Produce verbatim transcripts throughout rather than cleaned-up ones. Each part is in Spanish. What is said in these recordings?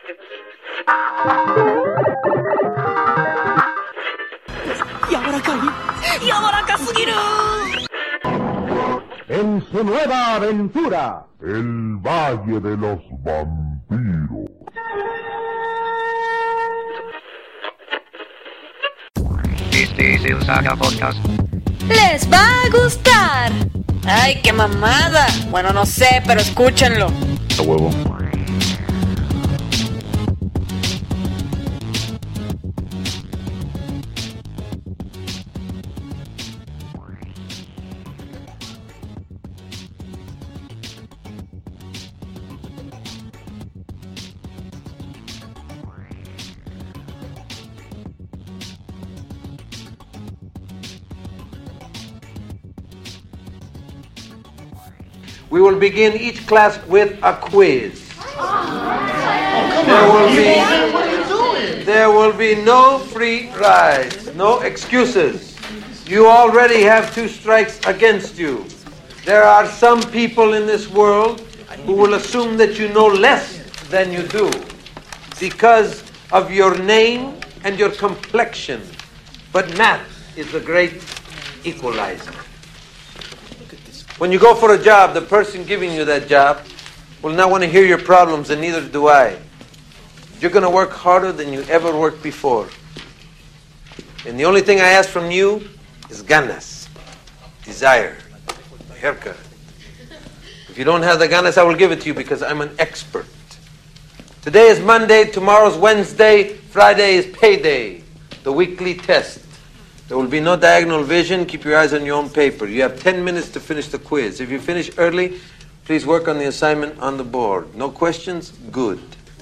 En su nueva aventura, el Valle de los Vampiros. Este es el Saga Podcast. ¡Les va a gustar! ¡Ay, qué mamada! Bueno, no sé, pero escúchenlo. A huevo. We will begin each class with a quiz. There will be, there will be no free rides, no excuses. You already have two strikes against you. There are some people in this world who will assume that you know less than you do because of your name and your complexion. But math is a great equalizer. When you go for a job, the person giving you that job will not want to hear your problems, and neither do I. You're going to work harder than you ever worked before. And the only thing I ask from you is ganas, desire, a haircut. If you don't have the ganas, I will give it to you because I'm an expert. Today is Monday, tomorrow's Wednesday, Friday is payday, the weekly test. There will be no diagonal vision. Keep your eyes on your own paper. You have ten minutes to finish the quiz. If you finish early, please work on the assignment on the board. No questions? Good.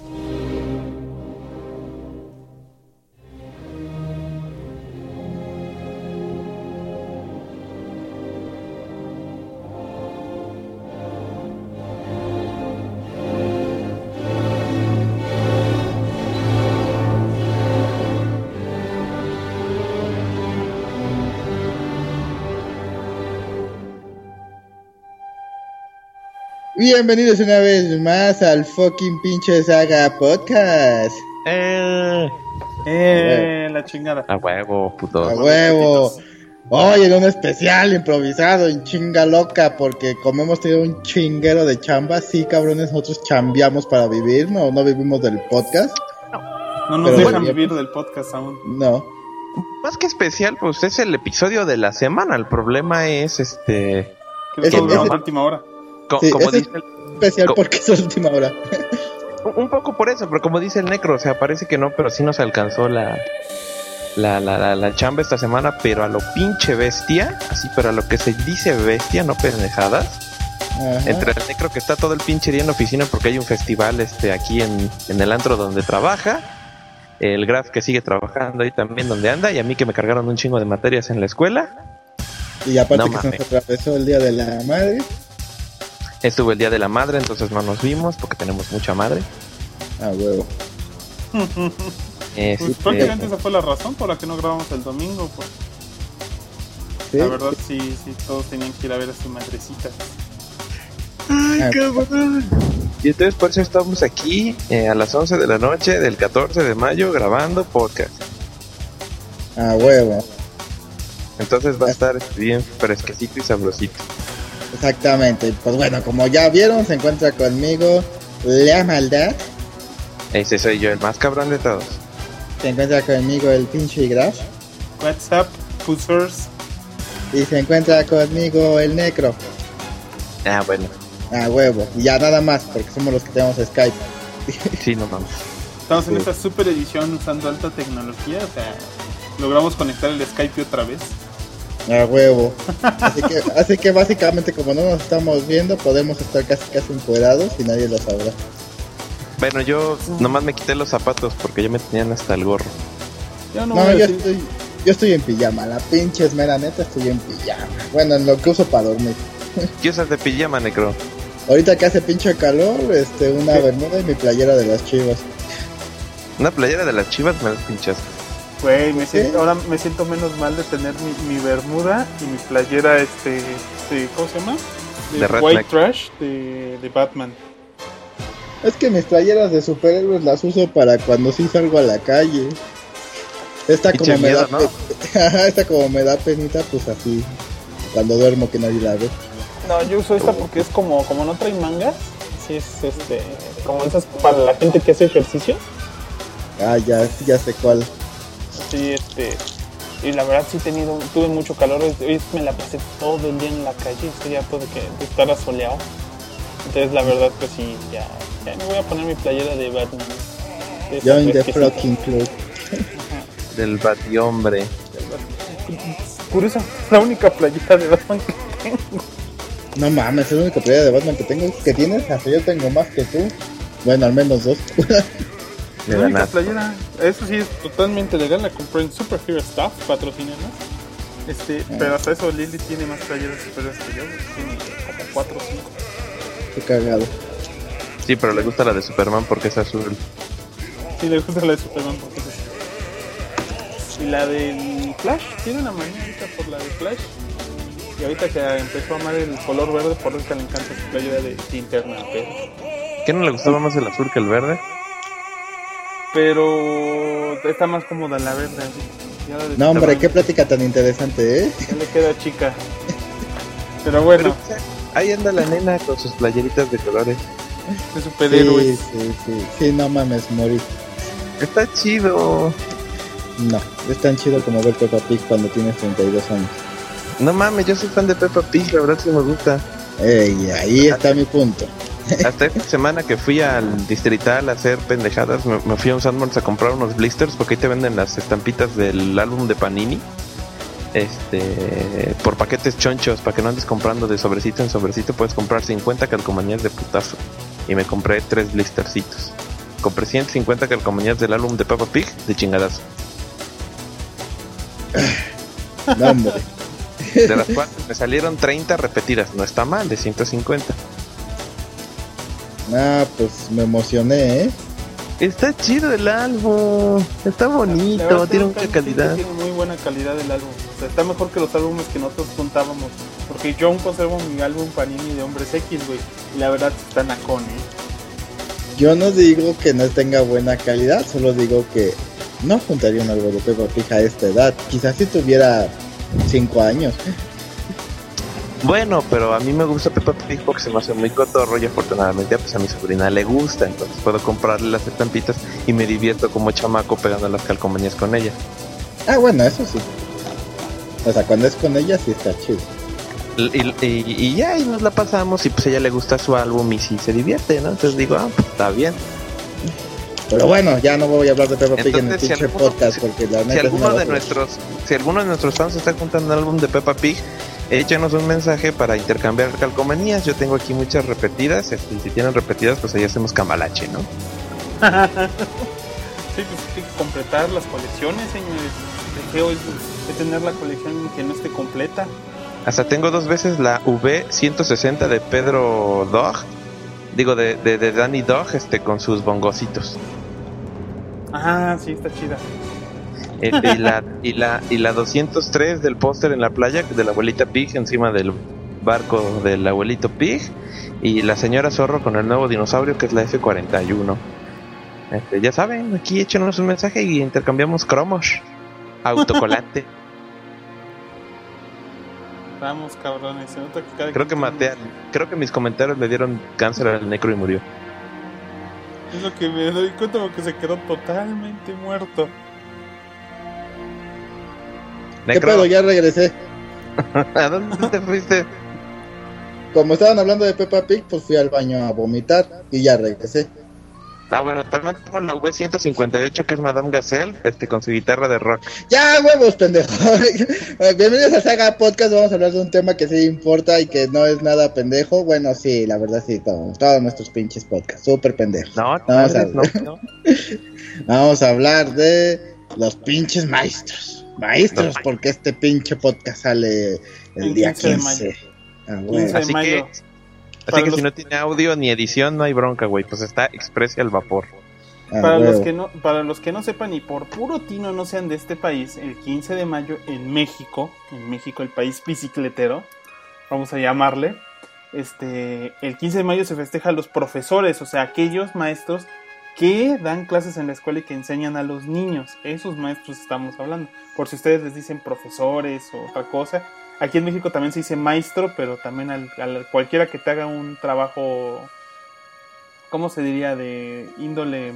Bienvenidos una vez más al fucking pinche Saga Podcast. Eh, eh, la chingada. A huevo, puto. A huevo. Hoy en un especial improvisado en chinga loca, porque como hemos tenido un chinguero de chamba, sí, cabrones, nosotros chambeamos para vivir, no, no vivimos del podcast. No, no nos Pero dejan vivir del podcast aún. No. Más que especial, pues es el episodio de la semana. El problema es este. Que es todo de la última hora. Co- sí, como es dice el... especial co- porque es la última hora. Un poco por eso, pero como dice el Necro, o sea, parece que no, pero sí nos alcanzó la la, la, la, la chamba esta semana, pero a lo pinche bestia, así, pero a lo que se dice bestia, no pendejadas. Ajá. Entre el Necro que está todo el pinche día en la oficina porque hay un festival este aquí en, en el antro donde trabaja, el Graf que sigue trabajando ahí también donde anda, y a mí que me cargaron un chingo de materias en la escuela. Y aparte no que mames. se nos atravesó el día de la madre. Estuvo el día de la madre, entonces no nos vimos porque tenemos mucha madre. Ah, huevo. Este... Pues prácticamente esa fue la razón por la que no grabamos el domingo, pues. ¿Sí? La verdad sí, sí, todos tenían que ir a ver a su madrecita. Ay, cabrón. Y entonces por eso estamos aquí eh, a las once de la noche del catorce de mayo grabando podcast. Ah, huevo. Entonces va a estar bien fresquecito y sabrosito. Exactamente, pues bueno, como ya vieron, se encuentra conmigo la maldad. Ese soy yo, el más cabrón de todos. Se encuentra conmigo el pinche Graf. What's up, pussers? Y se encuentra conmigo el Necro. Ah, bueno. Ah, huevo, y ya nada más, porque somos los que tenemos Skype. Sí, no mames. Estamos en sí. esta super edición usando alta tecnología, o sea, logramos conectar el Skype otra vez. A huevo. Así que, así que básicamente como no nos estamos viendo, podemos estar casi casi encuerados y nadie lo sabrá. Bueno, yo nomás me quité los zapatos porque ya me tenían hasta el gorro. Yo no, No, voy a yo decir... estoy, yo estoy en pijama, la pinche esmera neta estoy en pijama. Bueno, en lo que uso para dormir. ¿Qué usas de pijama, Necro? Ahorita que hace pinche calor, este, una ¿Qué? bermuda y mi playera de las Chivas. Una playera de las Chivas me las pinchaste. Güey, me ¿Sí? siento, ahora me siento menos mal de tener mi, mi bermuda y mi playera, este, este ¿cómo se llama? De, De White Redneck. Trash de, de Batman. Es que mis playeras de superhéroes las uso para cuando sí salgo a la calle. Esta Pinche como me miedo, da ¿no? pe- Esta como me da penita, pues así. Cuando duermo que nadie la ve. No, yo uso esta porque es como, como no trae mangas. Sí, es este, como esas para la gente que hace ejercicio. Ah, ya, ya sé cuál. Sí, este, y la verdad sí he tenido, tuve mucho calor. Hoy me la pasé todo el día en la calle. Estoy harto de, que, de estar asoleado. Entonces la verdad pues sí, ya, ya me voy a poner mi playera de Batman. De esa Join the fresquecita. fucking club. Del batiombre. Curiosa, la única playera de Batman que tengo. No mames, es la única playera de Batman que tengo. ¿Que tienes? Hasta yo tengo más que tú. Bueno, al menos dos. Le La única ganaste. playera, eso sí es totalmente legal, la compré en Super Hero Stuff, patrocínanos. Este, pero hasta eso Lily tiene más playeras superiores que yo, tiene como cuatro o cinco. Qué cagado. Sí, pero le gusta la de Superman porque es azul. Sí, le gusta la de Superman porque es así. Y la del Flash, tiene una manía ahorita por la de Flash. Y ahorita que empezó a amar el color verde, por eso le encanta su playera de linterna, pero... ¿Qué no le gustaba más el azul que el verde? Pero está más cómoda la verde. Así. Ya la de No, hombre, Superman qué plática tan interesante, ¿eh? ya le queda chica. Pero bueno, Pero, ahí anda la nena con sus playeritas de colores. de superhéroes. Sí, sí, sí. Sí, no mames, morí. Está chido. No, es tan chido como ver Peppa Pig cuando tienes treinta y dos años. No mames, yo soy fan de Peppa Pig, la verdad sí me gusta. Ey, ahí está mi punto. Hasta esta semana que fui al distrital a hacer pendejadas, me, me fui a un Sanborns a comprar unos blisters porque ahí te venden las estampitas del álbum de Panini. Este, por paquetes chonchos, para que no andes comprando de sobrecito en sobrecito, puedes comprar cincuenta calcomanías de putazo. Y me compré tres blistercitos. Compré ciento cincuenta calcomanías del álbum de Peppa Pig de chingadazo. No, hombre. De las cuales me salieron treinta repetidas. No está mal, de ciento cincuenta. Ah, pues me emocioné, ¿eh? Está chido el álbum. Está La bonito, verdad, tiene tengo que mucha admitir que calidad. Tiene muy buena calidad el álbum. O sea, está mejor que los álbumes que nosotros juntábamos. Porque yo aún conservo mi álbum Panini de Hombres X, güey. Y la verdad está nacón, ¿eh? Yo no digo que no tenga buena calidad, solo digo que no juntaría un álbum de Peppa Pig a esta edad. Quizás si tuviera cinco años. Bueno, pero a mí me gusta Peppa Pig porque se me hace muy cotorro y afortunadamente pues a mi sobrina le gusta, entonces puedo comprarle las estampitas y me divierto como chamaco pegando las calcomanías con ella. Ah, bueno, eso sí. O sea, cuando es con ella sí está chido. Y, y, y ya, y nos la pasamos y pues a ella le gusta su álbum y sí se divierte, ¿no? Entonces digo, ah, pues está bien. Pero bueno, ya no voy a hablar de Peppa Pig en el Entonces, si pinche alguno, podcast porque la si neta es alguno una de basura. nuestros, si alguno de nuestros fans está juntando un álbum de Peppa Pig, échenos un mensaje para intercambiar calcomanías. Yo tengo aquí muchas repetidas, este, y si tienen repetidas, pues ahí hacemos cambalache, ¿no? Sí, pues hay que completar las colecciones, señores. Qué feo es, es tener la colección que no esté completa. Hasta tengo dos veces la V ciento sesenta de Pedro Dog, digo de, de, de Danny Dog, este, con sus bongocitos. Ah, sí, está chida. Eh, y, la, y, la, y la doscientos tres del póster en la playa de la abuelita Pig encima del barco del abuelito Pig. Y la señora Zorro con el nuevo dinosaurio que es la F cuarenta y uno. Este, ya saben, aquí échenos un mensaje y intercambiamos cromos. Autocolante. Vamos, cabrones. Se nota que cada Creo que quien maté al- creo que mis comentarios le dieron cáncer al necro y murió. Es lo que me doy cuenta porque se quedó totalmente muerto. ¿Qué Necro, pedo? Ya regresé. ¿a dónde te fuiste? Como estaban hablando de Peppa Pig, pues fui al baño a vomitar y ya regresé. Ah, bueno, también tengo la V ciento cincuenta y ocho que es Madame Gazelle, este, con su guitarra de rock. ¡Ya, huevos, pendejo! Bienvenidos a Saga Podcast. Vamos a hablar de un tema que sí importa y que no es nada pendejo. Bueno, sí, la verdad sí, todo, todos nuestros pinches podcasts, súper pendejos. No, Vamos a, no, no. vamos a hablar de los pinches maestros. Maestros, porque este pinche podcast sale el El día quince de quince. Ah, quince bueno. de Así mayo. que, así Para que los- si no tiene audio ni edición, no hay bronca, güey. Pues está express y al vapor. Ah, Para huevo. los, que no, para los que no sepan y por puro tino no sean de este país, el quince de mayo en México, en México el país bicicletero, vamos a llamarle, este, el quince de mayo se festeja a los profesores, o sea, aquellos maestros que dan clases en la escuela y que enseñan a los niños. Esos maestros estamos hablando. Por si ustedes les dicen profesores o otra cosa. Aquí en México también se dice maestro, pero también al, al cualquiera que te haga un trabajo, ¿cómo se diría? De índole...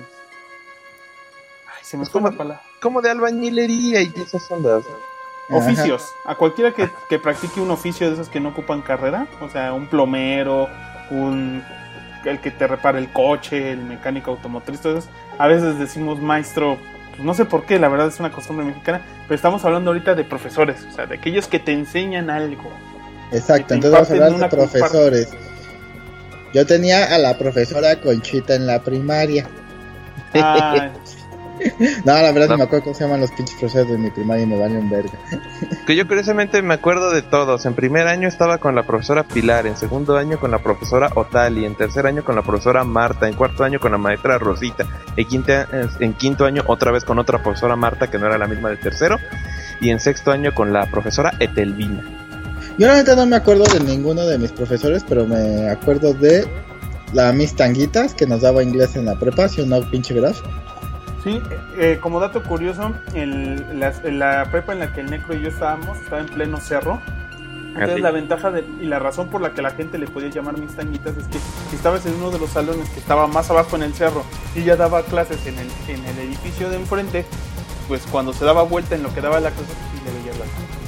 Ay, se me fue la palabra. Como de albañilería y esas ondas. Oficios. A cualquiera que, que practique un oficio de esos que no ocupan carrera. O sea, un plomero, un... el que te repara el coche, el mecánico automotriz, todo eso. A veces decimos maestro, pues no sé por qué, la verdad es una costumbre mexicana, pero estamos hablando ahorita de profesores, o sea, de aquellos que te enseñan algo. Exacto, entonces vamos a hablar de profesores. Yo tenía a la profesora Conchita en la primaria. Ah. No, la verdad no. no me acuerdo cómo se llaman los pinches profesores de mi primaria y me van en verga. Que yo curiosamente me acuerdo de todos. En primer año estaba con la profesora Pilar, en segundo año con la profesora Otali, en tercer año con la profesora Marta, en cuarto año con la maestra Rosita, en quinto, en quinto año otra vez con otra profesora Marta que no era la misma de tercero, y en sexto año con la profesora Etelvina. Yo realmente no me acuerdo de ninguno de mis profesores, pero me acuerdo de la Miss Tanguitas que nos daba inglés en la prepa, si no pinche graf. Sí, eh, como dato curioso, el, la, la prepa en la que el Necro y yo estábamos estaba en pleno cerro. Entonces ¿sí? La ventaja de, y la razón por la que la gente le podía llamar Mis Tanguitas es que si estabas en uno de los salones que estaba más abajo en el cerro y ella daba clases en el, en el edificio de enfrente, pues cuando se daba vuelta en lo que daba la clase, sí le veías la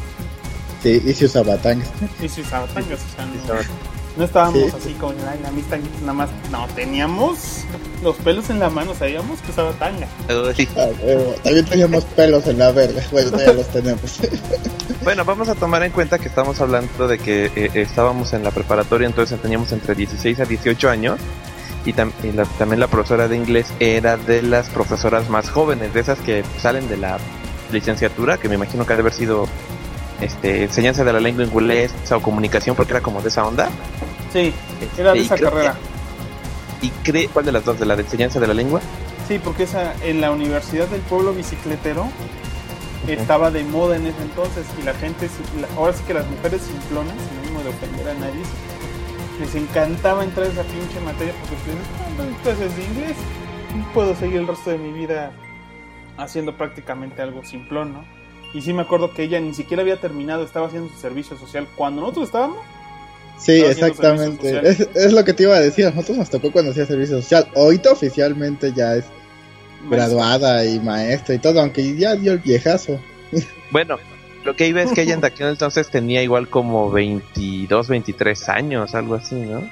cara. Sí, y se usaba tangas. Y se usaba tangas, o sea, no... No estábamos sí. así con la, la Miss Tanguitas nada más. No, teníamos los pelos en la mano, sabíamos que usaba tanga. Sí. Ah, bueno, también teníamos pelos en la verga. Bueno, ya los tenemos. Bueno, vamos a tomar en cuenta que estamos hablando de que eh, estábamos en la preparatoria, entonces teníamos entre dieciséis a dieciocho años. Y, tam- y la, también la profesora de inglés era de las profesoras más jóvenes, de esas que salen de la licenciatura, que me imagino que ha de haber sido... Este, enseñanza de la lengua inglesa o comunicación, porque era como de esa onda. Sí, era de esa carrera. Que, ¿Y cree cuál de las dos? ¿De la de enseñanza de la lengua? Sí, porque esa en la Universidad del Pueblo Bicicletero uh-huh. estaba de moda en ese entonces y la gente, ahora sí que las mujeres simplonas, sin ánimo de ofender a nadie, les encantaba entrar a esa pinche materia porque pues, no, clases de inglés, puedo seguir el resto de mi vida haciendo prácticamente algo simplón, ¿no? Y sí me acuerdo que ella ni siquiera había terminado, estaba haciendo su servicio social cuando nosotros estábamos. Sí, exactamente. Es, es lo que te iba a decir. A nosotros nos tocó cuando hacía servicio social. Ahorita oficialmente ya es maestra. Graduada y maestra y todo, aunque ya dio el viejazo. Bueno, lo que iba es que ella en aquel entonces tenía igual como veintidós, veintitrés años, algo así, ¿no?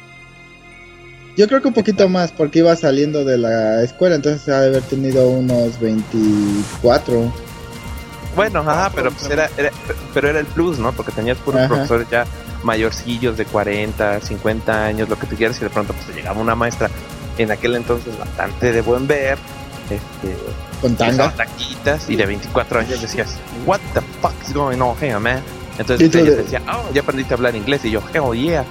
Yo creo que un poquito más, porque iba saliendo de la escuela, entonces ha de haber tenido unos veinticuatro. Bueno, ajá, pero pues era, era, pero era el plus, ¿no? Porque tenías puros ajá. profesores ya mayorcillos de cuarenta, cincuenta años, lo que tú quieras, y de pronto pues llegaba una maestra en aquel entonces bastante de buen ver, este, con tanga, taquitas, y de veinticuatro años decías, what the fuck is going on here, man? Entonces ella de... decía, oh, ya aprendiste a hablar inglés, y yo, hell yeah.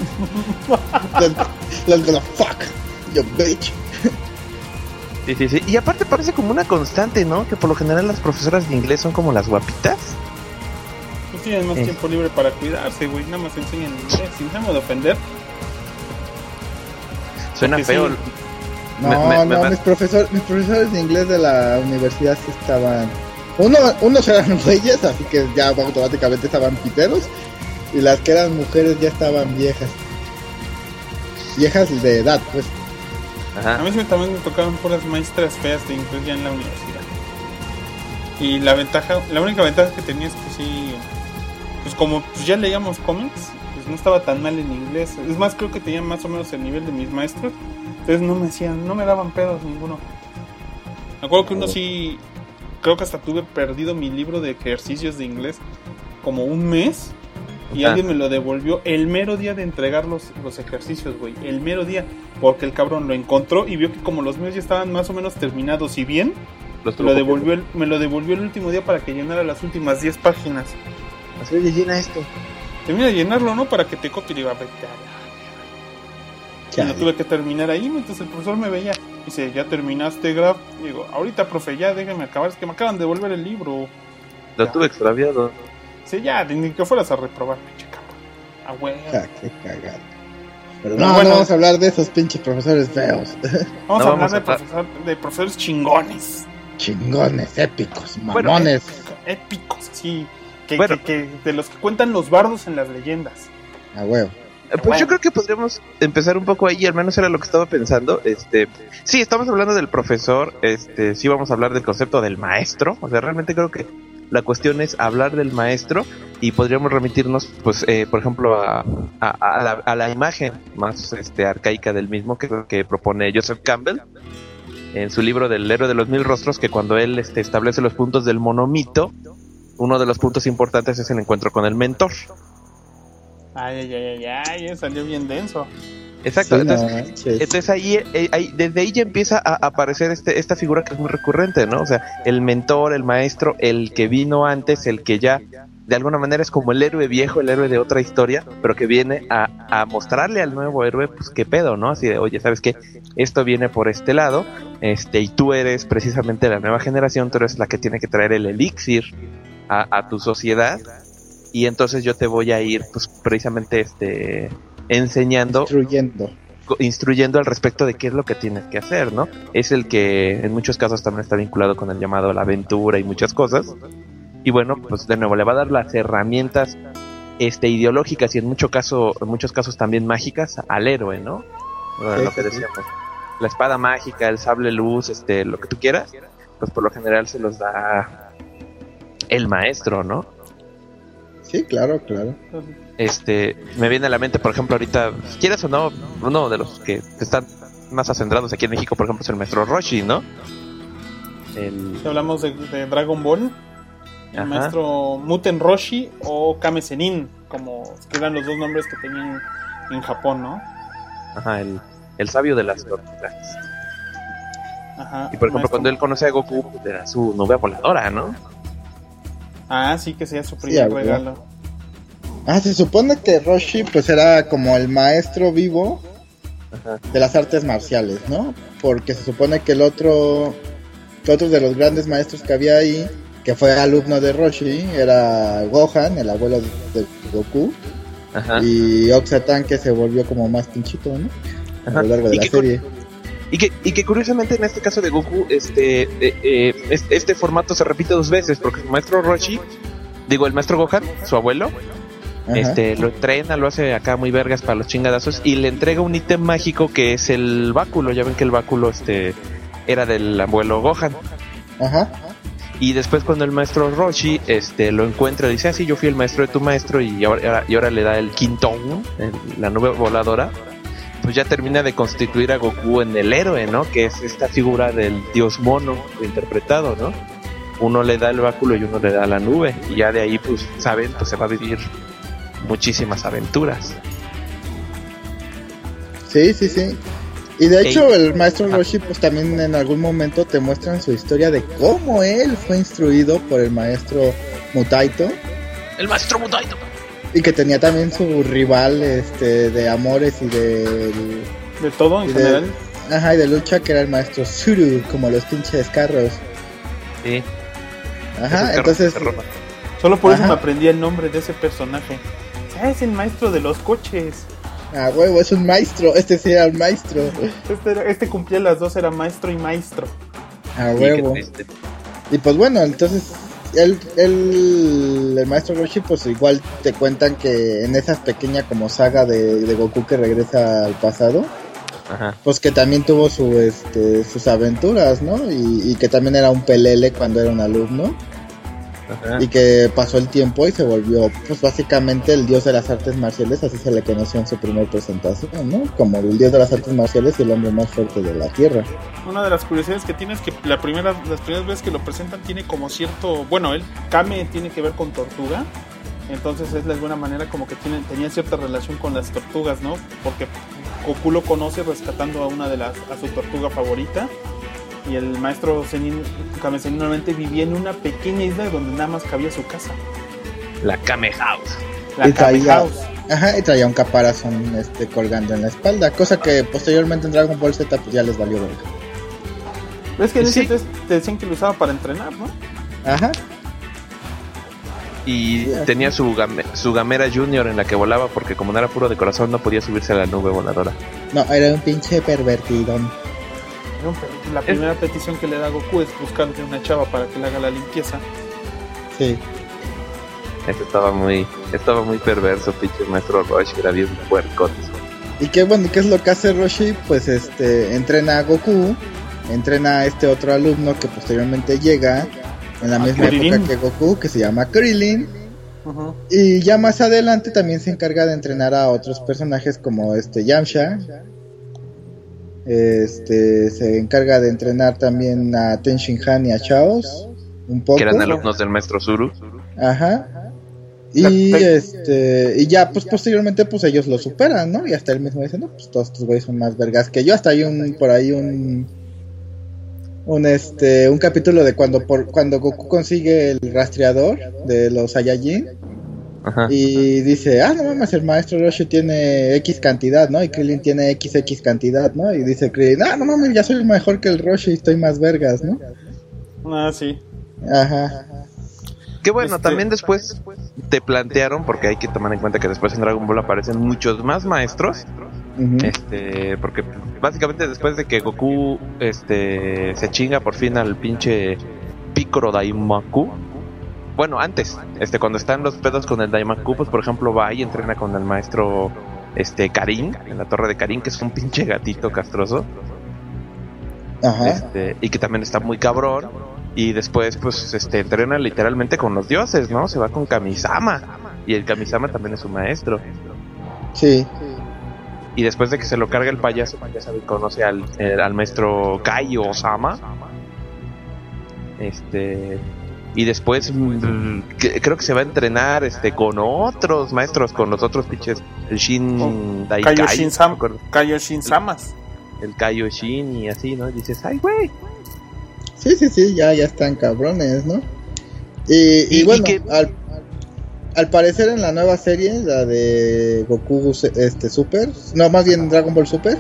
Let's go fuck, you bitch. Sí, sí, sí. Y aparte parece como una constante, ¿no? Que por lo general las profesoras de inglés son como las guapitas. Pues tienen más eh. tiempo libre para cuidarse, güey. Nada más enseñan inglés, sin ánimo de ofender. Suena porque feo. Sí. No, me, me, no, me... mis, profesor, mis profesores de inglés de la universidad sí estaban... Uno, unos eran reyes, así que ya automáticamente estaban piteros. Y las que eran mujeres ya estaban viejas. Viejas de edad, pues. Ajá. A mí también me tocaban puras maestras feas de inglés ya en la universidad. Y la ventaja, la única ventaja que tenía es que sí, pues como pues ya leíamos cómics, pues no estaba tan mal en inglés. Es más, creo que tenía más o menos el nivel de mis maestros. Entonces no me hacían, no me daban pedos ninguno. Me acuerdo que uno sí, creo que hasta tuve perdido mi libro de ejercicios de inglés como un mes. Y ah. alguien me lo devolvió el mero día de entregar los, los ejercicios, güey. El mero día. Porque el cabrón lo encontró y vio que como los míos ya estaban más o menos terminados y bien, lo devolvió el, me lo devolvió el último día para que llenara las últimas diez páginas. Así le llena esto. Termina de llenarlo, ¿no? Para que te copie y diga, vete a la... Y lo tuve que terminar ahí, entonces el profesor me veía. Dice, ¿ya terminaste, Graf? Y digo, ahorita, profe, ya déjame acabar. Es que me acaban de devolver el libro. Lo ya. Tuve extraviado. Sí, ya, ni que fueras a reprobar, pinche cabrón. A huevo. Ah, qué cagado. Pero no, bueno, no vamos a hablar de esos pinches profesores feos. Vamos no a hablar vamos de, a profesor, de profesores chingones. Chingones, épicos, mamones. Bueno, épicos, épicos, sí. Que, bueno. que, que de los que cuentan los bardos en las leyendas. A huevo. Pues bueno. Yo creo que podríamos empezar un poco ahí, al menos era lo que estaba pensando. Este, sí, estamos hablando del profesor, este, sí vamos a hablar del concepto del maestro. O sea, realmente creo que la cuestión es hablar del maestro y podríamos remitirnos, pues, eh, por ejemplo, a, a, a, la, a la imagen más este, arcaica del mismo que, que propone Joseph Campbell en su libro del héroe de los mil rostros, que cuando él este, establece los puntos del monomito, uno de los puntos importantes es el encuentro con el mentor. Ay, ay, ay, ay, ay, salió bien denso. Exacto, Sí, entonces, no, entonces ahí, eh, ahí, desde ahí ya empieza a aparecer este, esta figura que es muy recurrente, ¿no? O sea, el mentor, el maestro, el que vino antes, el que ya de alguna manera es como el héroe viejo, el héroe de otra historia, pero que viene a, a mostrarle al nuevo héroe, pues qué pedo, ¿no? Así de, oye, ¿sabes qué? Esto viene por este lado, este, y tú eres precisamente la nueva generación, tú eres la que tiene que traer el elixir a, a tu sociedad, y entonces yo te voy a ir, pues precisamente, este, enseñando, instruyendo. instruyendo al respecto de qué es lo que tienes que hacer, ¿no? Es el que en muchos casos también está vinculado con el llamado a la aventura y muchas cosas. Y bueno, pues de nuevo le va a dar las herramientas este ideológicas y en mucho caso, en muchos casos también mágicas al héroe, ¿no? Bueno, Sí, lo que sí, decíamos. La espada mágica, el sable luz, este, lo que tú quieras, pues por lo general se los da el maestro, ¿no? Sí, claro, claro. Este, me viene a la mente, por ejemplo, ahorita, si quieres o no, uno de los que están más acendrados aquí en México, por ejemplo, es el maestro Roshi, ¿no? El... Si hablamos de, de Dragon Ball, el Ajá. maestro Muten Roshi o Kame Sennin, como que eran los dos nombres que tenían en Japón, ¿no? Ajá, el, el sabio de las tortugas. Ajá. Y por ejemplo, maestro... cuando él conoce a Goku, pues, era su novia voladora, ¿no? Ah, sí, que sea su primer Sí, regalo. Ah, se supone que Roshi pues era como el maestro vivo Ajá. de las artes marciales, ¿no? Porque se supone que el otro, que otro de los grandes maestros que había ahí, que fue alumno de Roshi, era Gohan, el abuelo de Goku, Ajá. y Oxatan, que se volvió como más pinchito, ¿no? Ajá. A lo largo de Y la que serie. Y que, y que curiosamente en este caso de Goku, este, eh, eh, este, este formato se repite dos veces, porque el maestro Roshi, digo, el maestro Gohan, su abuelo, Ajá. este, lo entrena, lo hace acá muy vergas para los chingadazos, y le entrega un ítem mágico que es el báculo. Ya ven que el báculo, este, era del abuelo Gohan. Ajá. Y después cuando el maestro Roshi, este, lo encuentra, dice, ah, sí, yo fui el maestro de tu maestro, y ahora, y ahora le da el Quintón, el, la nube voladora. Pues ya termina de constituir a Goku en el héroe, ¿no? Que es esta figura del dios mono interpretado, ¿no? Uno le da el báculo y uno le da la nube, y ya de ahí, pues, saben, pues se va a vivir muchísimas aventuras. Sí, sí, sí. Y de Ey. hecho el maestro Roshi pues también en algún momento te muestran su historia de cómo él fue instruido por el maestro Mutaito. El maestro Mutaito. Y que tenía también su rival este de amores y de... De todo en y general. de, ajá, y de lucha, que era el maestro Zuru, como los pinches carros. Sí. Ajá, Esos entonces... carros de ropa. Solo por eso Ajá. me aprendí el nombre de ese personaje. Ah, es el maestro de los coches. Ah, huevo, es un maestro, este sí era un maestro. Este, era- este cumplía las dos, era maestro y maestro. Ah, Sí, qué huevo. triste. Y pues bueno, entonces él, él, el maestro Roshi pues igual te cuentan que en esa pequeña como saga de, de Goku que regresa al pasado, Ajá. pues que también tuvo su este sus aventuras, ¿no? Y, y que también era un pelele cuando era un alumno, Ajá. y que pasó el tiempo y se volvió pues básicamente el dios de las artes marciales, así se le conoció en su primer presentación, ¿no? Como el dios de las artes marciales y el hombre más fuerte de la tierra. Una de las curiosidades que tiene es que la primera, las primeras veces que lo presentan tiene como cierto... Bueno, él, Kame tiene que ver con tortuga. Entonces es de alguna manera como que tiene, tenía cierta relación con las tortugas, ¿no? Porque Goku lo conoce rescatando a una de las... a su tortuga favorita. Y el maestro Zenin, Kame Sennin normalmente vivía en una pequeña isla donde nada más cabía su casa. La Kame House. La Y Kame traía- House. Ajá, y traía un caparazón este colgando en la espalda, cosa que posteriormente en Dragon Ball Z pues ya les valió verga. ¿Ves que en ese Sí. entonces te decían que lo usaba para entrenar, no? Ajá. Y tenía su, game, su Gamera Junior en la que volaba, porque como no era puro de corazón no podía subirse a la nube voladora. No, era un pinche pervertidón. La primera es... petición que le da a Goku es buscarle una chava para que le haga la limpieza. Sí. Eso estaba muy, estaba muy perverso, pinche maestro Roshi, era bien puerco. Y qué bueno, ¿qué es lo que hace Roshi? Pues este, entrena a Goku, entrena a este otro alumno que posteriormente llega en la ¿A misma Krillin? época que Goku, que se llama Krillin. Uh-huh. Y ya más adelante también se encarga de entrenar a otros personajes como este Yamcha. Este, se encarga de entrenar también a Ten Shin Han y a Chaos, un poco. Que eran alumnos del maestro Zuru. Ajá. Y este y ya pues posteriormente pues ellos lo superan, ¿no? Y hasta él mismo dice, no, pues todos estos güeyes son más vergas que yo. Hasta hay un por ahí un un este un capítulo de cuando por cuando Goku consigue el rastreador de los Saiyajin. Ajá. Y dice, ah, no mames, el maestro Roshi tiene X cantidad, ¿no? Y Krillin tiene X X cantidad, ¿no? Y dice Krillin, ah, no mames, ya soy mejor que el Roshi, estoy más vergas, ¿no? Ah, sí. Ajá. Que bueno, este... también después te plantearon, porque hay que tomar en cuenta que después en Dragon Ball aparecen muchos más maestros. Uh-huh. Este, porque básicamente después de que Goku este se chinga por fin al pinche Piccolo Daimaku. Bueno, antes, este cuando están los pedos con el Daimaku, pues por ejemplo va y entrena con el maestro este Karin, en la torre de Karin, que es un pinche gatito castroso. Ajá. Este, y que también está muy cabrón. Y después pues este entrena literalmente con los dioses, ¿no? Se va con Kamisama. Y el Kamisama también es su maestro. Sí. Y después de que se lo carga el payaso, ya sabe, conoce al, el, al maestro Kai Osama. Este... Y después mmm, que, creo que se va a entrenar este con otros maestros, con los otros pinches, el Shin oh, Daikai, Kaioshin Sam, Kaioshin Samas, el, el Kaioshin y así, ¿no? Y dices, ay güey. Sí, sí, sí, ya, ya están cabrones, ¿no? Y, y, y bueno, y que... al, al parecer en la nueva serie, la de Goku este Super, no, más bien Dragon Ball Super,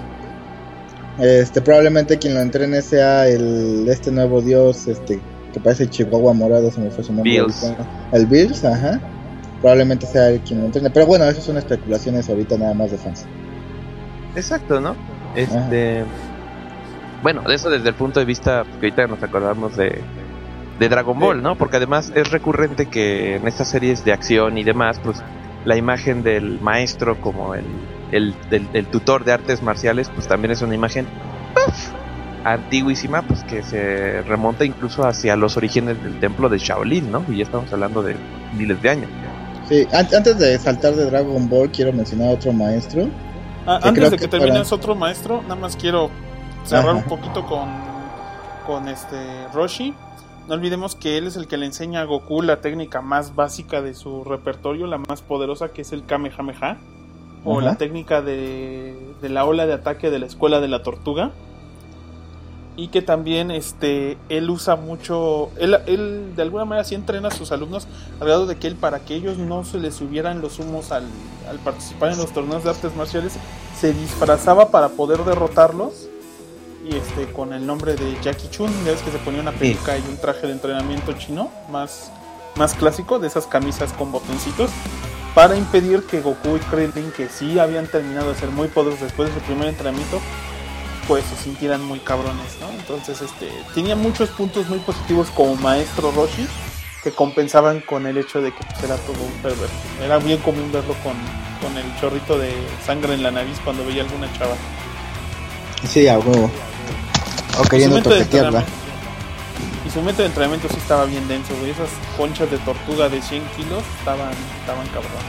este probablemente quien lo entrene sea el este nuevo dios, este que parece Chihuahua morado, se me fue su nombre. Bills. El Bills, ajá. Probablemente sea el quien lo entrene, pero bueno, esas son especulaciones ahorita nada más de fans. Exacto, ¿no? Este... Ajá. Bueno, de eso desde el punto de vista que ahorita nos acordamos de, de Dragon Ball, ¿no? Porque además es recurrente que en estas series de acción y demás, pues la imagen del maestro como el, el, el, el tutor de artes marciales, pues también es una imagen ¡puff! Antiguísima, pues que se remonta incluso hacia los orígenes del templo de Shaolin, ¿no? Y ya estamos hablando de miles de años. Sí, an- antes de saltar de Dragon Ball, quiero mencionar otro maestro. Ah, que antes de que, que termines para... otro maestro, nada más quiero cerrar Ajá. un poquito con, con este Roshi. No olvidemos que él es el que le enseña a Goku la técnica más básica de su repertorio, la más poderosa, que es el Kamehameha, o Ajá. la técnica de, de la ola de ataque de la escuela de la tortuga. Y que también este él usa mucho, él, él de alguna manera sí entrena a sus alumnos al grado de que él, para que ellos no se les subieran los humos al, al participar en los torneos de artes marciales, se disfrazaba para poder derrotarlos. Y este con el nombre de Jackie Chun, ya ves que se ponía una peluca sí. y un traje de entrenamiento chino más, más clásico, de esas camisas con botoncitos, para impedir que Goku y Krillin, que sí habían terminado de ser muy poderosos después de su primer entrenamiento, pues se sintieran muy cabrones, ¿no? Entonces este tenía muchos puntos muy positivos como maestro Roshi, que compensaban con el hecho de que pues, era todo un perverso. Era bien común verlo con, con el chorrito de sangre en la nariz cuando veía alguna chava. Sí, a huevo. O queriendo toquetearla. Y su método de entrenamiento sí estaba bien denso, güey. Esas conchas de tortuga de cien kilos estaban, estaban cabrón.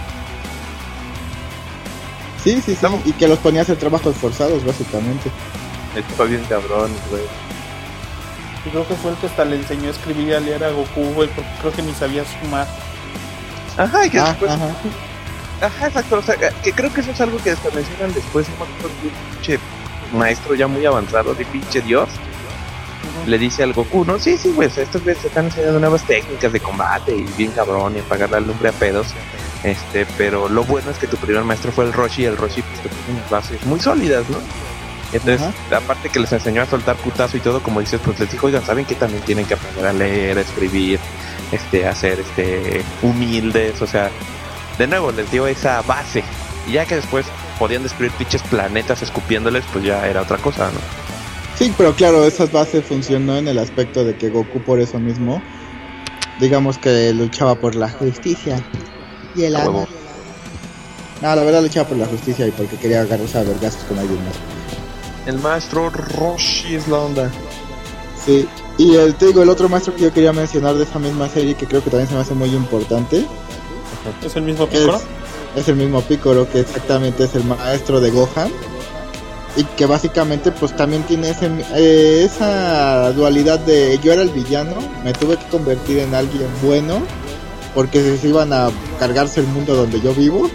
Sí, sí, sí. Estamos... Y que los ponía a hacer trabajos forzados, básicamente. Está bien cabrón, güey. Y creo que fue el que hasta le enseñó a escribir y a leer a Goku, güey, porque creo que ni sabía sumar. Ajá, y que ah, después... Ajá. Ajá, exacto. O sea, que creo que eso es algo que hasta mencionan después, un pinche maestro ya muy avanzado, de pinche dios. Uh-huh. Le dice al Goku, ¿no? Sí, sí, güey, estos güeyes se están enseñando nuevas técnicas de combate y bien cabrón y apagar la lumbre a pedos. Este, pero lo bueno es que tu primer maestro fue el Roshi, y el Roshi pues te puso unas bases muy sólidas, ¿no? Entonces, uh-huh. aparte que les enseñó a soltar putazo y todo, como dices, pues les dijo, oigan, ¿saben que también tienen que aprender a leer, a escribir? este, a ser este, humildes, o sea, de nuevo les dio esa base. Y ya que después podían destruir pinches planetas escupiéndoles, pues ya era otra cosa, ¿no? Sí, pero claro, esa base funcionó en el aspecto de que Goku por eso mismo, digamos que luchaba por la justicia y el amor. No, la verdad luchaba por la justicia y porque quería agarrarse a vergazos con alguien más. El maestro Roshi es la onda. Sí, y el, te digo, el otro maestro que yo quería mencionar de esa misma serie, que creo que también se me hace muy importante. ¿Es el mismo Piccolo? Es, es el mismo Piccolo, que exactamente es el maestro de Gohan. Y que básicamente pues también tiene ese, eh, esa dualidad de yo era el villano, me tuve que convertir en alguien bueno, porque se iban a cargarse el mundo donde yo vivo.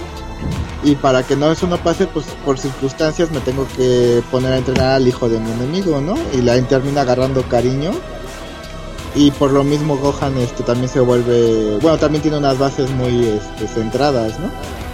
Y para que no eso no pase, pues por circunstancias me tengo que poner a entrenar al hijo de mi enemigo, ¿no? Y la termina agarrando cariño. Y por lo mismo Gohan este también se vuelve... Bueno, también tiene unas bases muy este, centradas, ¿no?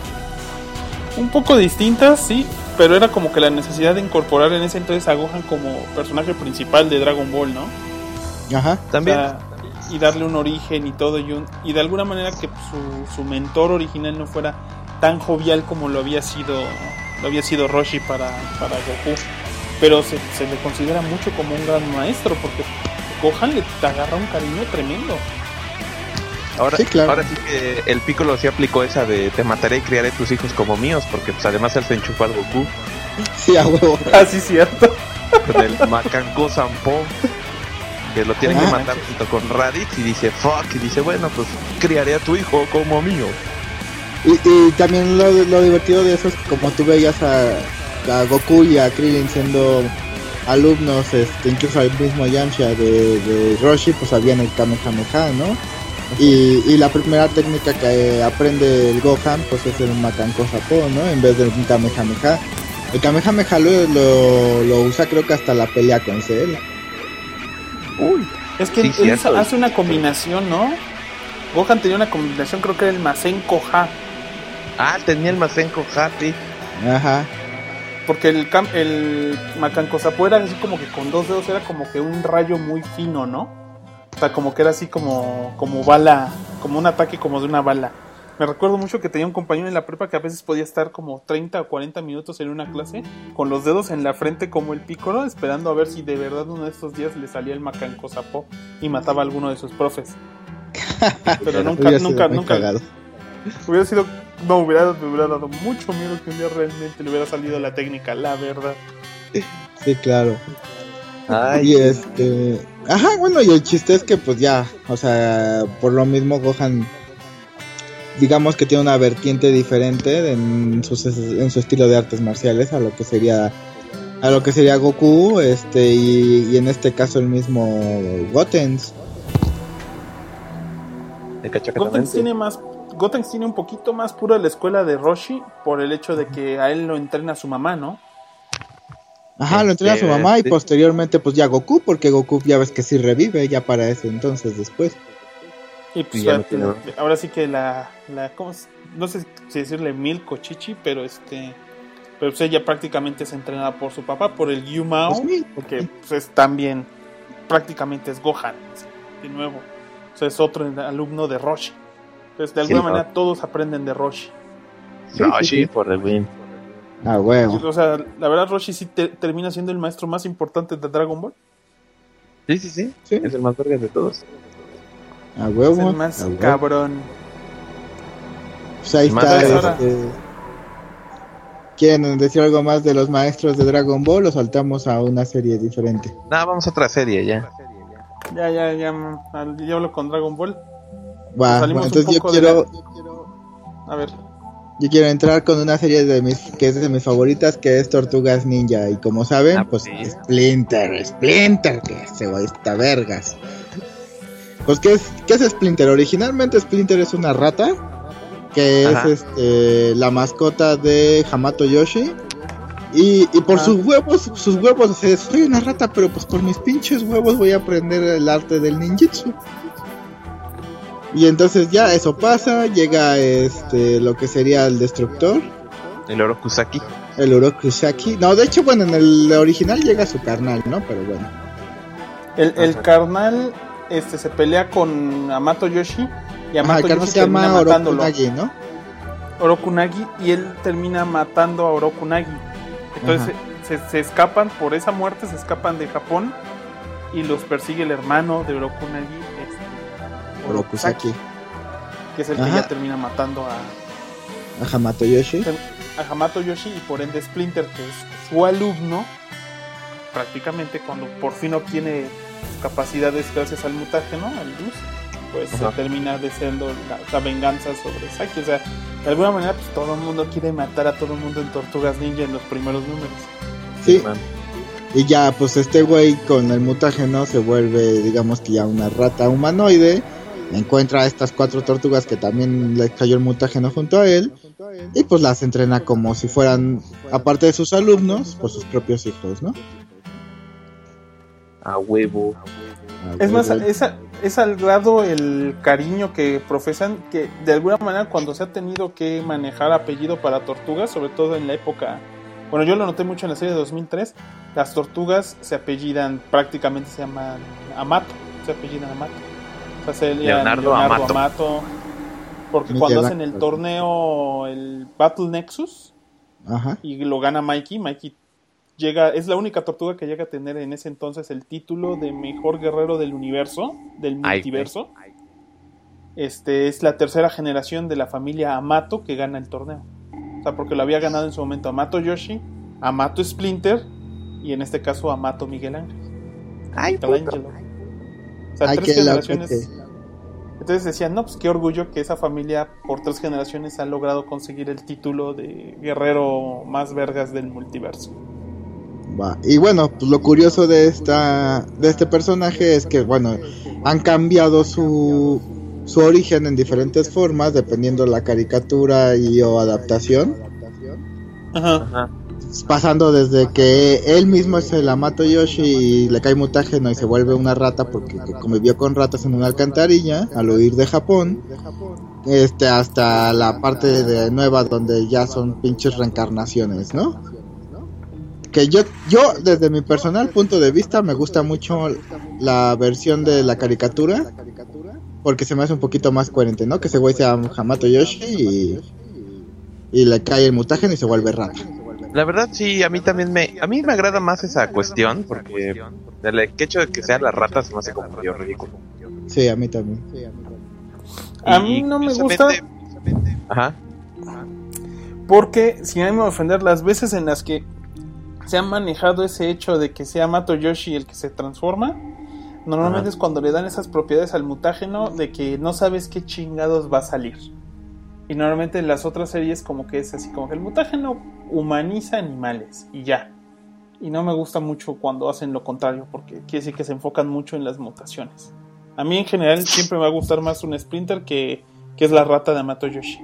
Un poco distintas, sí. Pero era como que la necesidad de incorporar en ese entonces a Gohan como personaje principal de Dragon Ball, ¿no? Ajá, también. O sea, y darle un origen y todo. Y, un, y de alguna manera que su, su mentor original no fuera tan jovial como lo había sido lo había sido Roshi para, para Goku, pero se, se le considera mucho como un gran maestro porque Gohan le agarra un cariño tremendo. Ahora sí, claro. Ahora sí que el Piccolo sí aplicó esa de te mataré y criaré tus hijos como míos, porque pues además él se enchufó al Goku. Sí, a huevo. Ah, sí, cierto. Con el Macanco Sampo, que lo tienen ah, que matar junto con Raditz, y dice fuck, y dice bueno pues criaré a tu hijo como mío. Y, y también lo, lo divertido de eso es que como tú veías a, a Goku y a Krillin siendo alumnos, este, incluso al mismo Yamcha de, de Roshi, pues sabían el Kamehameha, ¿no? Y, y la primera técnica que aprende el Gohan, pues es el Macanco Sapo, ¿no? En vez del Kamehameha. El Kamehameha lo, lo, lo usa creo que hasta la pelea con Cell. Uy, es que sí, él cierto. hace una combinación, ¿no? Gohan tenía una combinación, creo que era el Masenko Ha. Ah, tenía el Masenko Happy. Ajá. Porque el, cam- el Macanco Sapo era así como que con dos dedos era como que un rayo muy fino, ¿no? O sea, como que era así como, como bala, como un ataque como de una bala. Me recuerdo mucho que tenía un compañero en la prepa que a veces podía estar como treinta o cuarenta minutos en una clase con los dedos en la frente como el Piccolo, esperando a ver si de verdad uno de estos días le salía el Macanco Sapo y mataba a alguno de sus profes. Pero nunca, nunca, nunca... Cagado. Hubiera sido... No, hubiera, me hubiera dado mucho miedo que un día realmente le hubiera salido la técnica, la verdad. Sí, claro. Ay, y este... Ajá, bueno, y el chiste es que pues ya, o sea, por lo mismo Gohan, digamos que tiene una vertiente diferente en su, en su estilo de artes marciales a lo que sería a lo que sería Goku, este, y, y en este caso el mismo Gotenks. Gotenks tiene más... Gotenks tiene un poquito más pura la escuela de Roshi por el hecho de que a él lo entrena su mamá, ¿no? Ajá, lo entrena su mamá y posteriormente pues ya Goku, porque Goku ya ves que sí revive ya para ese entonces después. Y pues y ahora, no ahora sí que la, la ¿cómo es? No sé si decirle Milko Chichi, pero este pero pues ella prácticamente es entrenada por su papá, por el Yu Mao, pues mil, porque pues es también prácticamente es Gohan, de nuevo. O sea, es otro alumno de Roshi. Entonces, de alguna sí, manera, no. todos aprenden de Roshi. Roshi, sí, sí. Por el win. Ah, huevo. O sea, la verdad, Roshi sí te, termina siendo el maestro más importante de Dragon Ball. Sí, sí, sí. sí. Es el más verga de todos. Ah, huevo. Es el más ah, cabrón. Pues ahí está. Este... ¿Quieren decir algo más de los maestros de Dragon Ball o saltamos a una serie diferente? No, vamos a otra serie ya. Ya, ya, ya. Ya hablo con Dragon Ball. Va, bueno, entonces yo quiero, la... a ver, yo quiero entrar con una serie de mis que es de mis favoritas, que es Tortugas Ninja, y como saben, ah, pues sí. Splinter, Splinter, que ese güey está vergas. Pues ¿qué es, qué es Splinter? Originalmente Splinter es una rata que Ajá. es este la mascota de Hamato Yoshi. Y, y por ah. sus huevos, sus huevos, o sea, soy una rata, pero pues por mis pinches huevos voy a aprender el arte del ninjutsu. Y entonces ya eso pasa, llega este lo que sería el Destructor. El Orokusaki. El Orokusaki. No, de hecho, bueno, en el original llega su carnal, ¿no? Pero bueno. El, el carnal este se pelea con Hamato Yoshi y Hamato Ajá, Yoshi se llama termina matándolo. Orokunagi, ¿no? Orokunagi, y él termina matando a Orokunagi. Entonces se, se escapan, por esa muerte se escapan de Japón y los persigue el hermano de Orokunagi, este, Orokusaki, que es el Ajá. que ya termina matando a, a Hamato Yoshi. a Hamato Yoshi y por ende Splinter, que es su alumno, prácticamente cuando por fin obtiene sus capacidades gracias al mutágeno, al luz, pues Ajá. se termina deseando la, la venganza sobre Saki. O sea, de alguna manera pues todo el mundo quiere matar a todo el mundo en Tortugas Ninja en los primeros números. Sí. Y ya, pues este güey con el mutágeno se vuelve, digamos que ya una rata humanoide. Encuentra a estas cuatro tortugas que también le cayó el mutágeno junto a él. Y pues las entrena como si fueran, aparte de sus alumnos, pues sus propios hijos, ¿no? A huevo. A Es más, huevo. es, a- es al grado el cariño que profesan que de alguna manera cuando se ha tenido que manejar apellido para tortugas, sobre todo en la época, bueno, yo lo noté mucho en la serie de dos mil tres, las tortugas se apellidan, prácticamente se llaman Amato, se apellidan Amato. O sea, se llaman Leonardo Leonardo Amato. Amato, porque Miguel cuando hacen el Ángel. torneo, el Battle Nexus, Ajá. y lo gana Mikey, Mikey llega, es la única tortuga que llega a tener en ese entonces el título de mejor guerrero del universo, del Ay, multiverso. Este es la tercera generación de la familia Amato que gana el torneo. O sea, porque lo había ganado en su momento Amato Yoshi, Amato Splinter y en este caso Amato Miguel Ángel. Ay, Michelangelo. O sea, Ay, tres qué loco generaciones. que- Entonces decían, no, pues qué orgullo que esa familia por tres generaciones ha logrado conseguir el título de guerrero más vergas del multiverso. Va. Y bueno, pues lo curioso de esta de este personaje es que, bueno, han cambiado su su origen en diferentes formas dependiendo la caricatura y o adaptación, Ajá. Ajá. pasando desde que él mismo es el Hamato Yoshi y le cae mutágeno y se vuelve una rata porque que convivió con ratas en una alcantarilla al huir de Japón, este hasta la parte de nueva donde ya son pinches reencarnaciones, ¿no? Que yo, yo desde mi personal punto de vista me gusta mucho la versión de la caricatura porque se me hace un poquito más coherente, ¿no? Que ese güey sea Hamato Yoshi y, y le cae el mutágeno y se vuelve rata. La verdad sí, a mí también me a mí me agrada más esa cuestión porque el hecho de que sean las ratas se me hace como medio ridículo. Sí, a mí también. A Y mí no me gusta curiosamente- Ajá. porque, sin ánimo de ofender, las veces en las que se ha manejado ese hecho de que sea Amato Yoshi el que se transforma, normalmente Ajá. es cuando le dan esas propiedades al mutágeno de que no sabes qué chingados va a salir. Y normalmente en las otras series como que es así, como que el mutágeno humaniza animales y ya. Y no me gusta mucho cuando hacen lo contrario, porque quiere decir que se enfocan mucho en las mutaciones. A mí en general siempre me va a gustar más un Splinter que, que es la rata de Amato Yoshi.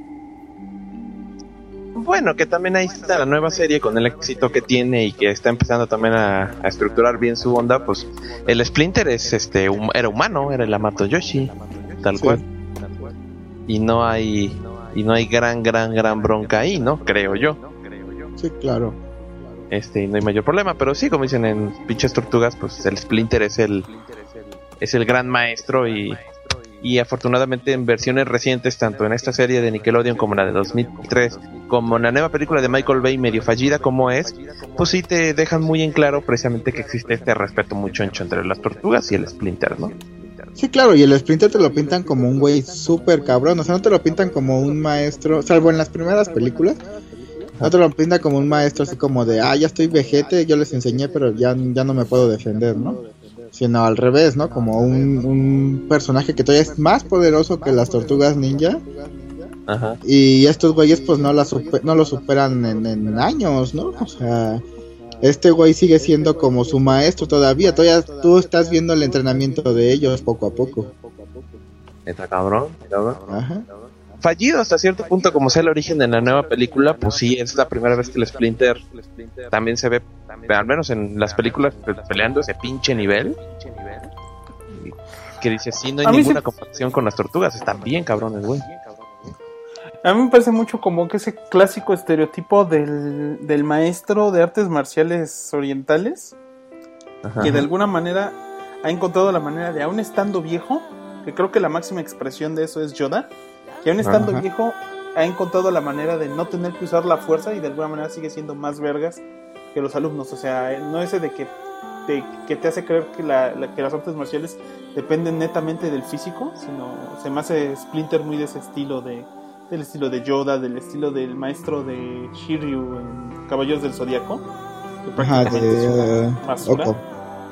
Bueno, que también ahí está la nueva serie con el éxito que tiene y que está empezando también a, a estructurar bien su onda, pues el Splinter es este hum- era humano, era el Hamato Yoshi, tal Sí. cual. Y no hay y no hay gran gran gran bronca ahí, ¿no? Creo yo. Sí, claro. Este, y no hay mayor problema, pero sí, como dicen en pinches tortugas, pues el Splinter es el es el gran maestro y y afortunadamente en versiones recientes, tanto en esta serie de Nickelodeon como en la de dos mil tres, como en la nueva película de Michael Bay, medio fallida como es, pues sí te dejan muy en claro precisamente que existe este respeto mucho ancho entre las tortugas y el Splinter, ¿no? Sí, claro, y el Splinter te lo pintan como un güey súper cabrón, o sea, no te lo pintan como un maestro, salvo en las primeras películas, no te lo pintan como un maestro así como de, ah, ya estoy vejete, yo les enseñé, pero ya, ya no me puedo defender, ¿no? Sino al revés, ¿no? Como un, un personaje que todavía es más poderoso que las tortugas ninja. Ajá. Y estos güeyes pues no la super, no lo superan en, en años, ¿no? O sea, este güey sigue siendo como su maestro todavía. Todavía tú estás viendo el entrenamiento de ellos poco a poco. Está cabrón, cabrón. Ajá. Fallido hasta cierto punto como sea el origen de la nueva película, pues sí, es la primera vez que el Splinter también se ve, al menos en las películas, peleando ese pinche nivel. Que dice, sí, no hay A mí ninguna sí- comparación con las tortugas, están bien cabrones, güey. A mí me parece mucho como que ese clásico estereotipo del, del maestro de artes marciales orientales, Ajá. que de alguna manera ha encontrado la manera de, aún estando viejo, que creo que la máxima expresión de eso es Yoda, que aún estando Ajá. viejo ha encontrado la manera de no tener que usar la fuerza y de alguna manera sigue siendo más vergas que los alumnos. O sea, no ese de que te, que te hace creer que, la, la, que las artes marciales dependen netamente del físico, sino se me hace Splinter muy de ese estilo, de del estilo de Yoda, del estilo del maestro de Shiryu en Caballeros del Zodiaco, que prácticamente Ajá, de, es una basura. Oco.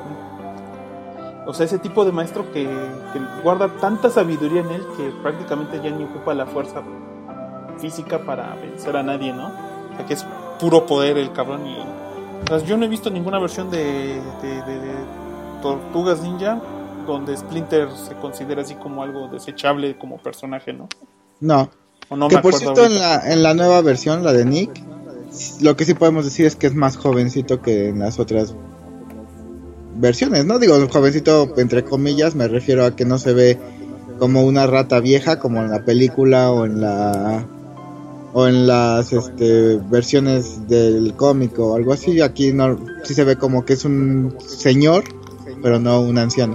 O sea, ese tipo de maestro que, que guarda tanta sabiduría en él que prácticamente ya ni ocupa la fuerza física para vencer a nadie, ¿no? O sea, que es puro poder el cabrón. Y, o sea, yo no he visto ninguna versión de, de, de, de Tortugas Ninja donde Splinter se considera así como algo desechable como personaje, ¿no? No. O no que me por cierto en la, en la nueva versión, la de Nick, lo que sí podemos decir es que es más jovencito que en las otras versiones, ¿no? Digo, jovencito entre comillas, me refiero a que no se ve como una rata vieja como en la película o en la o en las este versiones del cómic o algo así. Aquí no, sí se ve como que es un señor, pero no un anciano.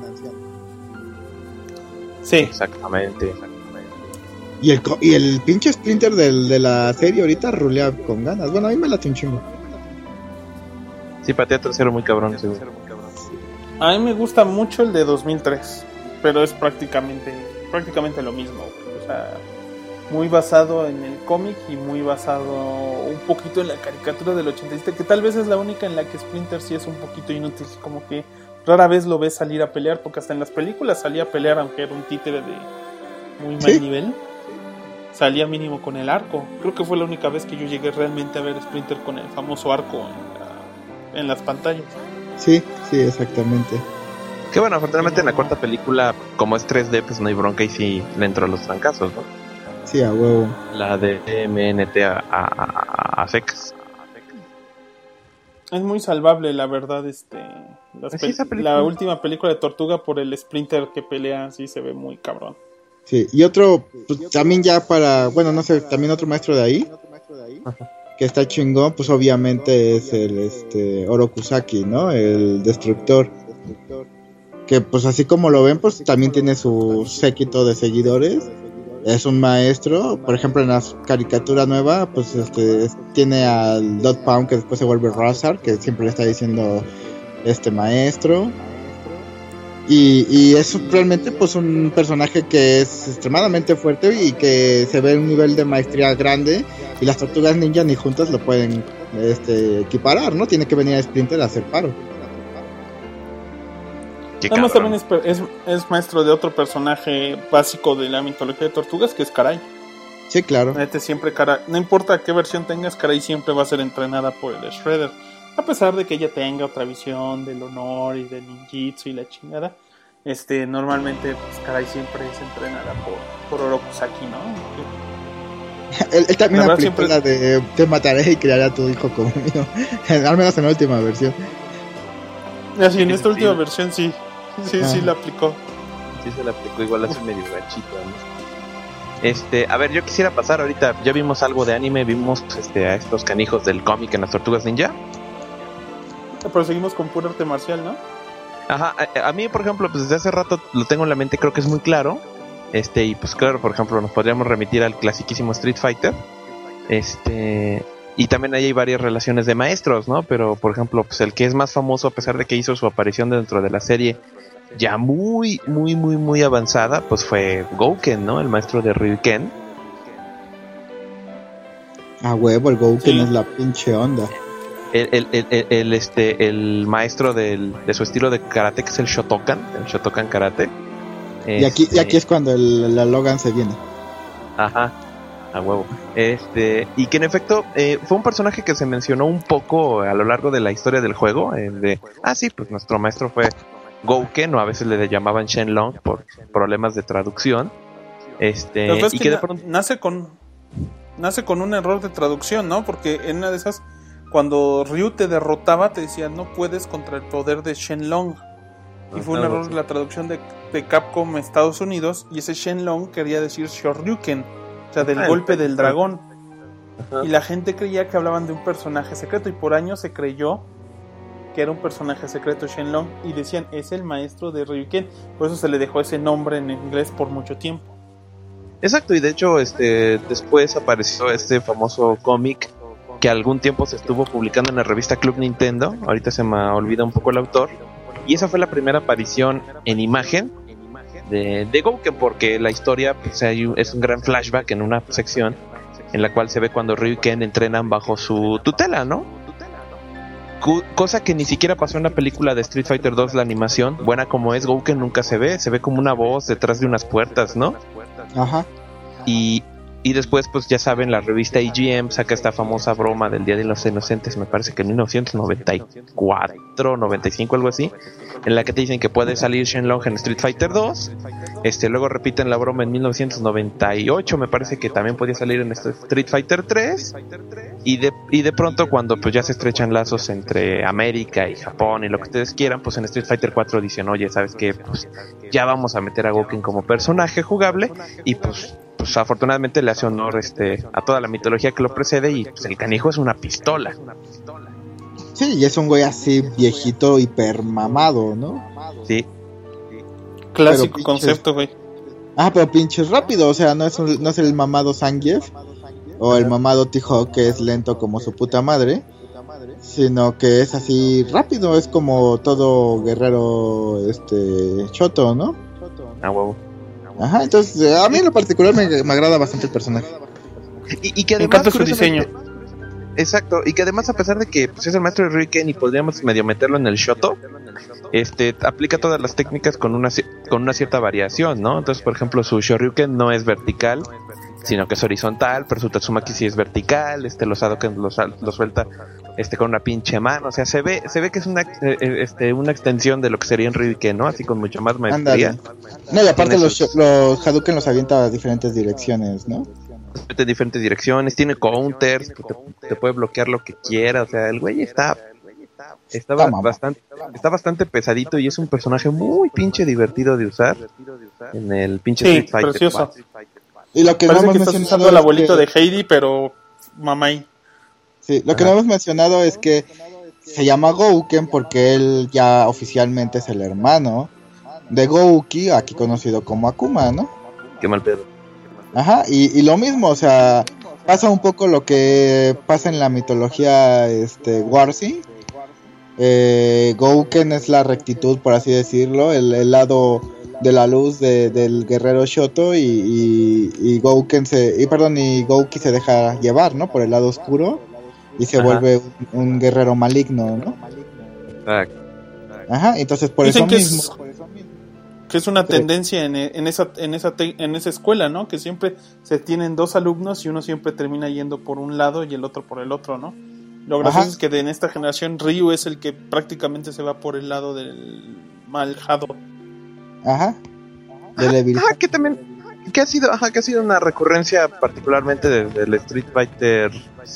Sí, exactamente. Y el y el pinche Splinter del, de la serie ahorita rulea con ganas. Bueno, a mí me late un chingo. Sí, patea trasero muy cabrón. Sí. A mí me gusta mucho el de dos mil tres, pero es prácticamente prácticamente lo mismo. O sea, muy basado en el cómic y muy basado un poquito en la caricatura del ochenta y siete, que tal vez es la única en la que Splinter sí es un poquito inútil, como que rara vez lo ves salir a pelear, porque hasta en las películas salía a pelear, aunque era un títere de muy mal ¿Sí? nivel. Salía mínimo con el arco. Creo que fue la única vez que yo llegué realmente a ver Splinter con el famoso arco en, la, en las pantallas. Sí, sí, exactamente. Que bueno, afortunadamente en la cuarta película, como es tres D, pues no hay bronca y sí le entró a los trancazos, ¿no? Sí, a huevo. La de M N T a, a, a, a secas. Es muy salvable, la verdad, este... Las ¿Sí, pe- la última película de Tortuga por el Splinter que pelea, sí se ve muy cabrón. Sí, y otro, pues, también ya para, bueno, no sé, también otro maestro de ahí, Ajá. que está chingón, pues obviamente es el este Orokusaki, ¿no? El destructor. Que pues así como lo ven, pues también tiene su séquito de seguidores. Es un maestro, por ejemplo en la caricatura nueva, pues este tiene al Dot Pound que después se vuelve Razar, que siempre le está diciendo este maestro. Y, y es realmente pues un personaje que es extremadamente fuerte y que se ve un nivel de maestría grande, y las Tortugas Ninja ni juntas lo pueden este, equiparar, ¿no? Tiene que venir a Splinter a hacer paro. Además también es, es, es maestro de otro personaje básico de la mitología de Tortugas, que es Karai. Sí, claro. Este siempre Karai, no importa qué versión tengas, Karai siempre va a ser entrenada por el Shredder. A pesar de que ella tenga otra visión del honor y del ninjitsu y la chingada, este, normalmente pues Karai siempre es entrenada por, por Orokusaki, ¿no? él, él también aplicó siempre... la de te mataré y criaré a tu hijo como mío. Al menos en la última versión. Así, en esta última versión sí. Sí, ah. sí la aplicó. Sí se la aplicó, igual hace medio ganchito, ¿no? Este, a ver, yo quisiera pasar ahorita, ya vimos algo de anime, vimos este a estos canijos del cómic en las Tortugas Ninja. Pero seguimos con pura arte marcial, ¿no? Ajá, a, a mí por ejemplo, pues desde hace rato lo tengo en la mente, creo que es muy claro. Este, y pues claro, por ejemplo, nos podríamos remitir al clasiquísimo Street Fighter. Este, y también ahí hay varias relaciones de maestros, ¿no? Pero por ejemplo, pues el que es más famoso, a pesar de que hizo su aparición dentro de la serie ya muy, muy, muy, muy avanzada, pues fue Gouken, ¿no? El maestro de Ryuken. Ah, huevo, el Gouken sí. Es la pinche onda. El, el, el, el, el, este, el maestro del, de su estilo de karate, que es el Shotokan, el Shotokan karate. Y aquí, este... y aquí es cuando el, la Logan se viene. Ajá, a huevo. Este, y que en efecto eh, fue un personaje que se mencionó un poco a lo largo de la historia del juego. Eh, de, ah, sí, pues nuestro maestro fue Gouken, o a veces le llamaban Shenlong por problemas de traducción. Este, y que, que de pronto nace con nace con un error de traducción, ¿no? Porque en una de esas, cuando Ryu te derrotaba, te decía no puedes contra el poder de Shenlong. Y fue un error de la traducción de, de Capcom Estados Unidos, y ese Shenlong quería decir Shoryuken, o sea, del ah, golpe del dragón. Ajá. Y la gente creía que hablaban de un personaje secreto, y por años se creyó que era un personaje secreto Shenlong, y decían, es el maestro de Ryuken, por eso se le dejó ese nombre en inglés por mucho tiempo. Exacto, y de hecho este después apareció este famoso cómic que algún tiempo se estuvo publicando en la revista Club Nintendo, ahorita se me olvida un poco el autor, y esa fue la primera aparición en imagen de, de Gouken, porque la historia pues, hay, es un gran flashback en una sección en la cual se ve cuando Ryu y Ken entrenan bajo su tutela, ¿no? Cosa que ni siquiera pasó en la película de Street Fighter dos, la animación, buena como es, Gouken nunca se ve, se ve como una voz detrás de unas puertas, ¿no? Ajá. Y, y después, pues ya saben, la revista E G M saca esta famosa broma del Día de los Inocentes, me parece que en mil novecientos noventa y cuatro, noventa y cinco, algo así, en la que te dicen que puede salir Shenlong en Street Fighter dos. Este, luego repiten la broma en mil novecientos noventa y ocho, me parece que también podía salir en Street Fighter tres. Y de, y de pronto, cuando pues ya se estrechan lazos entre América y Japón y lo que ustedes quieran, pues en Street Fighter cuatro dicen, oye, ¿sabes qué? Pues ya vamos a meter a Gouken como personaje jugable, y pues pues afortunadamente le hace honor este a toda la mitología que lo precede, y pues el canijo es una pistola. Sí, y es un güey así viejito, hiper mamado, ¿no? Sí. Clásico Pero concepto, güey. Ah, pero pinches rápido, o sea, no es, un, no es el mamado Zangief o el mamado T-Hawk que es lento como su puta madre, sino que es así rápido, es como todo guerrero este choto, ¿no? Ah, huevo. Ajá, entonces a mí en lo particular me, me agrada bastante el personaje. Y, y que me además encanta su diseño. Exacto, y que además, a pesar de que pues, es el maestro de Ryuken y podríamos medio meterlo en el Shoto, este aplica todas las técnicas con una con una cierta variación, ¿no? Entonces, por ejemplo, su Shoryuken no es vertical, sino que es horizontal, pero su Tatsumaki sí es vertical, este los Hadoken los lo suelta este con una pinche mano, o sea, se ve se ve que es una este una extensión de lo que sería en Ryuken, ¿no? Así con mucho más maestría. Ándale. No, y aparte los, los Hadouken los avienta a diferentes direcciones, ¿no? En diferentes direcciones, tiene counters, te, te puede bloquear lo que quiera, o sea, el güey está está bastante está bastante pesadito, y es un personaje muy pinche divertido de usar en el pinche sí, Street Fighter. Precioso. Y lo que Parece no que hemos estás mencionado usando el es abuelito que... de Heidi, pero mamay. Sí, lo que Ajá. no hemos mencionado es que se llama Gouken porque él ya oficialmente es el hermano de Gouki, aquí conocido como Akuma, ¿no? Qué mal pedo. Ajá, y, y lo mismo, o sea, pasa un poco lo que pasa en la mitología este Warzy. Eh, Gouken es la rectitud, por así decirlo, el, el lado de la luz de, del guerrero Shoto, y, y, y Gouken se, y perdón, y Gouki se deja llevar, ¿no? Por el lado oscuro, y se Ajá. vuelve un, un guerrero maligno, ¿no? Exacto. Ajá, entonces por Dicen eso que mismo. Es... que es una sí. tendencia en, en esa en esa te, en esa escuela, ¿no? Que siempre se tienen dos alumnos y uno siempre termina yendo por un lado y el otro por el otro, ¿no? Lo gracioso Ajá. es que de, en esta generación Ryu es el que prácticamente se va por el lado del maljado. Ajá. Ajá, ajá, que también que ha sido, ajá, que ha sido una recurrencia particularmente del de Street Fighter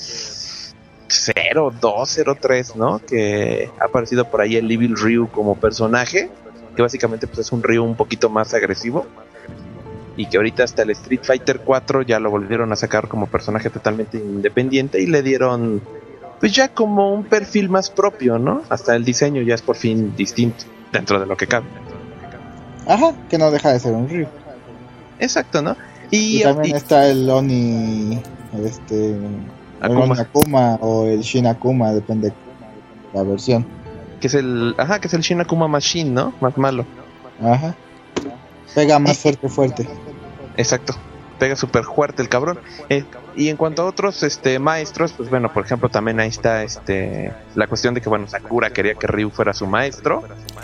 cero dos, cero tres, ¿no? Que ha aparecido por ahí el Evil Ryu como personaje, que básicamente pues es un Ryu un poquito más agresivo, y que ahorita hasta el Street Fighter cuatro ya lo volvieron a sacar como personaje totalmente independiente y le dieron pues ya como un perfil más propio, ¿no? Hasta el diseño ya es por fin distinto dentro de lo que cabe. Ajá, que no deja de ser un Ryu. Exacto, ¿no? Y, y también y, está el Oni este Akuma. El Oni Akuma o el Shin Akuma, depende de la versión. Que es el, ajá, que es el Shin Akuma Machine, ¿no? Más malo. Ajá. Pega más fuerte, fuerte. Exacto. Pega súper fuerte el cabrón. Eh, y en cuanto a otros este maestros, pues bueno, por ejemplo, también ahí está este la cuestión de que, bueno, Sakura quería que Ryu fuera su maestro.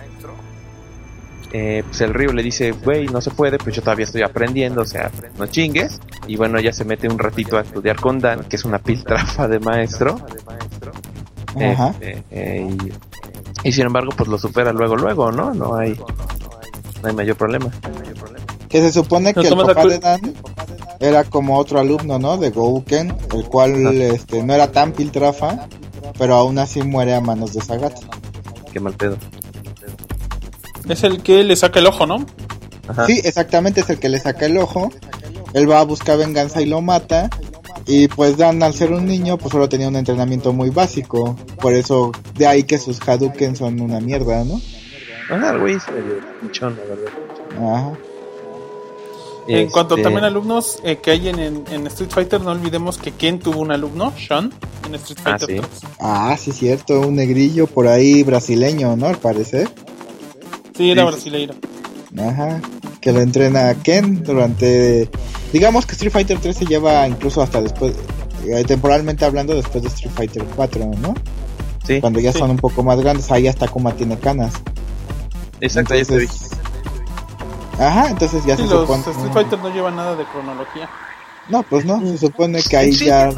Eh, pues el Ryu le dice, güey, no se puede, pues yo todavía estoy aprendiendo, o sea, no chingues. Y bueno, ya se mete un ratito a estudiar con Dan, que es una piltrafa de maestro. Ajá. Este, eh, y, y sin embargo, pues lo supera luego, luego, ¿no? No hay, no hay mayor problema. Que se supone que el papá de Dan era como otro alumno, ¿no? De Gouken, el cual no. este no era tan piltrafa, pero aún así muere a manos de Sagat. Qué mal pedo. Es el que le saca el ojo, ¿no? Ajá. Sí, exactamente, es el que le saca el ojo. Él va a buscar venganza y lo mata. Y pues Dan, al ser un niño, pues solo tenía un entrenamiento muy básico. Por eso, de ahí que sus Hadouken son una mierda, ¿no? Ajá, el güey es medio pinchón, la verdad. Ajá. En Este... cuanto también a alumnos eh, que hay en, en, en Street Fighter, no olvidemos que Ken tuvo un alumno, Sean, en Street Fighter ah, ¿sí? tres. Ah, sí, cierto, un negrillo por ahí brasileño, ¿no? Al parecer. Sí, era sí. brasileiro. Ajá, que lo entrena Ken durante... Digamos que Street Fighter tres se lleva incluso hasta después, eh, temporalmente hablando, después de Street Fighter cuatro, ¿no? Sí. Cuando ya sí. son un poco más grandes, ahí hasta Kuma tiene canas. Exacto, entonces, ya te ajá, entonces ya Sí, se los supone... Street Fighter no llevan nada de cronología. No, pues no, se supone que ahí Sí. ya...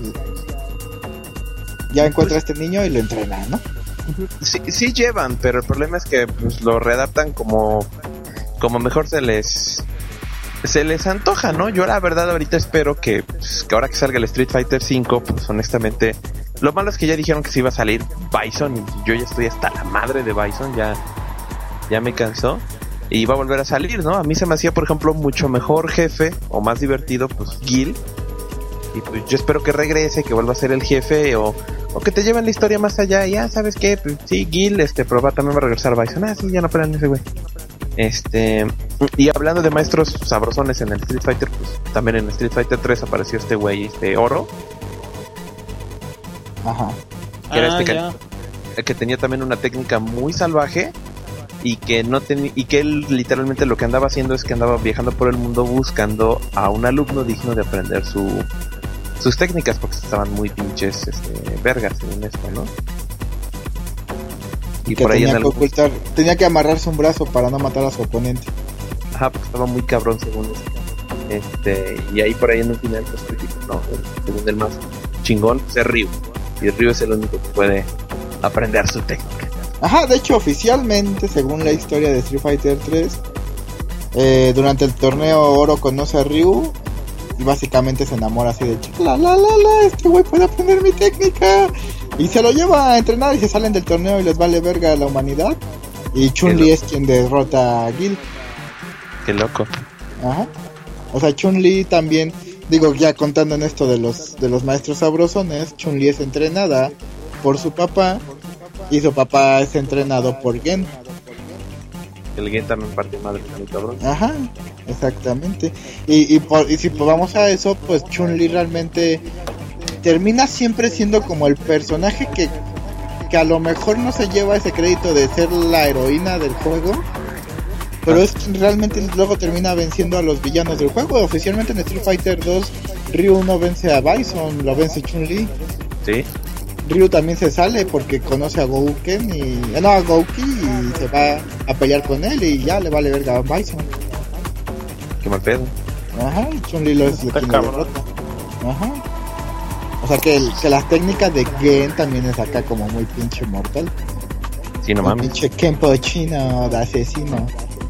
Ya encuentra a este niño y lo entrena, ¿no? Sí, sí llevan, pero el problema es que pues lo readaptan como como mejor se les se les antoja, ¿no? Yo la verdad ahorita espero que, pues, que ahora que salga el Street Fighter cinco, pues honestamente, lo malo es que ya dijeron que se iba a salir Bison y yo ya estoy hasta la madre de Bison, ya ya me cansó y va a volver a salir, ¿no? A mí se me hacía, por ejemplo, mucho mejor jefe o más divertido, pues Gil. Y pues yo espero que regrese, que vuelva a ser el jefe o O que te lleven la historia más allá. Y ya, ¿sabes qué? Pues, sí, Gil, este, pero va, también va a regresar Bison. Ah, sí, ya no pelean ese güey. Este... Y hablando de maestros sabrosones en el Street Fighter, pues también en Street Fighter tres apareció este güey, este Oro. Ajá. Que era Ah, este ya. que, que tenía también una técnica muy salvaje. Y que no tenía... Y que él literalmente lo que andaba haciendo es que andaba viajando por el mundo buscando a un alumno digno de aprender su... sus técnicas, porque estaban muy pinches este, vergas en esto, ¿no? Y que por ahí tenía en que algún... ocultar, tenía que amarrarse un brazo para no matar a su oponente. Ajá, porque estaba muy cabrón según esto. Este, y ahí por ahí en un final, pues crítico, no, según el más chingón, pues es Ryu. Y Ryu es el único que puede aprender su técnica. Ajá, de hecho, oficialmente, según la historia de Street Fighter tres, eh, durante el torneo Oro conoce a Ryu. Y básicamente se enamora así de chico, la la la la, este güey puede aprender mi técnica. Y se lo lleva a entrenar y se salen del torneo y les vale verga a la humanidad. Y Chun-Li es quien derrota a Gil. Qué loco. Ajá. O sea, Chun-Li también, digo, ya contando en esto de los de los maestros sabrosones, Chun-Li es entrenada por su papá y su papá es entrenado por Gen. El Gen también parte madre, muy cabrón. Ajá, exactamente. Y, y, por, y si pues vamos a eso, pues Chun-Li realmente termina siempre siendo como el personaje que, que a lo mejor no se lleva ese crédito de ser la heroína del juego, pero es que realmente luego termina venciendo a los villanos del juego. Oficialmente en Street Fighter dos, Ryu no vence a Bison, lo vence Chun-Li. Sí. Ryu también se sale porque conoce a Gouken y... No, a Gouki y se va a pelear con él y ya le vale verga a Bison. Qué mal pedo. Ajá, y Chun-Li lo es Está quien lo cabrón. derrota. Ajá. O sea que, el, que las técnicas de Gen también es acá como muy pinche mortal. Sí, no Muy mames. pinche Kenpo chino de asesino.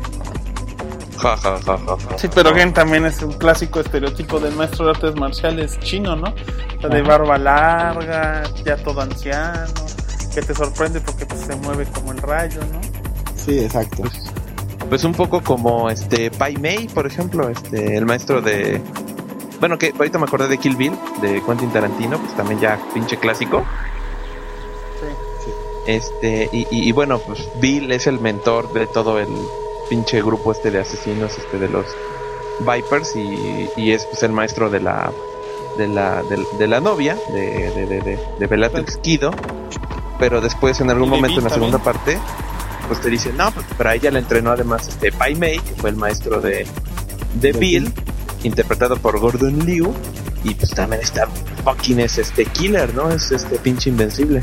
Ja, ja, ja, ja, ja. Sí, pero Gen también es un clásico estereotipo del maestro de artes marciales chino, ¿no? O sea, de Ajá. barba larga, ya todo anciano, que te sorprende porque pues, se mueve como el rayo, ¿no? Sí, exacto. Pues un poco como este Pai Mei, por ejemplo, este el maestro de... Bueno, que ahorita me acordé de Kill Bill, de Quentin Tarantino, pues también ya pinche clásico. Sí. Este, y, y, y bueno, pues Bill es el mentor de todo el pinche grupo este de asesinos, este de los Vipers, y, y es pues el maestro de la de la de, de la novia de de, de, de, de Bellatrix Kido. Pero después en algún Y de momento en la Bill segunda parte pues te dicen, no, pues pero a ella le entrenó además este Pai Mei, que fue el maestro de de De Bill, Bill. interpretado por Gordon Liu, y pues también está fucking es este killer, ¿no? Es este pinche invencible.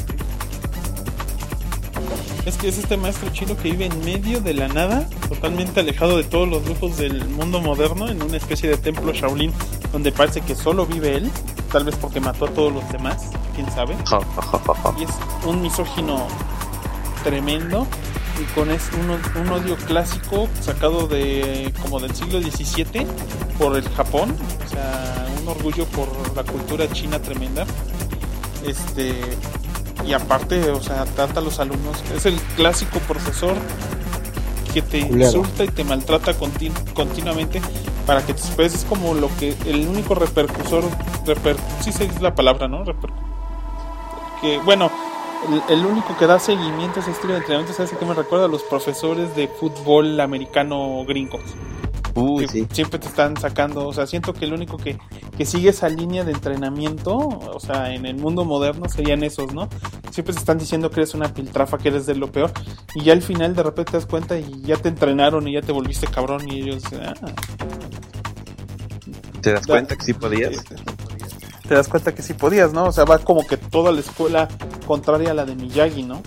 Es que es este maestro chino que vive en medio de la nada, totalmente alejado de todos los grupos del mundo moderno, en una especie de templo Shaolin, donde parece que solo vive él, tal vez porque mató a todos los demás, quién sabe. Ja, ja, ja, ja, ja. Y es un misógino tremendo y con es un, un odio clásico sacado de como del siglo diecisiete por el Japón, o sea, un orgullo por la cultura china tremenda. Este, y aparte, o sea, trata a los alumnos, es el clásico profesor que te Culero. insulta y te maltrata continu- continuamente para que te superes. Es como lo que el único repercusor, reper, sí sé es la palabra, ¿no? Reper, que bueno, el, el único que da seguimiento a ese estilo de entrenamiento, ¿sabes qué me recuerda? A los profesores de fútbol americano gringos. Uy, que sí. Siempre te están sacando, o sea, siento que el único que, que sigue esa línea de entrenamiento, o sea, en el mundo moderno serían esos, ¿no? Siempre te están diciendo que eres una piltrafa, que eres de lo peor, y ya al final de repente te das cuenta y ya te entrenaron y ya te volviste cabrón y ellos... Ah, ¿Te das cuenta que sí podías? Te das cuenta que sí podías, ¿no? O sea, va como que toda la escuela contraria a la de Miyagi, ¿no?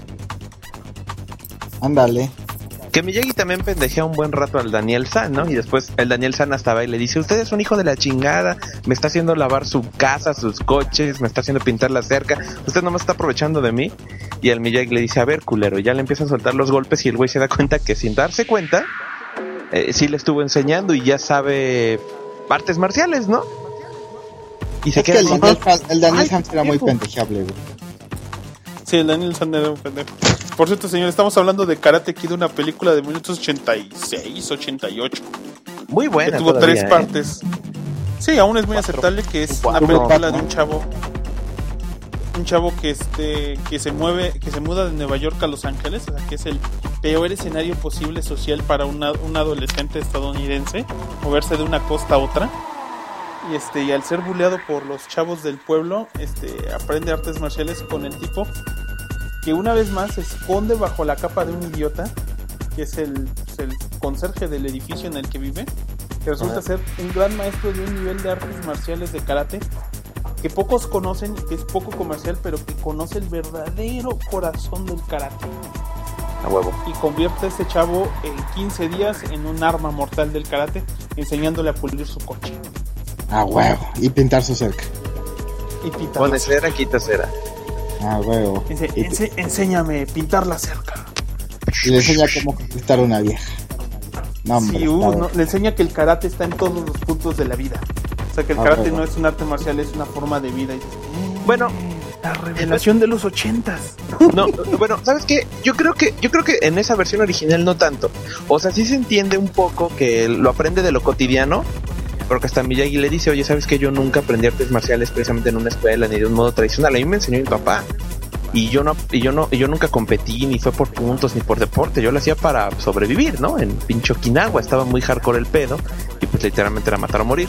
Ándale. Que Miyagi también pendejea un buen rato al Daniel San, ¿no? Y después el Daniel San hasta va y le dice, usted es un hijo de la chingada, me está haciendo lavar su casa, sus coches, me está haciendo pintar la cerca, usted nomás está aprovechando de mí. Y el Miyagi le dice, a ver, culero, y ya le empieza a soltar los golpes y el güey se da cuenta que sin darse cuenta, eh, sí le estuvo enseñando y ya sabe artes marciales, ¿no? Y se es queda que el con... Daniel, el Daniel Ay, San era muy tiempo. pendejeable, güey. Sí, el Daniel San era un pendejo. Por cierto, señor, estamos hablando de Karate Kid, una película de mil novecientos ochenta y seis, ochenta y ocho. Muy buena. Que tuvo todavía, tres ¿eh? partes. Sí, aún es muy Cuatro. aceptable, que es Cuatro. una película de Cuatro. un chavo. Un chavo que este que se mueve, que se muda de Nueva York a Los Ángeles, o sea, que es el peor escenario posible social para una, un adolescente estadounidense, moverse de una costa a otra. Y este y al ser buleado por los chavos del pueblo, este aprende artes marciales con el tipo que una vez más se esconde bajo la capa de un idiota, que es el, pues, el conserje del edificio en el que vive, que resulta Ajá. ser un gran maestro de un nivel de artes marciales de karate que pocos conocen y que es poco comercial, pero que conoce el verdadero corazón del karate. A huevo. Y convierte a ese chavo en quince días en un arma mortal del karate, enseñándole a pulir su coche. Ah, huevo. Y pintar su cerca. Y pintar Pone la cerca. cera, quita cera. Ah, huevo. Dice, Y, "Ense- enséñame a pintar la cerca. y le enseña cómo conquistar una vieja. No, hombre. Sí, está uh, bueno. no, le enseña que el karate está en todos los puntos de la vida. O sea, que el Ah, karate bueno. no es un arte marcial, es una forma de vida. Y dices, Bueno, la revelación de los ochentas. no, bueno, ¿sabes qué? Yo creo que, yo creo que en esa versión original no tanto. O sea, sí se entiende un poco que lo aprende de lo cotidiano, porque hasta Miyagi le dice, oye, ¿sabes qué? Yo nunca aprendí artes marciales precisamente en una escuela ni de un modo tradicional. A mí me enseñó mi papá. Y yo no, y yo no, y yo nunca competí, ni fue por puntos, ni por deporte. Yo lo hacía para sobrevivir, ¿no? En pinche Okinawa estaba muy hardcore el pedo, y pues literalmente era matar o morir.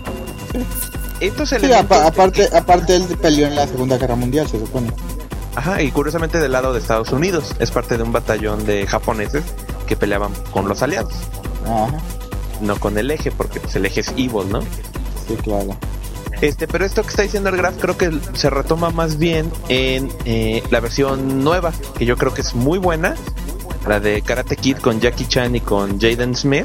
Estos Sí, elementos apa- de- aparte, aparte él peleó en la Segunda Guerra Mundial, se supone. Ajá, y curiosamente del lado de Estados Unidos. Es parte de un batallón de japoneses que peleaban con los aliados. Ajá, No con el eje, porque pues el eje es evil, ¿no? sí, claro. Este, pero esto que está diciendo el Graf creo que se retoma más bien en eh, la versión nueva, que yo creo que es muy buena, la de Karate Kid con Jackie Chan y con Jaden Smith,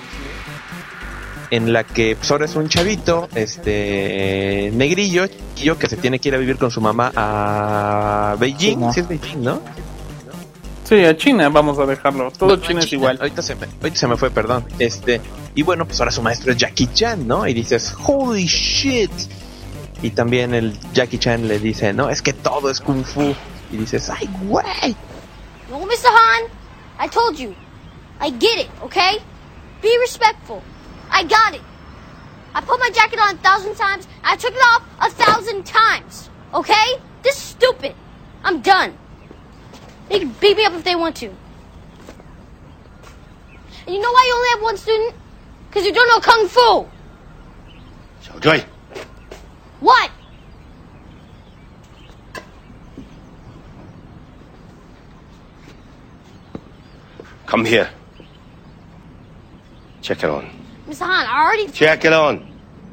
en la que pues, ahora es un chavito, este negrillo, chiquillo, que se tiene que ir a vivir con su mamá a Beijing, Sí, ¿no? sí es Beijing, ¿no? Sí, a China vamos a dejarlo. Todo No, China es China. igual. Ahorita se me, ahorita se me fue, perdón. Este, y bueno, pues ahora su maestro es Jackie Chan, ¿no? Y dices, holy shit. Y también el Jackie Chan le dice, no, es que todo es kung fu. Y dices, ay, güey. No, mister Han, I told you. I get it, okay? Be respectful. I got it. I put my jacket on a thousand times. I took it off a thousand times, okay? This is stupid. I'm done. They can beat me up if they want to. And you know why you only have one student? Because you don't know Kung Fu. Xiao Zhui, What? come here. Check it on. mister Han, I already... Check it on.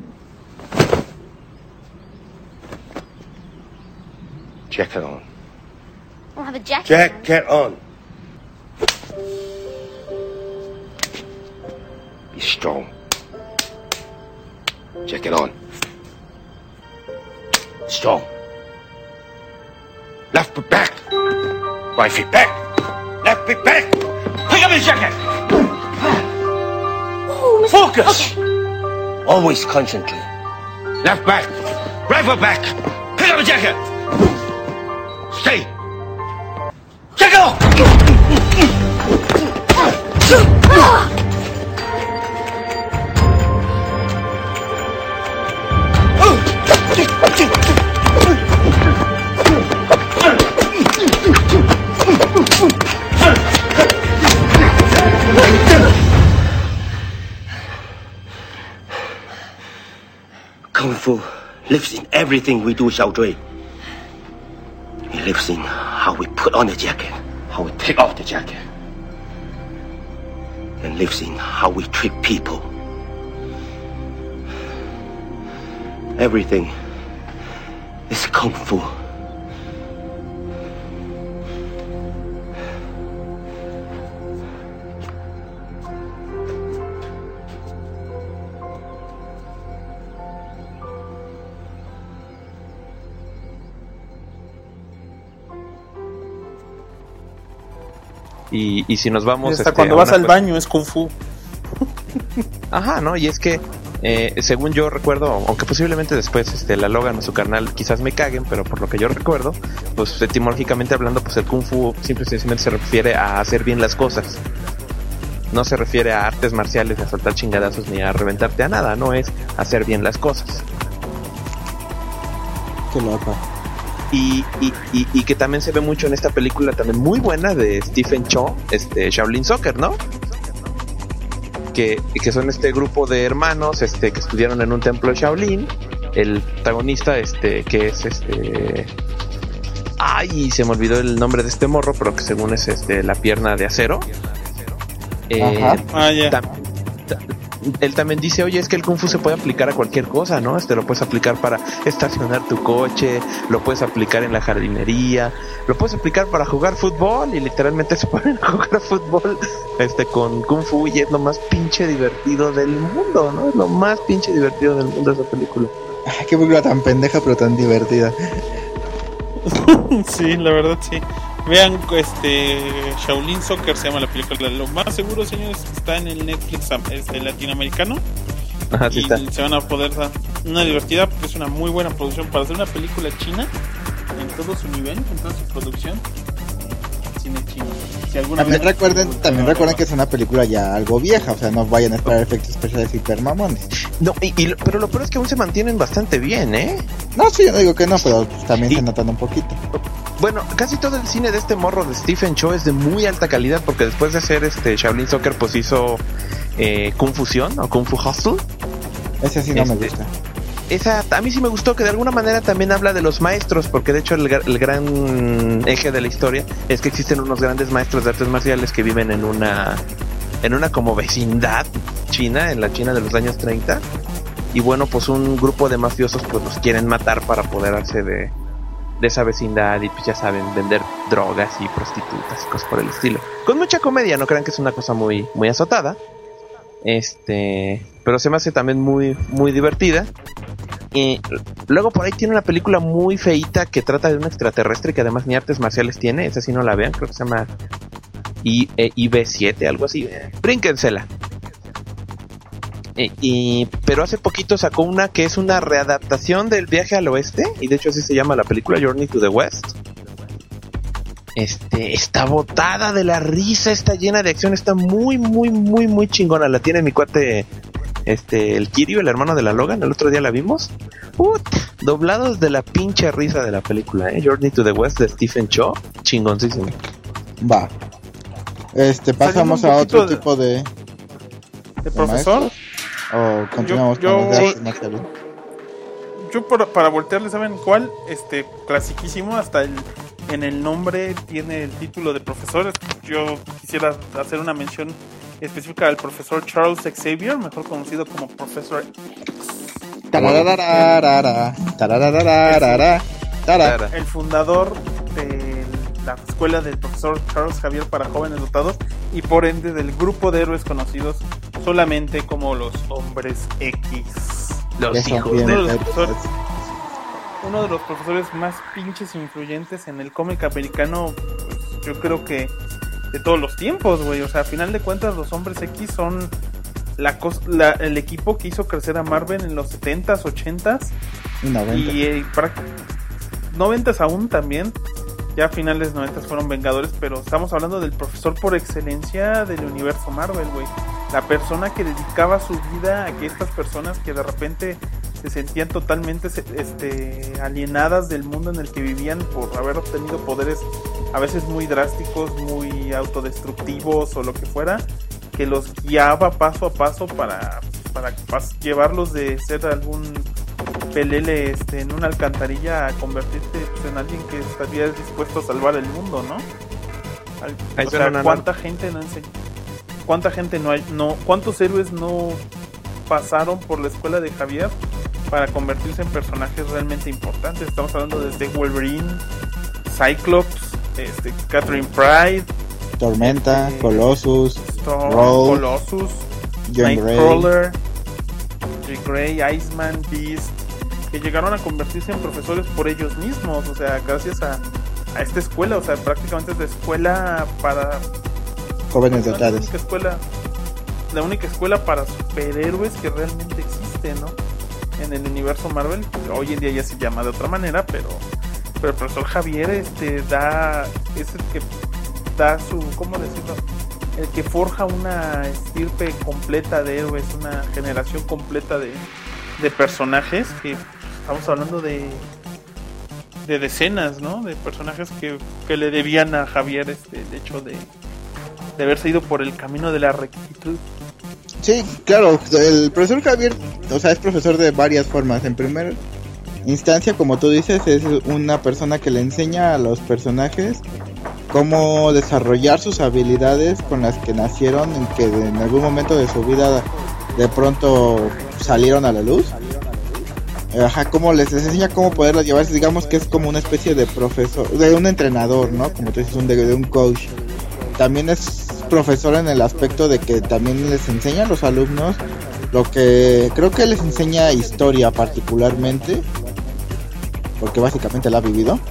Check it on. I don't have a jacket. Check it on. Be strong. Check it on. Strong. Left foot back. Right feet back. Left feet back. Pick up your jacket. Oh, mister Focus. Okay. Always concentrate. Left back. Right foot back. Pick up your jacket. Stay. Check it on. Kung Fu lives in everything we do, Xiao Zhui. It lives in how we put on the jacket, how we take off the jacket. And lives in how we treat people. Everything is Kung Fu. Y, y si nos vamos... Hasta este, cuando a vas una al cosa- baño es Kung Fu. Ajá, ¿no? Y es que, eh, según yo recuerdo, aunque posiblemente después este, la Logan o su carnal quizás me caguen, pero por lo que yo recuerdo, pues etimológicamente hablando, pues el Kung Fu simple y sencillamente se refiere a hacer bien las cosas. No se refiere a artes marciales, ni a soltar chingadazos, ni a reventarte a nada, no es hacer bien las cosas. Qué loco. Y, y, y, y que también se ve mucho en esta película también muy buena de Stephen Chow, este Shaolin Soccer, ¿no? Que, que son este grupo de hermanos este que estudiaron en un templo Shaolin. El protagonista, este, que es este... Ay, se me olvidó el nombre de este morro, pero que según es este la pierna de acero. Eh, Ajá. Ah, ya. tam- ta- él también dice, oye, es que el Kung Fu se puede aplicar a cualquier cosa, ¿no? Este lo puedes aplicar para estacionar tu coche, lo puedes aplicar en la jardinería, lo puedes aplicar para jugar fútbol, y literalmente se pueden jugar fútbol este con Kung Fu, y es lo más pinche divertido del mundo, ¿no? Es lo más pinche divertido del mundo esa película. Ay, qué película tan pendeja pero tan divertida. Sí, la verdad sí. Vean, este Shaolin Soccer se llama la película. Lo más seguro, señores, está en el Netflix este, latinoamericano. Ajá, sí y está. se van a poder dar una divertida porque es una muy buena producción para hacer una película china en todo su nivel, en toda su producción. Cine chino. Si alguna También vez- recuerden, también recuerden que es una película ya algo vieja, o sea, no vayan a esperar efectos especiales hiper mamones. No, y, y lo- pero lo peor es que aún se mantienen bastante bien, ¿eh? No, sí, yo no digo que no, pero también se notan un poquito. Bueno, casi todo el cine de este morro de Stephen Chow es de muy alta calidad, porque después de hacer este Shaolin Soccer pues hizo eh, Kung Fusion o Kung Fu Hustle. Ese sí no me Este, gusta. Esa a mí sí me gustó, que de alguna manera también habla de los maestros, porque de hecho el, gra- el gran eje de la historia es que existen unos grandes maestros de artes marciales que viven en una en una como vecindad china, en la China de los años treinta, y bueno, pues un grupo de mafiosos pues los quieren matar para apoderarse de de esa vecindad, y pues ya saben, vender drogas y prostitutas y cosas por el estilo. Con mucha comedia, no crean que es una cosa muy muy azotada. Este, pero se me hace también muy muy divertida. Y luego por ahí tiene una película muy feita que trata de un extraterrestre que además ni artes marciales tiene, esa sí no la vean, creo que se llama I, eh, I B siete, algo así. Brínquensela. Y, y, pero hace poquito sacó una que es una readaptación del Viaje al Oeste, y de hecho así se llama la película, Journey to the West. Este, está botada de la risa, está llena de acción, está muy, muy, muy, muy chingona. La tiene mi cuate, este, el Kiryu, el hermano de la Logan, el otro día la vimos. Ut, doblados de la pinche risa de la película, ¿eh? Journey to the West de Stephen Chow, chingoncísimo. Va. Este, pasamos Saliendo a un otro poquito de- tipo de... ¿De profesor? maestros, ¿O continuamos Yo- con los yo- de artes marciales? Yo por- para voltearle, ¿saben cuál? Este, clasiquísimo, hasta el, en el nombre tiene el título de profesor. Yo quisiera hacer una mención específica al profesor Charles Xavier, mejor conocido como Profesor X. Tararararara, tararararara, tara. El fundador de la escuela del profesor Charles Xavier para jóvenes dotados, y por ende del grupo de héroes conocidos solamente como los Hombres X. Los Ya son hijos bien Uno de de... los perfectos. profesores, uno de los profesores más pinches influyentes en el cómic americano, pues, yo creo que de todos los tiempos, güey. O sea, a final de cuentas, los Hombres X son la, cos- la el equipo que hizo crecer a Marvel en los setentas, ochentas Y noventa. y eh, prac- noventas aún también. Ya a finales noventas fueron Vengadores, pero estamos hablando del profesor por excelencia del universo Marvel, güey. La persona que dedicaba su vida a que estas personas que de repente se sentían totalmente se- este, alienadas del mundo en el que vivían por haber obtenido poderes a veces muy drásticos, muy autodestructivos o lo que fuera, que los guiaba paso a paso para, para pas- llevarlos de ser algún pelele este, en una alcantarilla a convertirte pues, en alguien que estaría dispuesto a salvar el mundo, ¿no? Al, o sea, ¿cuánta gente no enseñó? ¿Cuánta gente no hay? No, ¿cuántos héroes no pasaron por la escuela de Javier para convertirse en personajes realmente importantes? Estamos hablando desde Wolverine, Cyclops, este, Catherine Pride, Tormenta, este, Colossus, Storm, Rogue, Colossus, Jean Nightcrawler, Jean Grey, Iceman, Beast, que llegaron a convertirse en profesores por ellos mismos, o sea, gracias a, a esta escuela, o sea, prácticamente es la escuela para jóvenes de la única escuela, la única escuela para superhéroes que realmente existe, ¿no? En el universo Marvel. Hoy en día ya se llama de otra manera, pero pero el profesor Javier este da es el que da su, ¿cómo decirlo? El que forja una estirpe completa de héroes, una generación completa de, de personajes, que estamos hablando de de decenas, ¿no? De personajes que, que le debían a Javier este el hecho de de haberse ido por el camino de la rectitud. Sí, claro, el profesor Javier, o sea, es profesor de varias formas. En primera instancia, como tú dices, es una persona que le enseña a los personajes cómo desarrollar sus habilidades con las que nacieron, en que en algún momento de su vida de pronto salieron a la luz. Ajá, cómo les, les enseña cómo poderlas llevar. Digamos que es como una especie de profesor, de un entrenador, ¿no? Como tú dices, un de, de un coach. También es profesor en el aspecto de que también les enseña a los alumnos lo que creo que les enseña historia particularmente, porque básicamente la ha vivido.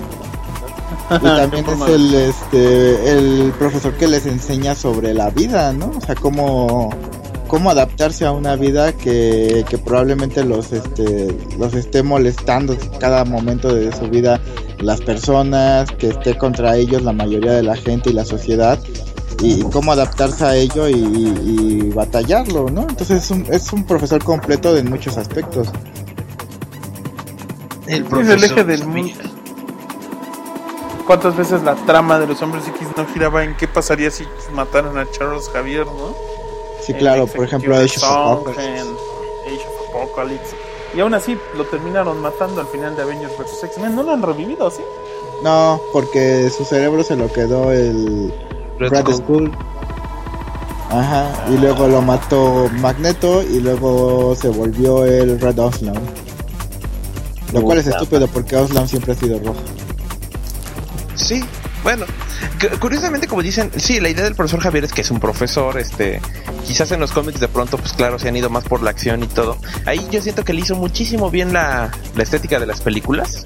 Y también es el este el profesor que les enseña sobre la vida, ¿no? O sea, cómo cómo adaptarse a una vida que, que probablemente los este los esté molestando cada momento de su vida, las personas, que esté contra ellos la mayoría de la gente y la sociedad, y cómo adaptarse a ello y, y batallarlo, ¿no? Entonces es un, es un profesor completo en muchos aspectos. El profesor es el eje del mundo. ¿Cuántas veces la trama de los Hombres X no giraba en qué pasaría si mataran a Charles Xavier, ¿no? Sí, claro, por ejemplo, Age of Apocalypse. Age of Apocalypse. Y aún así lo terminaron matando al final de Avengers versus. X-Men. ¿No lo han revivido, sí? No, porque su cerebro se lo quedó el Red, Red Skull. Ajá, ah. Y luego lo mató Magneto y luego se volvió el Red Oslam. Lo uh, cual es ya. estúpido porque Oslam siempre ha sido rojo. Sí, bueno, curiosamente como dicen, sí, la idea del profesor Javier es que es un profesor, este, quizás en los cómics de pronto, pues claro, se han ido más por la acción y todo. Ahí yo siento que le hizo muchísimo bien la, la estética de las películas,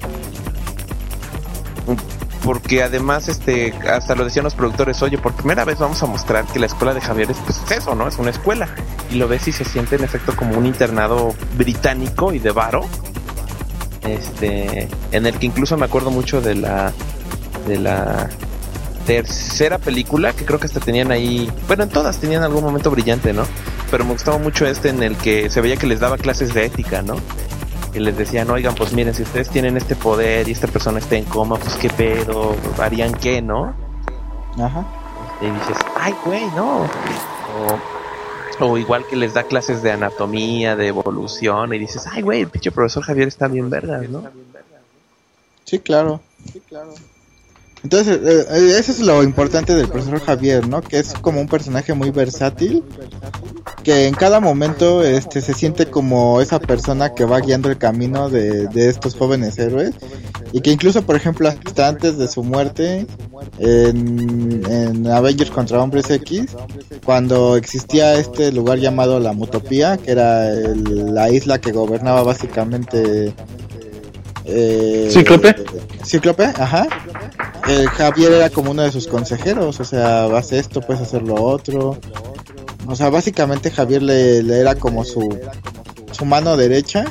porque además, este, hasta lo decían los productores, oye, por primera vez vamos a mostrar que la escuela de Javier es, pues, es eso, ¿no? Es una escuela, y lo ves y se siente en efecto como un internado británico y de varo, este, en el que incluso me acuerdo mucho de la de la tercera película, que creo que hasta tenían ahí, bueno, en todas tenían algún momento brillante, ¿no? Pero me gustaba mucho este en el que se veía que les daba clases de ética, ¿no? Y les decían, oigan, pues miren, si ustedes tienen este poder y esta persona está en coma, pues qué pedo, harían qué, ¿no? Ajá. Y dices, ay, güey, no. O, o igual que les da clases de anatomía, de evolución, y dices, ay, güey, el pinche profesor Javier está bien vergas, ¿no? Sí, claro. Sí, claro. Entonces, eh, eso es lo importante del profesor Javier, ¿no? Que es como un personaje muy versátil, que en cada momento este se siente como esa persona que va guiando el camino de, de estos jóvenes héroes, y que incluso, por ejemplo, hasta antes de su muerte en, en Avengers contra Hombres X, cuando existía este lugar llamado la Mutopía, que era el, la isla que gobernaba básicamente eh, Cíclope Cíclope, ajá. El Javier era como uno de sus consejeros, o sea, haz esto, puedes hacer lo otro. O sea, básicamente Javier le, le era como su su mano derecha.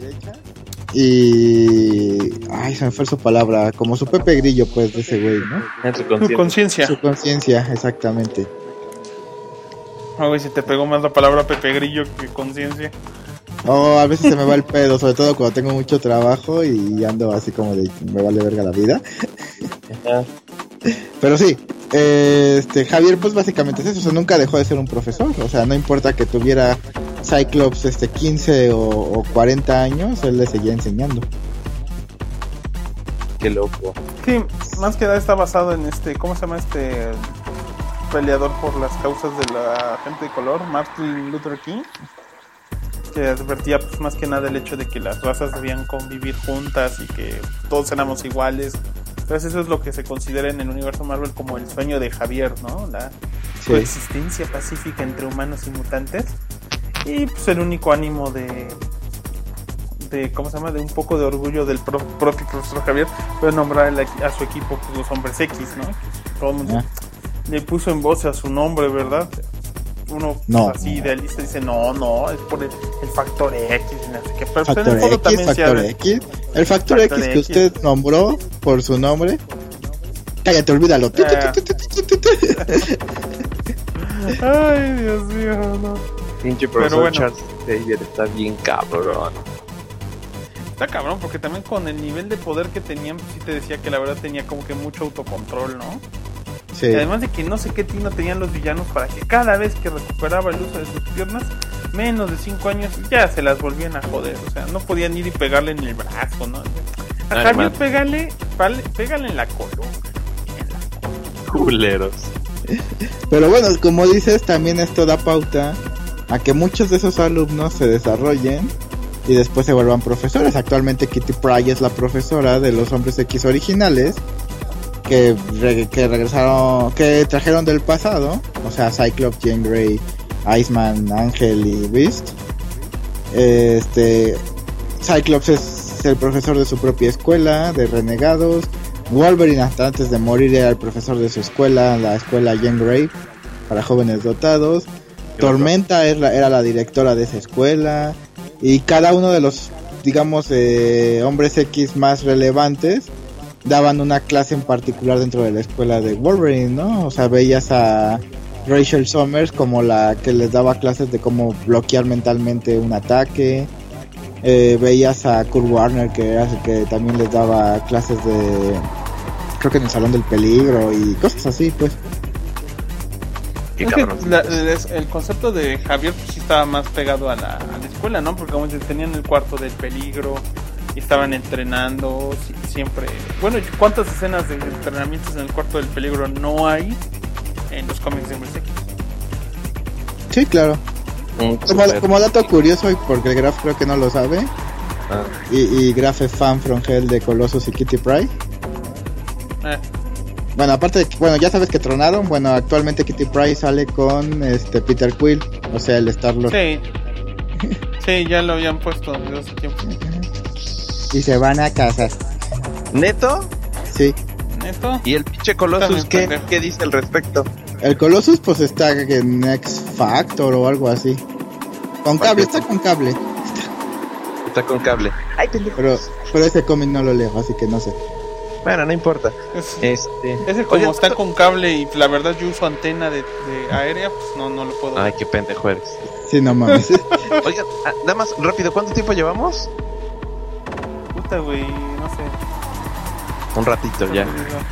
Y ay, se me fue su palabra, como su Pepe Grillo, pues, de ese güey, ¿no? Su conciencia. Su conciencia, exactamente. Ah, güey, si te pegó más la palabra Pepe Grillo que conciencia. Oh, a veces se me va el pedo, sobre todo cuando tengo mucho trabajo y ando así como de me vale verga la vida. Pero sí, eh, este Javier pues básicamente es eso, o sea, nunca dejó de ser un profesor, o sea, no importa que tuviera Cyclops este quince o, o cuarenta años, él le seguía enseñando. Qué loco. Sí, más que nada está basado en este, ¿cómo se llama este peleador por las causas de la gente de color? Martin Luther King, que advertía pues más que nada el hecho de que las razas debían convivir juntas y que todos éramos iguales. Entonces eso es lo que se considera en el universo Marvel como el sueño de Javier, ¿no? La sí. coexistencia pacífica entre humanos y mutantes. Y pues el único ánimo de... de ¿cómo se llama? De un poco de orgullo del pro, propio profesor Javier, fue nombrar a su equipo pues, los hombres X, ¿no? Todo el mundo ah. le puso en voz a su nombre, ¿verdad? Uno no, así no. idealista dice, no, no, es por el, el factor X, no sé qué. Pero factor en el fondo X, también factor se X. El factor, factor X que X. usted nombró por su nombre. Cállate, olvídalo. Eh. Ay, Dios mío, no. Pinche profesor bueno. Charles Xavier está bien cabrón. Está cabrón, porque también con el nivel de poder que tenían, pues sí te decía que la verdad tenía como que mucho autocontrol, ¿no? Sí. Y además de que no sé qué tino tenían los villanos para que cada vez que recuperaba el uso de sus piernas, menos de cinco años, ya se las volvían a joder. O sea, no podían ir y pegarle en el brazo, ¿no? A Ay, Javier pégale, vale, pégale en la columna. Culeros. Pero bueno, como dices, también esto da pauta a que muchos de esos alumnos se desarrollen y después se vuelvan profesores. Actualmente Kitty Pryde es la profesora de los Hombres X originales que, re- que regresaron, que trajeron del pasado, o sea, Cyclops, Jean Grey, Iceman, Ángel y Beast. Este Cyclops es el profesor de su propia escuela de renegados. Wolverine hasta antes de morir era el profesor de su escuela, la escuela Jean Grey para jóvenes dotados. Tormenta era, era la directora de esa escuela. Y cada uno de los, digamos, eh, hombres X más relevantes daban una clase en particular dentro de la escuela de Wolverine, ¿no? O sea, veías a Rachel Summers como la que les daba clases de cómo bloquear mentalmente un ataque. Eh, veías a Kurt Warner, que era el que también les daba clases de, creo que en el Salón del Peligro y cosas así, pues. Es que la, el concepto de Javier pues sí estaba más pegado a la, a la escuela, ¿no? Porque como tenían el cuarto del peligro y estaban entrenando siempre. Bueno, ¿cuántas escenas de entrenamientos en el cuarto del peligro no hay en los cómics de Hombres X? Sí, claro. Mm, como, como dato curioso, y porque el Graf creo que no lo sabe, ah. y, y Graf es fan from hell de Colossus y Kitty Pryde. Eh. Bueno, aparte de que, bueno, ya sabes que tronaron. Bueno, actualmente Kitty Pryde sale con este Peter Quill, o sea, el Star-Lord. Sí. Sí, ya lo habían puesto desde hace tiempo. Y se van a casar. ¿Neto? Sí. ¿Neto? ¿Y el pinche Colossus qué, qué dice al respecto? El Colossus pues está en X Factor o algo así. Con cable, está con cable. Está, está con cable. Ay, pero, pero ese cómic no lo leo, así que no sé. Bueno, no importa. Es, este, ese como oye, está con cable y la verdad yo uso antena de, de aérea, pues no, no lo puedo. Ay, qué pendejo eres. Sí, no mames. Oigan, nada más rápido, ¿cuánto tiempo llevamos? Puta, güey, no sé. Un ratito ya.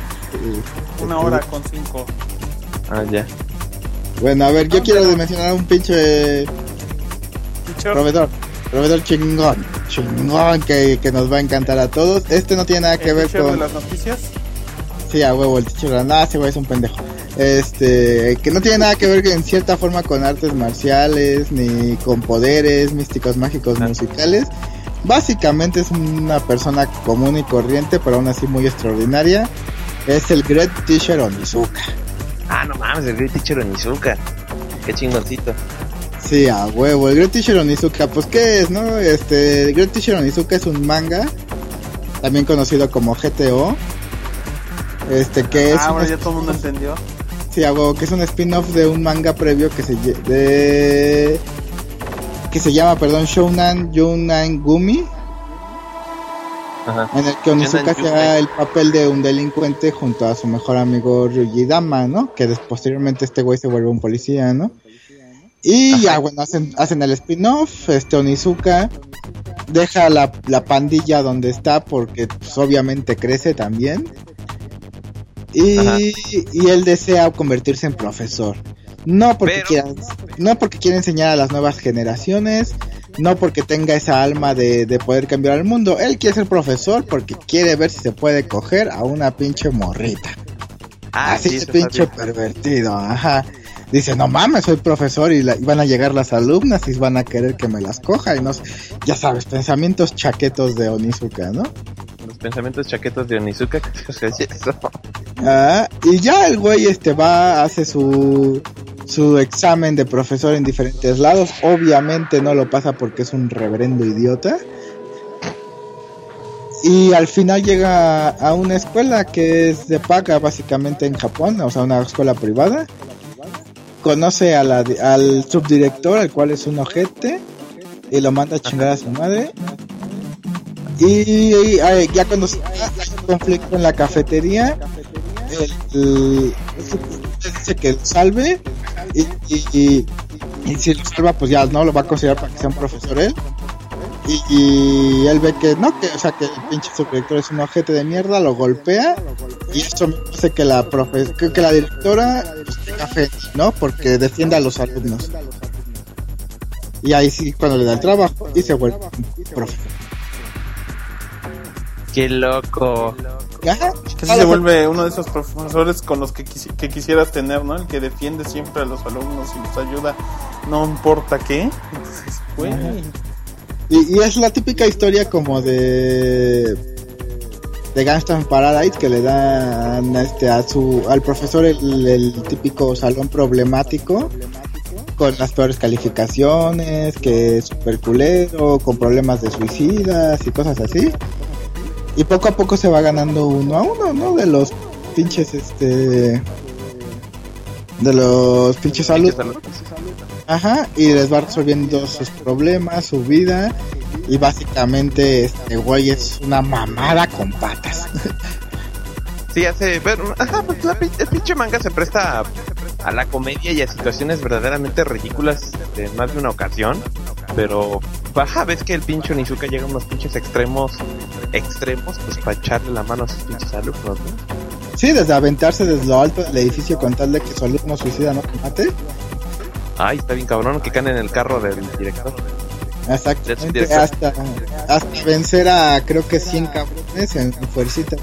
Una hora con cinco. Ah, ya. Bueno, a ver, yo no, quiero pero... mencionar un pinche proveedor, proveedor chingón, chingón que, que nos va a encantar a todos. Este no tiene nada que ver con de las noticias. Sí, a huevo, el teacher de las... Ah, ese güey es un pendejo. Este, que no tiene nada que ver en cierta forma con artes marciales ni con poderes místicos, mágicos, ah. musicales. Básicamente es una persona común y corriente, pero aún así muy extraordinaria. Es el Great Teacher Onizuka. Ah, no mames, el Great Teacher Onizuka. Qué chingoncito. Sí, a huevo, el Great Teacher Onizuka, pues ¿qué es, no? Este, el Great Teacher Onizuka es un manga, también conocido como G T O. Este, que es... Ah, ahora ya todo el mundo entendió. Sí, a huevo, que es un spin-off de un manga previo que se... de... que se llama, perdón, Shounan Yunan Gumi. Ajá. En el que Onizuka hacía el papel de un delincuente junto a su mejor amigo Ryuji Dama, ¿no? Que des- posteriormente este güey se vuelve un policía, ¿no? Y Ajá. ya, bueno, hacen, hacen el spin-off. Este Onizuka deja la, la pandilla donde está porque pues, obviamente crece también. Y, y él desea convertirse en profesor. No porque Pero... quiera, no porque quiera enseñar a las nuevas generaciones, no porque tenga esa alma de, de poder cambiar el mundo. Él quiere ser profesor porque quiere ver si se puede coger a una pinche morrita. Ah, Así sí, es pinche pervertido, ajá. Dice, no mames, soy profesor y, la, y van a llegar las alumnas y van a querer que me las coja y no sé, ya sabes, pensamientos chaquetos de Onizuka, ¿no? Los pensamientos chaquetos de Onizuka, ¿qué es eso? Ah, y ya el güey este va, hace su su examen de profesor en diferentes lados, obviamente no lo pasa porque es un reverendo idiota. Y al final llega a una escuela que es de paga básicamente en Japón, o sea, una escuela privada. Conoce a la, al subdirector, el cual es un ojete, y lo manda a chingar a su madre. Y, y, y ya cuando se hay un conflicto en la cafetería, el, el, el dice que lo salve, y, y, y, y si lo salva, pues ya no lo va a considerar para que sea un profesor él. Y, y él ve que no, que o sea que el pinche subdirector es un ojete de mierda, lo golpea, y esto me hace que la profe, que, que la directora pues, tenga fe, ¿no? Porque defiende a los alumnos. Y ahí sí cuando le da el trabajo y se vuelve profe. Qué loco. Ajá. Que se vuelve uno de esos profesores con los que, quisi- que quisieras tener, ¿no? El que defiende siempre a los alumnos y los ayuda, no importa qué. Entonces, güey. Y, y es la típica historia como de de Gangsta in Paradise, que le dan este a su al profesor el, el típico salón problemático con las peores calificaciones, que es super culero, con problemas de suicidas y cosas así. Y poco a poco se va ganando uno a uno, ¿no? De los pinches este de los pinches alumnos. Ajá, y les va resolviendo sus problemas, su vida, y básicamente este güey es una mamada con patas. Sí, hace ver, ajá, pues la, el pinche manga se presta a, a la comedia y a situaciones verdaderamente ridículas de más de una ocasión, pero baja, ves que el pinche Onizuka llega a unos pinches extremos, extremos, pues para echarle la mano a sus pinches alumnos, ¿no? Sí, desde aventarse desde lo alto del edificio con tal de que su alumno suicida no te mate. Ay, está bien cabrón, que caen en el carro del director. Exactamente, hasta, hasta vencer a creo que cien cabrones en fuercita.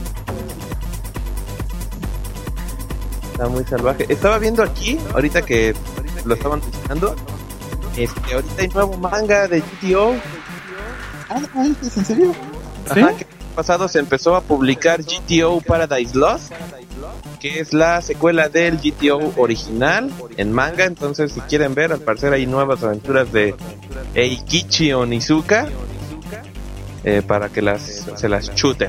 Está muy salvaje. Estaba viendo aquí, ahorita que lo estaban mencionando, este, ahorita hay nuevo manga de G T O. Ah, no, ¿es en serio? Ajá, ¿sí? Que el pasado se empezó a publicar G T O Paradise Lost, que es la secuela del G T O original en manga. Entonces si quieren ver, al parecer hay nuevas aventuras de Eikichi Onizuka, eh, para que las se las chuten.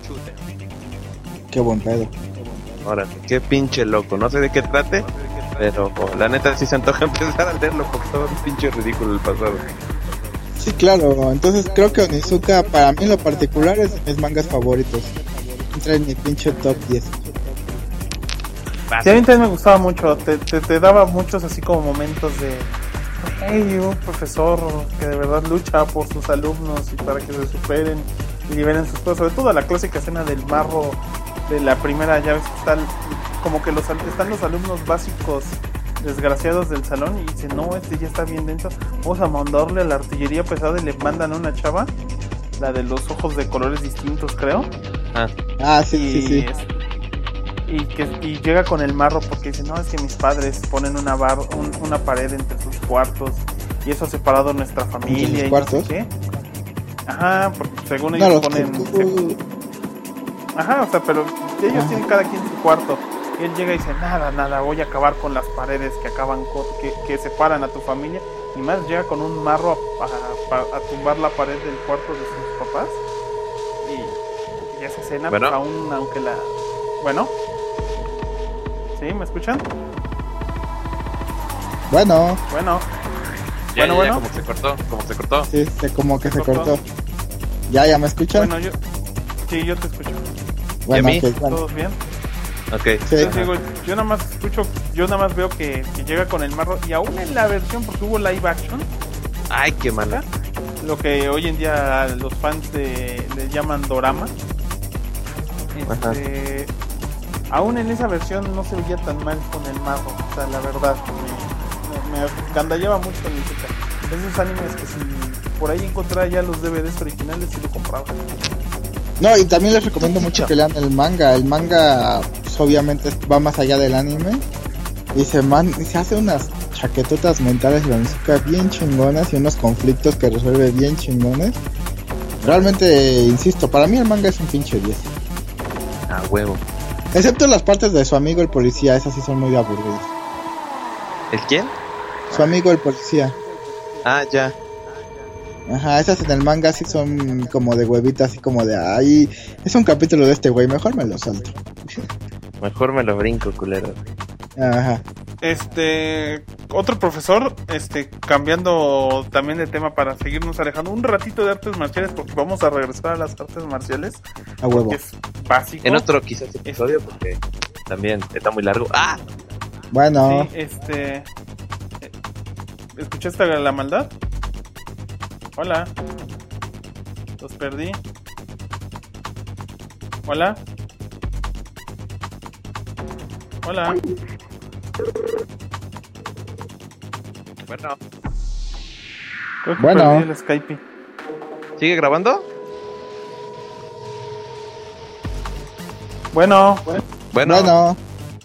Qué buen pedo. Ahora, qué pinche loco, no sé de qué trate, pero la neta sí se antoja empezar a leerlo porque estaba un pinche ridículo el pasado. Sí, claro, entonces creo que Onizuka para mí en lo particular es de mis mangas favoritos. Entra en mi pinche top diez. Sí, a mí también me gustaba mucho, te, te, te daba muchos así como momentos de hey, un profesor que de verdad lucha por sus alumnos y para que se superen y liberen sus cosas, sobre todo la clásica escena del marro de la primera, ya ves que están como que los están los alumnos básicos desgraciados del salón y dicen, no, este ya está bien denso, vamos a mandarle a la artillería pesada, y le mandan a una chava, la de los ojos de colores distintos creo. Ah, ah sí, y, sí, sí. Y, que, y llega con el marro porque dice, no, es que mis padres ponen una bar, un, una pared entre sus cuartos y eso ha separado nuestra familia y cuartos? no sé qué. Ajá, porque según ellos no, ponen que... Ajá, o sea, pero ellos Ajá. tienen cada quien su cuarto. Y él llega y dice, nada, nada, voy a acabar con las paredes que acaban con, que, que separan a tu familia. Y más llega con un marro a, a, a, a tumbar la pared del cuarto de sus papás. Y, y esa escena, bueno. Pues aún, aunque la... Bueno... ¿Sí? ¿Me escuchan? Bueno. Bueno. Ya, bueno, ya, bueno. Ya, como se cortó, como se cortó. Sí, se, como que se, se cortó. cortó. Ya, ya me escuchan. Bueno, yo... Sí, yo te escucho. Bueno, ¿Y a mí? Okay, bueno. ¿Todos bien? Ok. Sí. Entonces, digo, yo nada más escucho, yo nada más veo que, que llega con el marro y aún en la versión, porque hubo live action. Ay, qué mala. Lo que hoy en día los fans de, le llaman dorama. Este... Aún en esa versión no se veía tan mal con el marro, o sea, la verdad, me gandallaba mucho con Inuzuka. Esos animes que si por ahí encontrara ya los D V Ds originales, sí lo compraba. No, y también les recomiendo mucho que lean el manga. El manga, pues, obviamente, va más allá del anime. Y se, man, se hace unas chaquetotas mentales de Inuzuka bien chingonas y unos conflictos que resuelve bien chingones. Realmente, insisto, para mí el manga es un pinche diez. Ah, huevo. Excepto las partes de su amigo el policía, esas sí son muy aburridas. ¿El quién? Su amigo el policía. Ah, ya. Ajá, esas en el manga sí son como de huevita, así como de ay, es un capítulo de este güey, mejor me lo salto. Mejor me lo brinco, culero. Ajá. Este, otro profesor, este, cambiando también de tema para seguirnos alejando un ratito de artes marciales, porque vamos a regresar a las artes marciales. A huevo. Es básico. En otro quizás episodio, porque también está muy largo. ¡Ah! Bueno. Sí, este, ¿escuchaste la maldad? Hola. Los perdí. Hola. Hola. Bueno. Creo que bueno. perdí el Skype. ¿Sigue grabando? Bueno. Bueno. Bueno.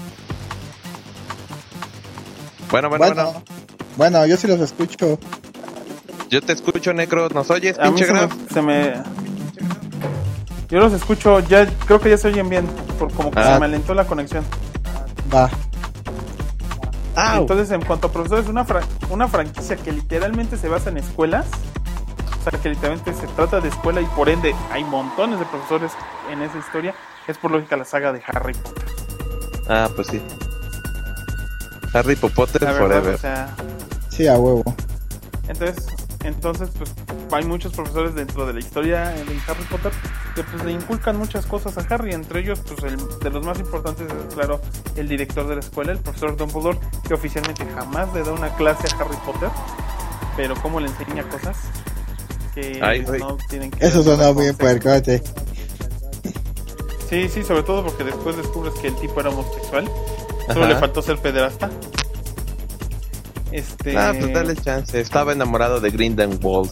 Bueno, bueno, bueno. bueno. Bueno, yo sí los escucho. Yo te escucho, Necro. ¿Nos oyes, A mí pinche se me, Graf? se me... Yo los escucho, ya creo que ya se oyen bien, por como que Ah. se me alentó la conexión. Va. Au. Entonces, en cuanto a profesores, una, fra- una franquicia que literalmente se basa en escuelas, o sea, que literalmente se trata de escuela y por ende hay montones de profesores en esa historia, es por lógica la saga de Harry Potter. Ah, pues sí. Harry Potter La verdad, forever. o sea, Sí, a huevo. entonces, entonces, pues, hay muchos profesores dentro de la historia de Harry Potter que pues le inculcan muchas cosas a Harry, entre ellos, pues, el, de los más importantes es, claro, el director de la escuela, el profesor Dumbledore, que oficialmente jamás le da una clase a Harry Potter, pero como le enseña cosas que Ay, no tienen que... Eso dar sonó una bien consejo. puercote. Sí, sí, sobre todo porque después descubres que el tipo era homosexual, solo Ajá. le faltó ser pederasta. Este... Ah, pues dale chance. Estaba enamorado de Grindelwald.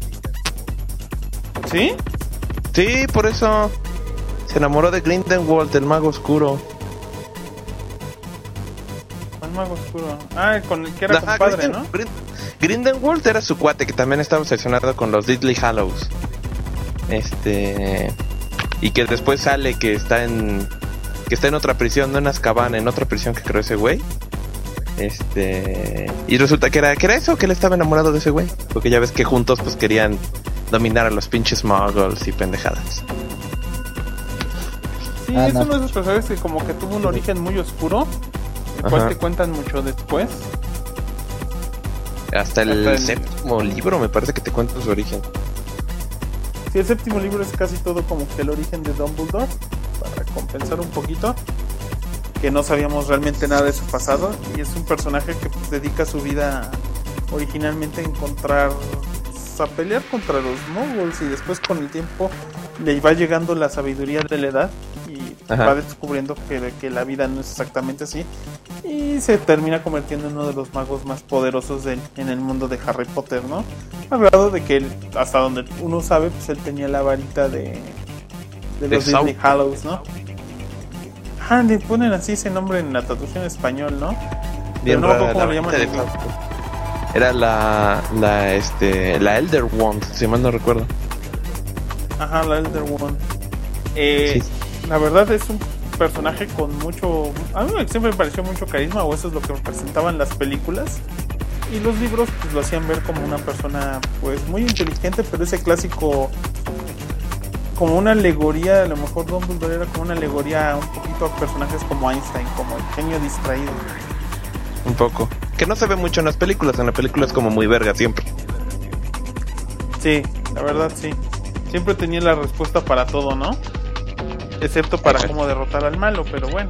¿Sí? Sí, por eso. Se enamoró de Grindelwald, el mago oscuro. ¿Cuál mago oscuro? Ah, con el que era Ajá, compadre, Grinden- ¿no? Grin- Grindelwald era su cuate, que también estaba obsesionado con los Deathly Hallows. Este... Y que después sale que está en... Que está en otra prisión, no en Azkaban, en otra prisión que creó ese güey. Este... Y resulta que era, que era eso, que él estaba enamorado de ese güey. Porque ya ves que juntos pues querían dominar a los pinches muggles y pendejadas. Sí, Ah, es no. uno de esos personajes que como que tuvo un origen muy oscuro, el cual Ajá. te cuentan mucho después. Hasta el, Hasta el- séptimo libro me parece que te cuenta su origen. Sí, el séptimo libro es casi todo como que el origen de Dumbledore, para compensar un poquito, que no sabíamos realmente nada de su pasado, y es un personaje que pues, dedica su vida originalmente a encontrar, a pelear contra los muggles, y después con el tiempo le va llegando la sabiduría de la edad y Ajá. va descubriendo que, que la vida no es exactamente así, y se termina convirtiendo en uno de los magos más poderosos de- en el mundo de Harry Potter, ¿no? Al grado de que él, hasta donde uno sabe, pues él tenía la varita de, de De los Deathly Sauco. Hallows, ¿no? Ah, le ponen así ese nombre en la traducción en español, ¿no? Pero Bien no me rara, acuerdo cómo la le llaman varita en de inglés. Fausto. Era la, la, este, la Elder Wand, si mal no recuerdo. Ajá, la Elder One. Eh, Sí. La verdad es un personaje con mucho... A mí siempre me pareció mucho carisma, o eso es lo que representaban las películas. Y los libros pues lo hacían ver como una persona pues muy inteligente, pero ese clásico... Como una alegoría, a lo mejor Dumbledore era como una alegoría un poquito a personajes como Einstein, como el genio distraído. Un poco. Que no se ve mucho en las películas, en las películas como muy verga siempre. Sí, la verdad sí. Siempre tenía la respuesta para todo, ¿no? Excepto para cómo derrotar al malo, pero bueno.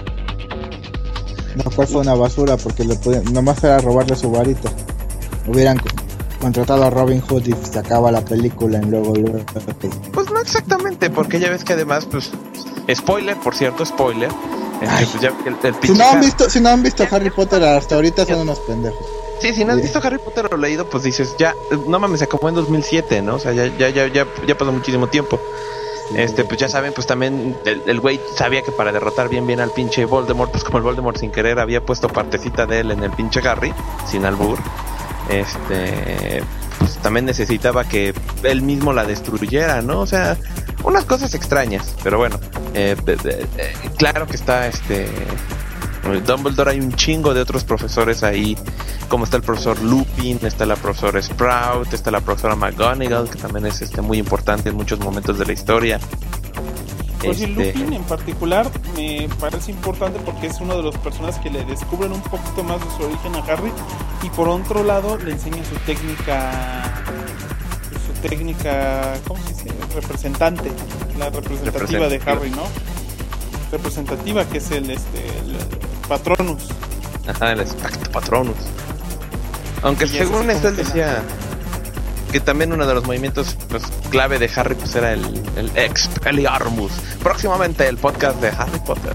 No, cual fue una basura porque le podían, nomás era robarle su varita. Hubieran co- contratado a Robin Hood y se acaba la película en luego, luego. Pues no exactamente, porque ya ves que además, pues, spoiler, por cierto, spoiler. Este, pues ya el, el Si pinche no han Harry- visto, si no han visto Harry Potter hasta ahorita son unos pendejos. Sí, si no has visto Harry Potter o leído, pues dices, ya, no mames, se acabó en dos mil siete, ¿no? O sea, ya, ya, ya, ya, ya pasó muchísimo tiempo. Este, pues ya saben, pues también el, el güey sabía que para derrotar bien bien al pinche Voldemort, pues como el Voldemort sin querer había puesto partecita de él en el pinche Harry, sin albur, este, pues también necesitaba que él mismo la destruyera, ¿no? O sea, unas cosas extrañas, pero bueno, eh, eh, eh, claro que está este... Dumbledore, hay un chingo de otros profesores ahí, como está el profesor Lupin, está la profesora Sprout, está la profesora McGonagall, que también es este muy importante en muchos momentos de la historia. Pues este... Lupin en particular me parece importante porque es uno de los personajes que le descubren un poquito más de su origen a Harry, y por otro lado le enseñan su técnica, su técnica, ¿cómo se dice? Representante, la representativa de Harry, ¿no? Representativa, que es el este el Patronus. Ajá, el Expecto Patronus. Aunque y según esto él decía que también uno de los movimientos pues clave de Harry pues era el, el Expelliarmus. Próximamente el podcast de Harry Potter.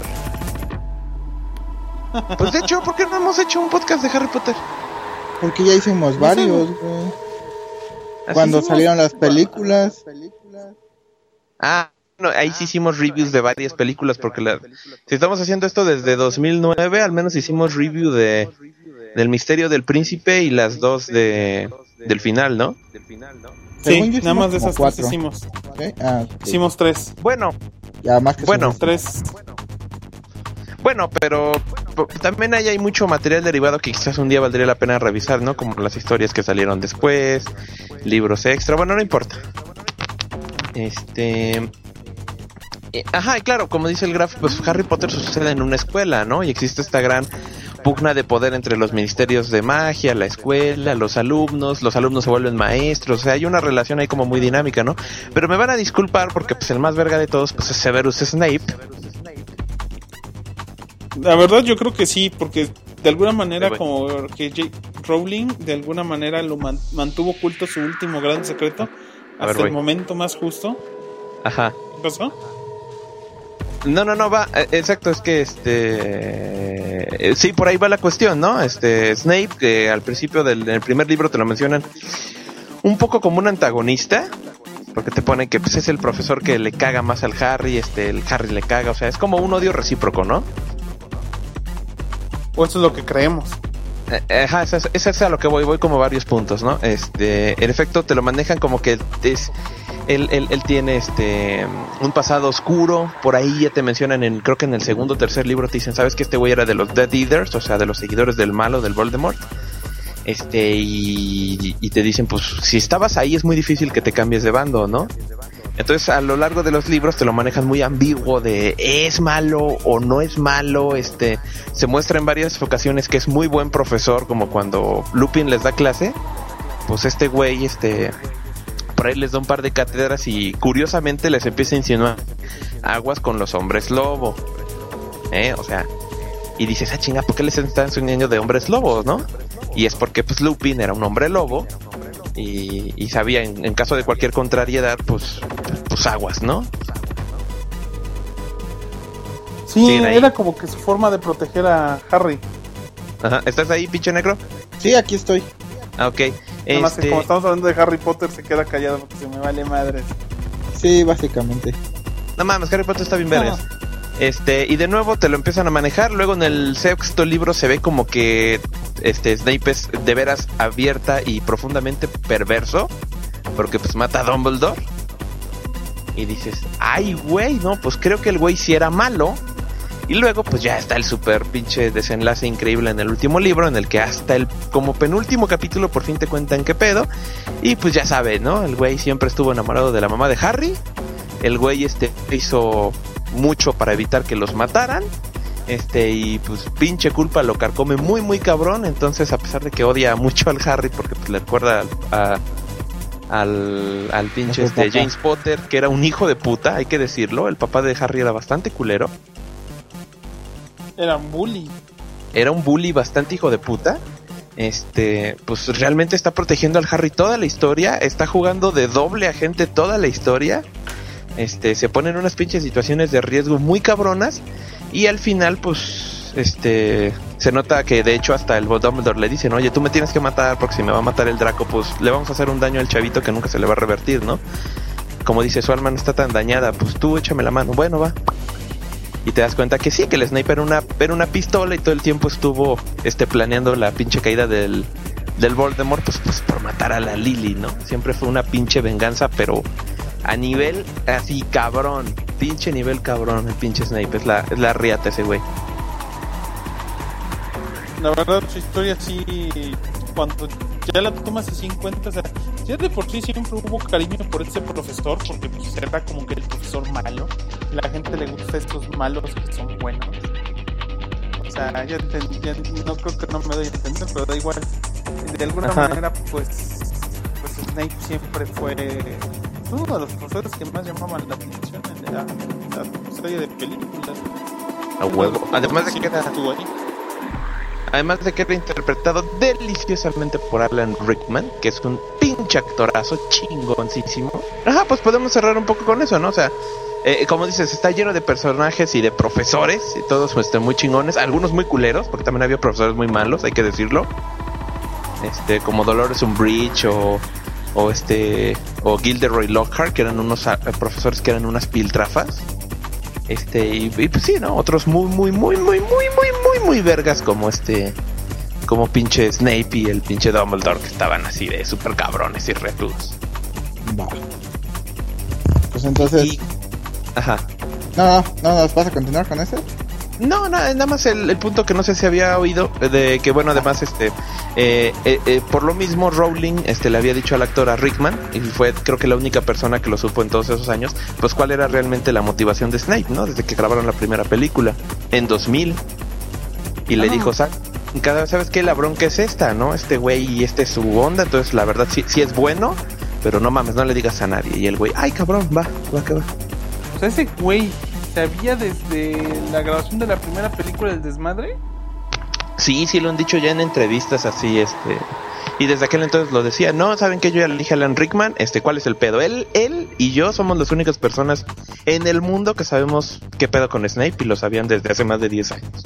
Pues de hecho, ¿por qué no hemos hecho un podcast de Harry Potter? Porque ya hicimos varios, güey. Cuando hicimos? Salieron las películas. Ah, no, ahí sí hicimos reviews de varias películas, porque la, si estamos haciendo esto desde dos mil nueve, al menos hicimos review de del Misterio del Príncipe y las dos de del final, ¿no? Sí, nada más de esas cuatro. Tres hicimos. ¿Okay? Ah, okay. Hicimos tres. Bueno, ya más que bueno, tres. Bueno, pero también ahí hay mucho material derivado que quizás un día valdría la pena revisar, ¿no? Como las historias que salieron después, libros extra, bueno, no importa. Este... Ajá, y claro, como dice el gráfico, pues Harry Potter sucede en una escuela, ¿no? Y existe esta gran pugna de poder entre los ministerios de magia, la escuela, los alumnos, los alumnos se vuelven maestros, o sea, hay una relación ahí como muy dinámica, ¿no? Pero me van a disculpar porque pues el más verga de todos pues es Severus Snape. La verdad yo creo que sí, porque de alguna manera sí, como que J. Rowling de alguna manera lo man- mantuvo oculto su último gran secreto hasta ver, el momento más justo. Ajá. ¿Qué pasó? No, no, no, va, eh, exacto, es que este... Eh, sí, por ahí va la cuestión, ¿no? Este, Snape, que al principio del el primer libro te lo mencionan un poco como un antagonista, porque te ponen que pues es el profesor que le caga más al Harry, este, el Harry le caga, o sea, es como un odio recíproco, ¿no? O eso es lo que creemos. Eh, ajá, esa es, es a lo que voy, voy como varios puntos, ¿no? Este, en efecto, te lo manejan como que es... Él, él, él tiene este un pasado oscuro, por ahí ya te mencionan en, creo que en el segundo o tercer libro te dicen, ¿sabes que este güey era de los Death Eaters? O sea, de los seguidores del malo, del Voldemort. Este, y, y te dicen, pues, si estabas ahí es muy difícil que te cambies de bando, ¿no? Entonces, a lo largo de los libros te lo manejan muy ambiguo de, ¿es malo o no es malo? Este, se muestra en varias ocasiones que es muy buen profesor, como cuando Lupin les da clase, pues este güey, este... por ahí les da un par de cátedras y curiosamente les empieza a insinuar aguas con los hombres lobo, ¿eh? O sea, y dices, ah chinga, ¿por qué les están enseñando de hombres lobos, no? Y es porque pues Lupin era un hombre lobo y, y sabía en, en caso de cualquier contrariedad, pues, pues aguas, ¿no? Sí, sí era como que su forma de proteger a Harry. Ajá, ¿estás ahí, pinche negro? Sí, aquí estoy. Ah, ok. Nada más este... que como estamos hablando de Harry Potter se queda callado porque se me vale madres. Sí, básicamente. No mames, Harry Potter está bien vergas. No. Este, y de nuevo te lo empiezan a manejar. Luego en el sexto libro se ve como que este Snape es de veras abierta y profundamente perverso, porque pues mata a Dumbledore. Y dices, ay güey, no, pues creo que el güey sí era malo. Y luego pues ya está el super pinche desenlace increíble en el último libro, en el que hasta el como penúltimo capítulo por fin te cuentan qué pedo. Y pues ya sabes, ¿no? El güey siempre estuvo enamorado de la mamá de Harry. El güey este hizo mucho para evitar que los mataran. Este, y pues pinche culpa lo carcome muy muy cabrón. Entonces, a pesar de que odia mucho al Harry, porque pues le recuerda a, a, al, al pinche este, James Potter, que era un hijo de puta, hay que decirlo. El papá de Harry era bastante culero. Era un bully. Era un bully bastante hijo de puta. Este, pues realmente está protegiendo al Harry toda la historia. Está jugando de doble agente toda la historia. Este, se pone en unas pinches situaciones de riesgo muy cabronas. Y al final, pues, este, se nota que de hecho hasta el Dumbledore le dicen, oye, tú me tienes que matar porque si me va a matar el Draco, pues le vamos a hacer un daño al chavito que nunca se le va a revertir, ¿no? Como dice, su alma no está tan dañada, pues tú échame la mano. Bueno, va. Y te das cuenta que sí, que el Snape era una, era una pistola y todo el tiempo estuvo este, planeando la pinche caída del, del Voldemort, pues, pues por matar a la Lily, ¿no? Siempre fue una pinche venganza, pero a nivel así cabrón, pinche nivel cabrón, el pinche Snape, es la, es la riata ese güey. La verdad, su historia sí, cuando ya la tomas así en cuenta, o sea, ya de por sí siempre hubo cariño por ese profesor, porque pues era como que el profesor malo, la gente le gusta estos malos que son buenos. O sea, ya, ya no creo que no me doy a entender, pero da igual. De alguna Ajá. manera, pues, pues Snape siempre fue uno de los profesores que más llamaban la atención en la, la serie de películas. A huevo. Además de que era estuvo ahí. Además de que era interpretado deliciosamente por Alan Rickman, que es un pinche actorazo chingoncísimo. Ajá, pues podemos cerrar un poco con eso, ¿no? O sea, eh, como dices, está lleno de personajes y de profesores, y todos pues, muy chingones, algunos muy culeros, porque también había profesores muy malos, hay que decirlo. Este, como Dolores Umbridge o, o este, o Gilderoy Lockhart, que eran unos uh, profesores que eran unas piltrafas. Este, y, y pues sí, ¿no? Otros muy, muy, muy, muy, muy, muy, muy, muy vergas como este, como pinche Snape y el pinche Dumbledore, que estaban así de super cabrones y retudos. Vale. Pues entonces... Y... Ajá. No, no, no, ¿nos vas a continuar con ese? No, no, nada más el, el punto que no sé si había oído, de que bueno, además este eh, eh, eh, por lo mismo Rowling este le había dicho al actor a Rickman, y fue creo que la única persona que lo supo en todos esos años, pues cuál era realmente la motivación de Snape, ¿no? Desde que grabaron la primera película en dos mil. Y ah. le dijo, ¿sabes qué? La bronca es esta, ¿no? Este güey y este es su onda, entonces la verdad sí, sí es bueno, pero no mames, no le digas a nadie. Y el güey, ay cabrón, va, va, que va. O sea, ese güey ¿sabía desde la grabación de la primera película del desmadre? Sí, sí lo han dicho ya en entrevistas así, este, y desde aquel entonces lo decía, no, ¿saben qué? Yo ya le dije a Alan Rickman, este, ¿cuál es el pedo? Él, él y yo somos las únicas personas en el mundo que sabemos qué pedo con Snape, y lo sabían desde hace más de diez años.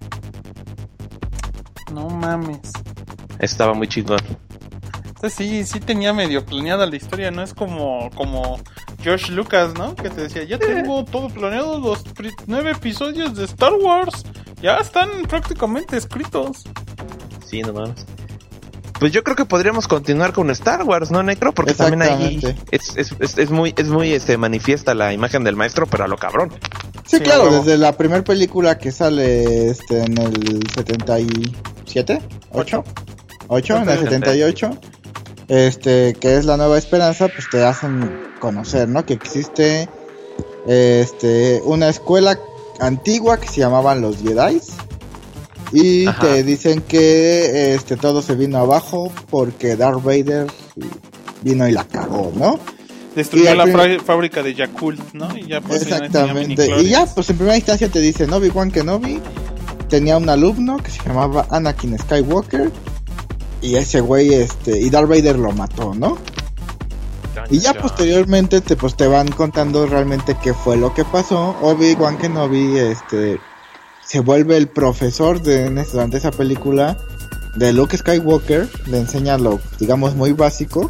No mames. Estaba muy chingón. Entonces sí, sí tenía medio planeada la historia, no es como, como George Lucas, ¿no? Que te decía, ya tengo todo planeado, los pri- nueve episodios de Star Wars, ya están prácticamente escritos. Sí, no mames. Pues yo creo que podríamos continuar con Star Wars, ¿no, Necro? Porque también ahí es, es, es, es muy, es muy este, manifiesta la imagen del maestro, pero a lo cabrón. Sí, sí, claro, luego. Desde la primera película que sale este en el setenta y siete, ocho, ocho, en el setenta y ocho. Este, que es la Nueva Esperanza, pues te hacen conocer, ¿no? Que existe este una escuela antigua que se llamaban los Jedi, y Ajá. te dicen que este todo se vino abajo porque Darth Vader vino y la cagó, ¿no? Destruyó la prim- fábrica de Yakult, ¿no? Y ya pues exactamente. Y ya pues en primera instancia te dicen Obi-Wan Kenobi tenía un alumno que se llamaba Anakin Skywalker. Y ese güey, este, y Darth Vader lo mató, ¿no? Y ya posteriormente te, pues, te van contando realmente qué fue lo que pasó. Obi-Wan Kenobi, este, se vuelve el profesor de, durante esa película de Luke Skywalker. Le enseña lo, digamos, muy básico.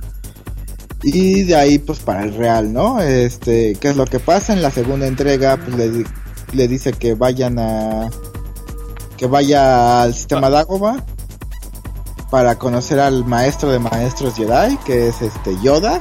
Y de ahí, pues, para el real, ¿no? Este, ¿qué es lo que pasa? En la segunda entrega, pues, le, le dice que vayan a... que vaya al sistema Dagobah para conocer al maestro de maestros Jedi, que es este Yoda.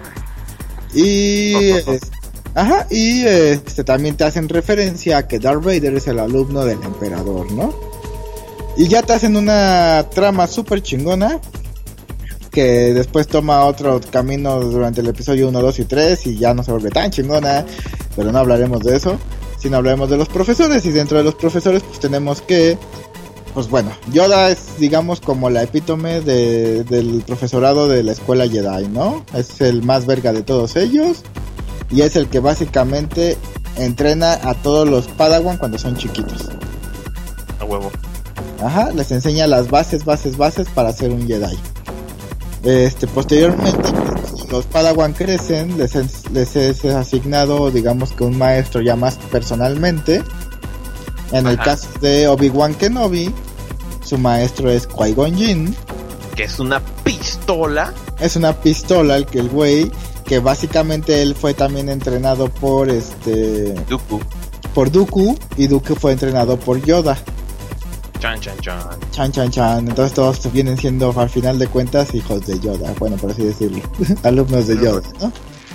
Y es, ajá, y este también te hacen referencia a que Darth Vader es el alumno del emperador, ¿no? Y ya te hacen una trama súper chingona, que después toma otro camino durante el episodio uno, dos y tres, y ya no se vuelve tan chingona, pero no hablaremos de eso, sino hablaremos de los profesores. Y dentro de los profesores pues tenemos que, pues bueno, Yoda es, digamos, como la epítome de, del profesorado de la escuela Jedi, ¿no? Es el más verga de todos ellos, y es el que básicamente entrena a todos los Padawan cuando son chiquitos. A huevo. Ajá, les enseña las bases, bases, bases para ser un Jedi. Este, posteriormente, los Padawan crecen, les es, les es asignado, digamos que un maestro ya más personalmente. En el Ajá. caso de Obi-Wan Kenobi, su maestro es Qui-Gon Jinn. Que es una pistola. Es una pistola el que el güey, que básicamente él fue también entrenado por este... Dooku. Por Dooku, y Dooku fue entrenado por Yoda. Chan, chan, chan. Chan, chan, chan. Entonces todos vienen siendo, al final de cuentas, hijos de Yoda. Bueno, por así decirlo. Alumnos de Yoda, ¿no?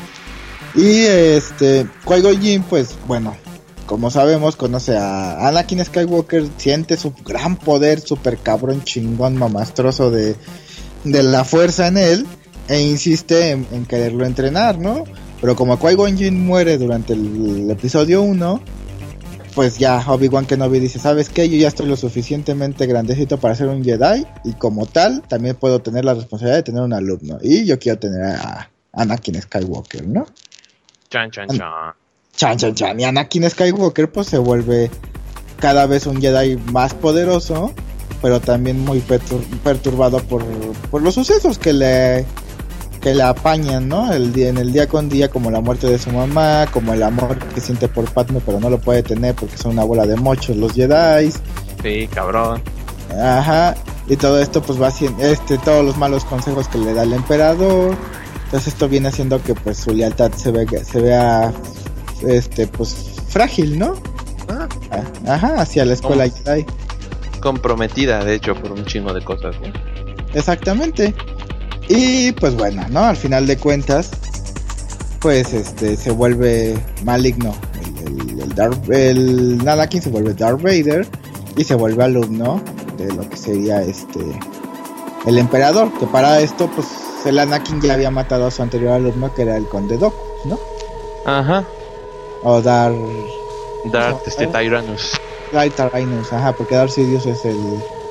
Y este... Qui-Gon Jinn, pues, bueno... Como sabemos, conoce a Anakin Skywalker, siente su gran poder, super cabrón, chingón, mamastroso de, de la fuerza en él, e insiste en, en quererlo entrenar, ¿no? Pero como Qui-Gon Jinn muere durante el, el episodio uno, pues ya Obi-Wan Kenobi dice, ¿sabes qué? Yo ya estoy lo suficientemente grandecito para ser un Jedi, y como tal, también puedo tener la responsabilidad de tener un alumno, y yo quiero tener a Anakin Skywalker, ¿no? Chan, chan, chan. Chan, chan, chan. Y Anakin Skywalker pues se vuelve cada vez un Jedi más poderoso, pero también muy pertur- perturbado por, por los sucesos que le que le apañan, ¿no? El día, en el día con día, como la muerte de su mamá, como el amor que siente por Padme, pero no lo puede tener porque son una bola de mochos los Jedi. Sí, cabrón. Ajá. Y todo esto pues va haciendo, este, todos los malos consejos que le da el emperador. Entonces esto viene haciendo que pues su lealtad se vea, se vea este pues frágil, ¿no? Ah. Ajá, hacia la escuela Com- Jedi. Comprometida, de hecho, por un chingo de cosas, ¿no? Exactamente. Y pues bueno, ¿no? Al final de cuentas, pues este se vuelve maligno. El, el, el, Darth, el Anakin se vuelve Darth Vader y se vuelve alumno de lo que sería este el emperador. Que para esto, pues el Anakin ya había matado a su anterior alumno, que era el Conde Dooku, ¿no? Ajá. O Dar... Darth este Tyrannus. Darth Tyrannus, ajá, porque Darth Sidious es el...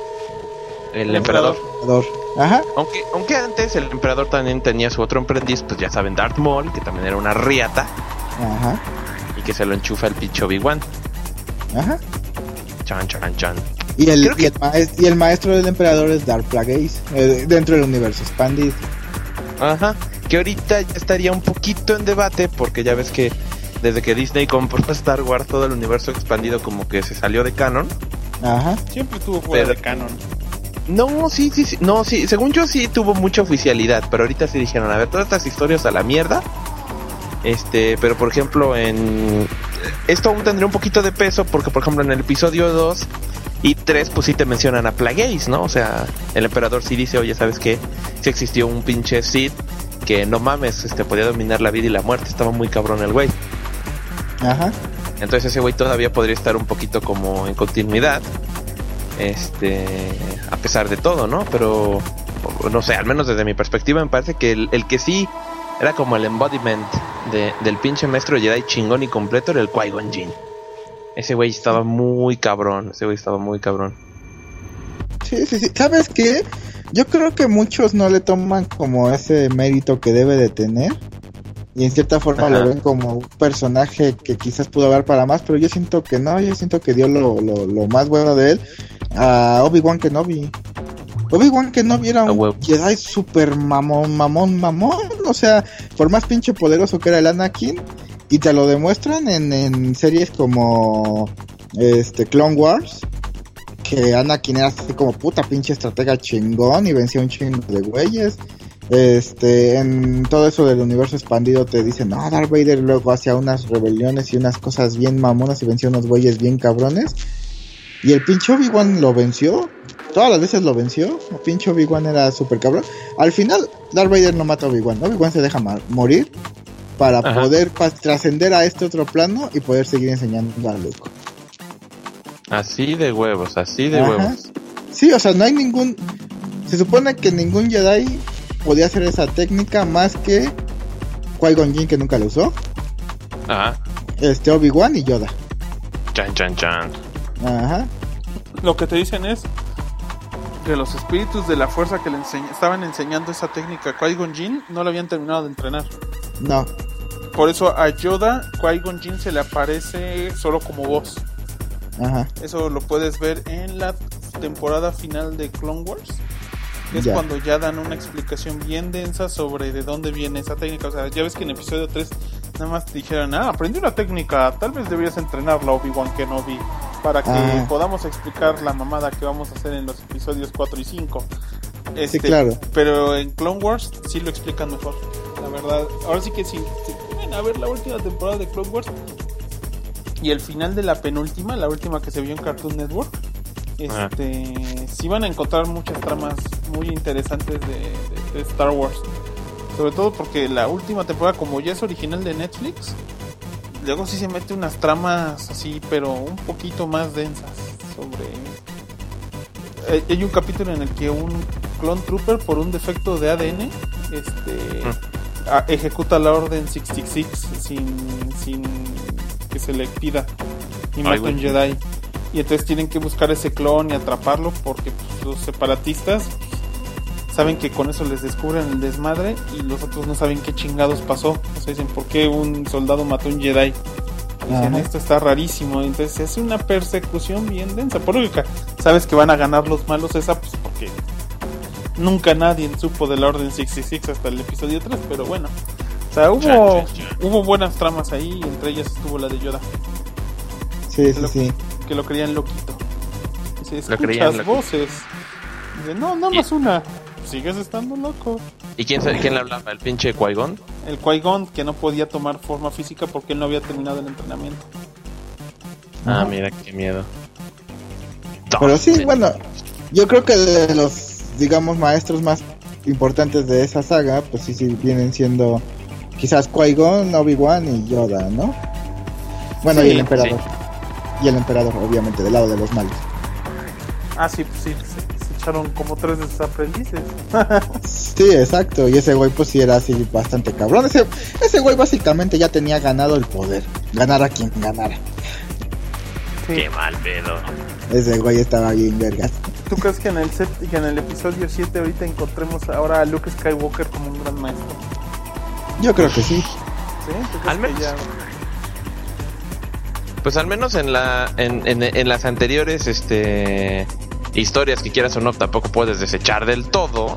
El emperador. emperador. Ajá. Aunque, aunque antes el emperador también tenía su otro aprendiz, pues ya saben, Darth Maul, que también era una riata. Ajá. Y que se lo enchufa el pinche Obi-Wan. Ajá. Chan, chan, chan. Y el, Creo y, que... el maest- y el maestro del emperador es Darth Plagueis, eh, dentro del universo expandido. Ajá. Que ahorita ya estaría un poquito en debate, porque ya ves que desde que Disney compró Star Wars, todo el universo expandido como que se salió de canon. Ajá. Siempre tuvo fuera Pero- de canon. No, sí, sí, sí, no, sí, según yo sí tuvo mucha oficialidad, pero ahorita sí dijeron, a ver, todas estas historias a la mierda. Este, pero por ejemplo, en esto aún tendría un poquito de peso, porque por ejemplo en el episodio dos y tres pues sí te mencionan a Plagueis, ¿no? O sea, el emperador sí dice, oye, ¿sabes qué? Sí existió un pinche Sith que no mames, este podía dominar la vida y la muerte, estaba muy cabrón el güey. Ajá. Entonces ese güey todavía podría estar un poquito como en continuidad. Este, a pesar de todo, ¿no? Pero no sé, al menos desde mi perspectiva me parece que el, el que sí era como el embodiment de, del pinche maestro Jedi chingón y completo era el Qui-Gon Jinn. Ese güey estaba muy cabrón, ese güey estaba muy cabrón. Sí, sí, sí. ¿Sabes qué? Yo creo que muchos no le toman como ese mérito que debe de tener. Y en cierta forma Ajá. lo ven como un personaje que quizás pudo haber para más, pero yo siento que no, yo siento que dio lo, lo, lo más bueno de él a Obi-Wan Kenobi. Obi-Wan Kenobi era un Jedi super mamón, mamón, mamón. O sea, por más pinche poderoso que era el Anakin, y te lo demuestran en, en series como este Clone Wars, que Anakin era así como puta pinche estratega chingón y vencía un chingo de güeyes. Este, en todo eso del universo expandido te dicen, no, Darth Vader luego hacía unas rebeliones y unas cosas bien mamonas y venció unos güeyes bien cabrones. Y el pinche Obi-Wan lo venció, todas las veces lo venció. El pinche Obi-Wan era súper cabrón. Al final, Darth Vader no mata a Obi-Wan, Obi-Wan se deja ma- morir para Ajá. poder pa- trascender a este otro plano y poder seguir enseñando a Luke. Así de huevos, así de Ajá. huevos. Sí, o sea, no hay ningún... Se supone que ningún Jedi podía hacer esa técnica más que Qui-Gon Jinn, que nunca lo usó, Ajá. este Obi-Wan y Yoda. Chan, chan, chan. Ajá. Lo que te dicen es que los espíritus de la fuerza que le enseñ- estaban enseñando esa técnica a Qui-Gon Jinn no lo habían terminado de entrenar. No. Por eso a Yoda, Qui-Gon Jinn se le aparece solo como voz. Ajá. Eso lo puedes ver en la temporada final de Clone Wars. Que es Ya. cuando ya dan una explicación bien densa sobre de dónde viene esa técnica. O sea, ya ves que en episodio tres nada más te dijeron, ah, aprendí una técnica, tal vez deberías entrenarla, Obi-Wan Kenobi, para que ah. podamos explicar la mamada que vamos a hacer en los episodios cuatro y cinco. Este, sí, claro. Pero en Clone Wars sí lo explican mejor, la verdad. Ahora sí que si se ponen a ver la última temporada de Clone Wars y el final de la penúltima, la última que se vio en Cartoon Network, este, ah. sí van a encontrar muchas tramas muy interesantes de, de, de Star Wars. Sobre todo porque la última temporada, como ya es original de Netflix, luego sí se mete unas tramas así, pero un poquito más densas sobre... Eh, hay un capítulo en el que un Clone Trooper, por un defecto de A D N, este, mm. a, ejecuta la orden sesenta y seis sin, sin que se le pida y mata a un Jedi. Y entonces tienen que buscar ese clon y atraparlo porque pues, los separatistas saben que con eso les descubren el desmadre y los otros no saben qué chingados pasó. O sea, dicen, ¿por qué un soldado mató a un Jedi? Dicen, ajá, esto está rarísimo. Entonces es una persecución bien densa. Por lógica, sabes que van a ganar los malos esa, pues porque nunca nadie supo de la Orden sesenta y seis hasta el episodio tres, pero bueno. O sea, hubo, hubo buenas tramas ahí, entre ellas estuvo la de Yoda. Sí, sí, lo, sí. Que lo creían loquito. Dice, escuchas voces. Dice, no, nada más una. Sigues estando loco. ¿Y quién, quién le hablaba? ¿El pinche Qui-Gon? El Qui-Gon, que no podía tomar forma física porque él no había terminado el entrenamiento. Ah, uh-huh. Mira, qué miedo. Pero sí, bueno, yo creo que de los, digamos, maestros más importantes de esa saga, pues sí, sí vienen siendo quizás Qui-Gon, Obi-Wan y Yoda, ¿no? Bueno, sí, y el emperador. Sí. Y el emperador, obviamente, del lado de los malos. Ah, sí, pues sí, sí. Como tres de sus aprendices. Sí, exacto. Y ese güey pues sí era así bastante cabrón. Ese, ese güey básicamente ya tenía ganado el poder. Ganar a quien ganara. Sí. Qué mal pedo. Ese güey estaba bien vergas. ¿Tú crees que en el set, que en el episodio siete ahorita encontremos ahora a Luke Skywalker como un gran maestro? Yo creo que sí. ¿Sí? Al menos. Ya... Pues al menos en la en, en, en las anteriores este historias que quieras o no tampoco puedes desechar del todo.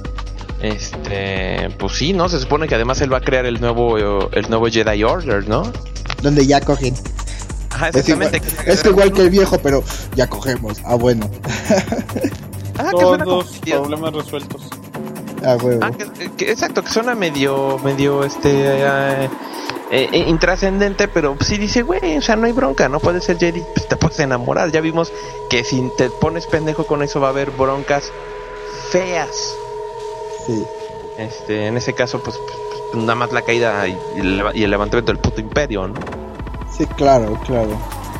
Este, pues sí, ¿no? Se supone que además él va a crear el nuevo el nuevo Jedi Order, ¿no? Donde ya cogen. Ajá, exactamente. Es igual, es igual que el viejo, pero ya cogemos. Ah, bueno. Ah, todos problemas resueltos. Ah, bueno. Ah, que, que, exacto, que suena medio medio este eh, eh, intrascendente, pero sí dice, güey, o sea, no hay bronca, no puedes ser Jedi, pues te puedes enamorar. Ya vimos que si te pones pendejo con eso va a haber broncas feas. Sí. Este, en ese caso, pues, pues nada más la caída y, y el levantamiento del puto imperio, ¿no? Sí, claro, claro.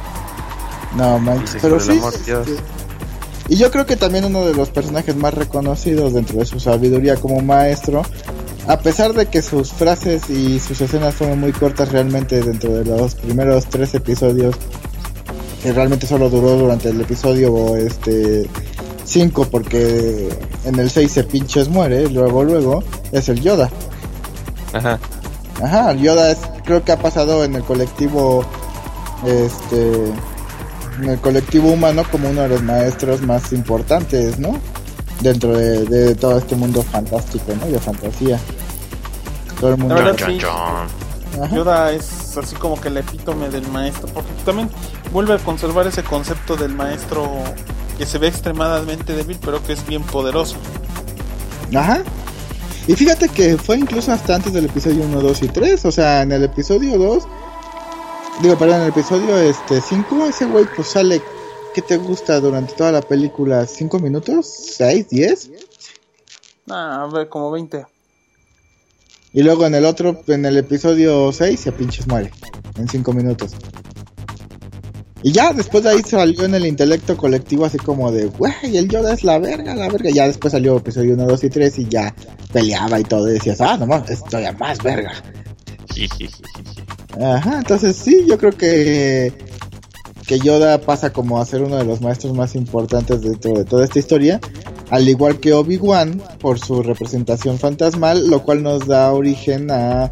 No, manches, pero sí, amor, sí, sí. Y yo creo que también uno de los personajes más reconocidos dentro de su sabiduría como maestro, a pesar de que sus frases y sus escenas fueron muy cortas realmente dentro de los primeros tres episodios, que realmente solo duró durante el episodio este cinco, porque en el seis se pinches muere, luego luego es el Yoda. Ajá. Ajá, el Yoda es, creo que ha pasado en el colectivo este en el colectivo humano como uno de los maestros más importantes, ¿no? Dentro de, de todo este mundo fantástico, ¿no? De fantasía. Todo el mundo. La verdad, sí. Yoda es así como que el epítome del maestro, porque también vuelve a conservar ese concepto del maestro que se ve extremadamente débil, pero que es bien poderoso. Ajá. Y fíjate que fue incluso hasta antes del episodio uno, dos y tres, o sea, en el episodio dos, digo, perdón, en el episodio este cinco, ese güey pues sale, ¿qué te gusta durante toda la película? ¿cinco minutos? ¿seis? ¿diez? Ah, a ver, como veinte. Y luego en el otro, en el episodio seis, se pinches muere, en cinco minutos. Y ya, después de ahí salió en el intelecto colectivo así como de, güey, el Yoda es la verga, la verga. Ya después salió episodio uno, dos y tres y ya peleaba y todo. Y decías, ah, nomás, estoy a más verga. Ajá, entonces sí, yo creo que que Yoda pasa como a ser uno de los maestros más importantes dentro de toda esta historia. Al igual que Obi-Wan, por su representación fantasmal, lo cual nos da origen a...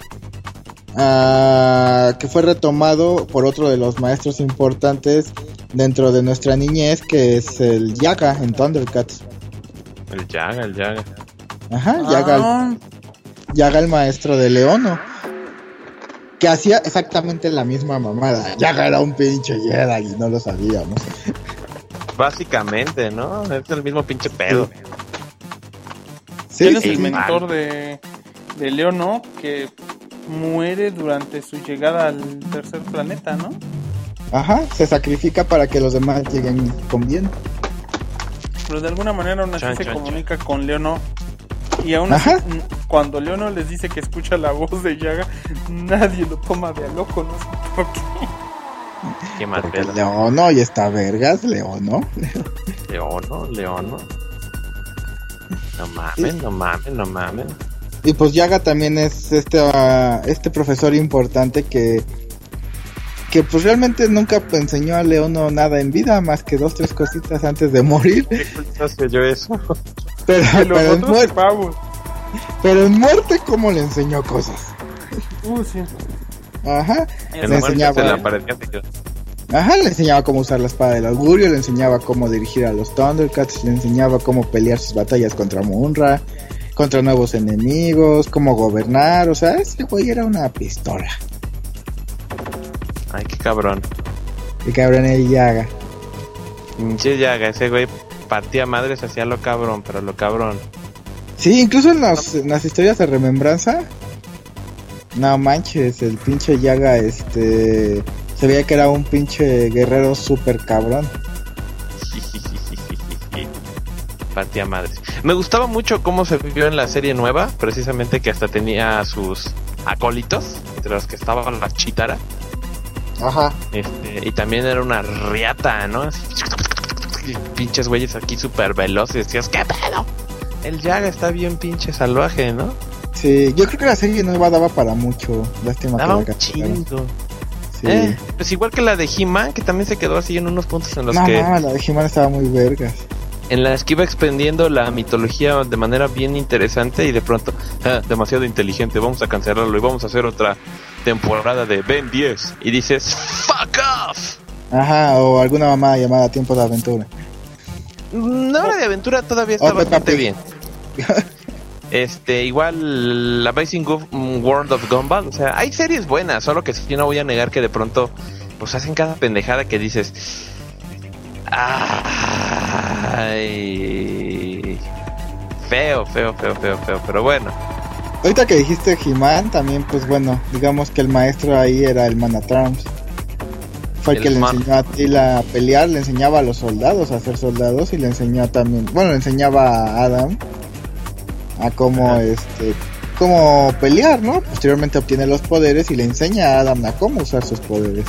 Uh, que fue retomado por otro de los maestros importantes dentro de nuestra niñez, que es el Yaga en Thundercats. El Yaga, el Yaga. Ajá, Yaga, ah. el, Yaga el maestro de Leono. que hacía exactamente la misma mamada. Yaga era un pinche Jedi y no lo sabíamos. Básicamente, ¿no? Es el mismo pinche pedo. Sí, él es sí, el sí, mentor mal. de, de Leono, que muere durante su llegada al tercer planeta, ¿no? Ajá, se sacrifica para que los demás lleguen con bien. Pero de alguna manera aún así chan, se chan, comunica chan. con Leono. Y aún así, Ajá. cuando Leono les dice que escucha la voz de Yaga, nadie lo toma de a loco, no sé por qué. Qué mal pedo. Leono y está vergas, Leono. Leono, Leono. No mames, sí. no mames, no mames. Y pues Yaga también es este uh, este profesor importante que que pues realmente nunca enseñó a Leono nada en vida, más que dos, tres cositas antes de morir. ¿Qué cosas que yo eso? Pero, pero, en muerte, pero en muerte, ¿cómo le enseñó cosas? Uh, sí. Ajá. En le enseñaba. La parecía, Ajá, le enseñaba cómo usar la espada del augurio, le enseñaba cómo dirigir a los Thundercats, le enseñaba cómo pelear sus batallas contra Munra, contra nuevos enemigos, cómo gobernar, o sea, ese güey era una pistola. Ay, qué cabrón. Qué cabrón el Yaga. Pinche Yaga, ese güey partía madres, hacía lo cabrón, pero lo cabrón. Sí, incluso en, los, en las historias de remembranza, no manches, el pinche Yaga, este, se veía que era un pinche guerrero súper cabrón. Partía madres. Me gustaba mucho cómo se vivió en la serie nueva, precisamente que hasta tenía sus acólitos, entre los que estaba la Chitara. Ajá. Este, y también era una riata, ¿no? Así, pinches güeyes aquí súper veloces. Decías, ¿qué pedo? El Yaga está bien pinche salvaje, ¿no? Sí, yo creo que la serie nueva daba para mucho. Lástima daba que un chingo. Sí. Eh, pues igual que la de He-Man, que también se quedó así en unos puntos en los no, que... No, la de He-Man estaba muy vergas. En las que iba expandiendo la mitología de manera bien interesante y de pronto, ah, demasiado inteligente, vamos a cancelarlo y vamos a hacer otra temporada de Ben diez. Y dices, ¡fuck off! Ajá, o alguna mamada llamada Tiempo de Aventura. No, la de aventura todavía está bastante bien. Este, igual la Amazing World of Gumball, o sea, hay series buenas, solo que yo no voy a negar que de pronto pues hacen cada pendejada que dices, ay, feo, feo, feo, feo, feo, pero bueno. Ahorita que dijiste He-Man, también pues bueno, digamos que el maestro ahí era el Manatrams. Fue el, el que le man. enseñó a Tila a pelear, le enseñaba a los soldados a ser soldados y le enseñó también, bueno, le enseñaba a Adam a cómo Ajá. este cómo pelear, ¿no? Posteriormente obtiene los poderes y le enseña a Adam a cómo usar sus poderes.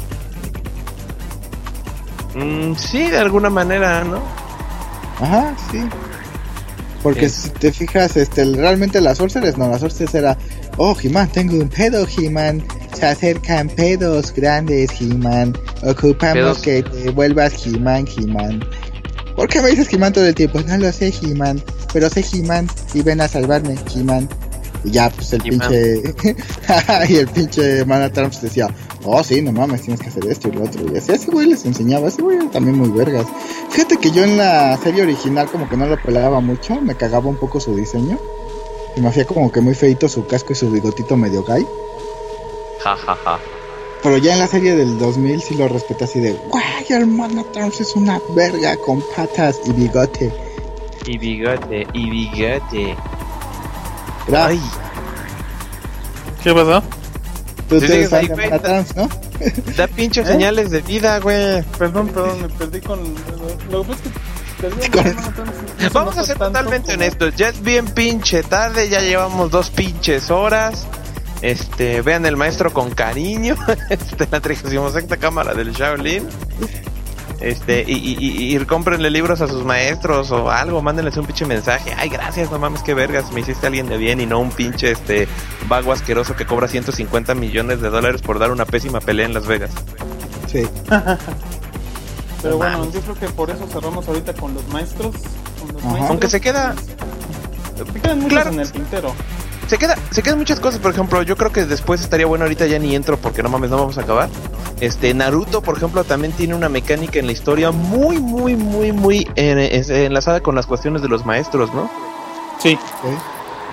Mm, sí, de alguna manera, ¿no? Ajá, sí. Porque sí. Si te fijas, este, realmente las Sorcerers, no, las Sorcerers era, oh, He-Man, tengo un pedo, He-Man, se acercan pedos grandes, He-Man, ocupamos pedos. Que te vuelvas He-Man, He-Man. ¿Por qué me dices He-Man todo el tiempo? No lo sé, He-Man, pero sé He-Man y ven a salvarme, He-Man. Y ya, pues el He-Man. pinche... y el pinche Manatrams decía, oh, sí, no mames, tienes que hacer esto y lo otro. Y así, ese güey les enseñaba, ese güey era también muy vergas. Fíjate que yo en la serie original como que no lo pelaba mucho, me cagaba un poco su diseño. Y me hacía como que muy feito su casco y su bigotito medio gay. Ja, ja, ja. Pero ya en la serie del dos mil sí lo respeté así de, guay, el Manatrams es una verga con patas y bigote. Y bigote, y bigote. Ay. ¿Qué pasó? Tú sí, te sabes Manatrams, ¿no? Da pinches ¿Eh? señales de vida, güey. Perdón, perdón, me perdí con... Lo que pasa es que... Con... Vamos a ser totalmente como... honestos. Ya es bien pinche tarde, ya llevamos dos pinches horas. Este, vean El Maestro con Cariño, este, la trigésima sexta cámara del Shaolin. Este, y, y, y, y cómprenle libros a sus maestros o algo, mándenles un pinche mensaje. Ay, gracias, no mames, qué vergas, me hiciste alguien de bien y no un pinche este vago asqueroso que cobra ciento cincuenta millones de dólares por dar una pésima pelea en Las Vegas. Sí. Pero bueno, yo creo que por eso cerramos ahorita con los maestros. Con los maestros. Aunque se queda... Se quedan muchos claro. en el tintero. Se queda, se quedan muchas cosas, por ejemplo, yo creo que después estaría bueno, ahorita ya ni entro porque no mames, no vamos a acabar. Este, Naruto, por ejemplo, también tiene una mecánica en la historia muy, muy, muy, muy en, en, enlazada con las cuestiones de los maestros, ¿no? Sí.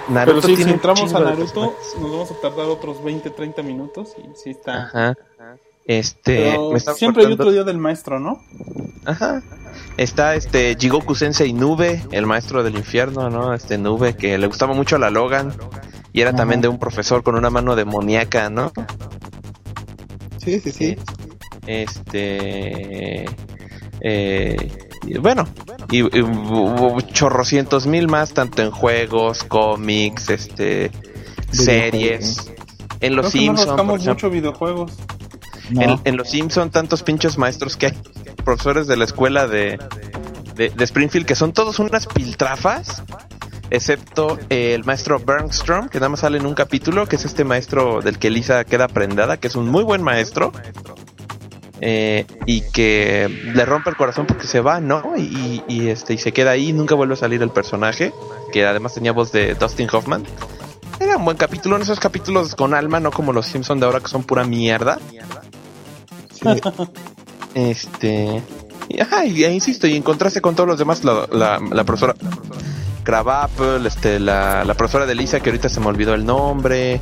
Naruto. Pero sí, si entramos a Naruto, nos vamos a tardar otros veinte, treinta minutos y sí está. Ajá. Este, me siempre hay otro día del maestro, ¿no? Ajá. Está este Jigoku Sensei Nube, el maestro del infierno, ¿no? Este Nube que le gustaba mucho a la Logan y era Ajá. también de un profesor con una mano demoníaca, ¿no? Sí, sí, sí. Este eh, bueno, y, y hubo chorrocientos mil más, tanto en juegos, cómics, este series, en los Simpsons. No rascamos mucho videojuegos. No. En, en los Simpsons, tantos pinchos maestros que hay, profesores de la escuela de, de, de Springfield, que son todos unas piltrafas, excepto el maestro Bergstrom, que nada más sale en un capítulo, que es este maestro del que Lisa queda prendada, que es un muy buen maestro, eh, y que le rompe el corazón porque se va, ¿no? Y, y, este, y se queda ahí, nunca vuelve a salir el personaje, que además tenía voz de Dustin Hoffman. Era un buen capítulo, en esos capítulos con alma, no como los Simpsons de ahora que son pura mierda. Sí. Este, y, ajá, y, e insisto, y en contraste con todos los demás, la, la, la profesora Crabapple, este, la, la profesora de Lisa, que ahorita se me olvidó el nombre,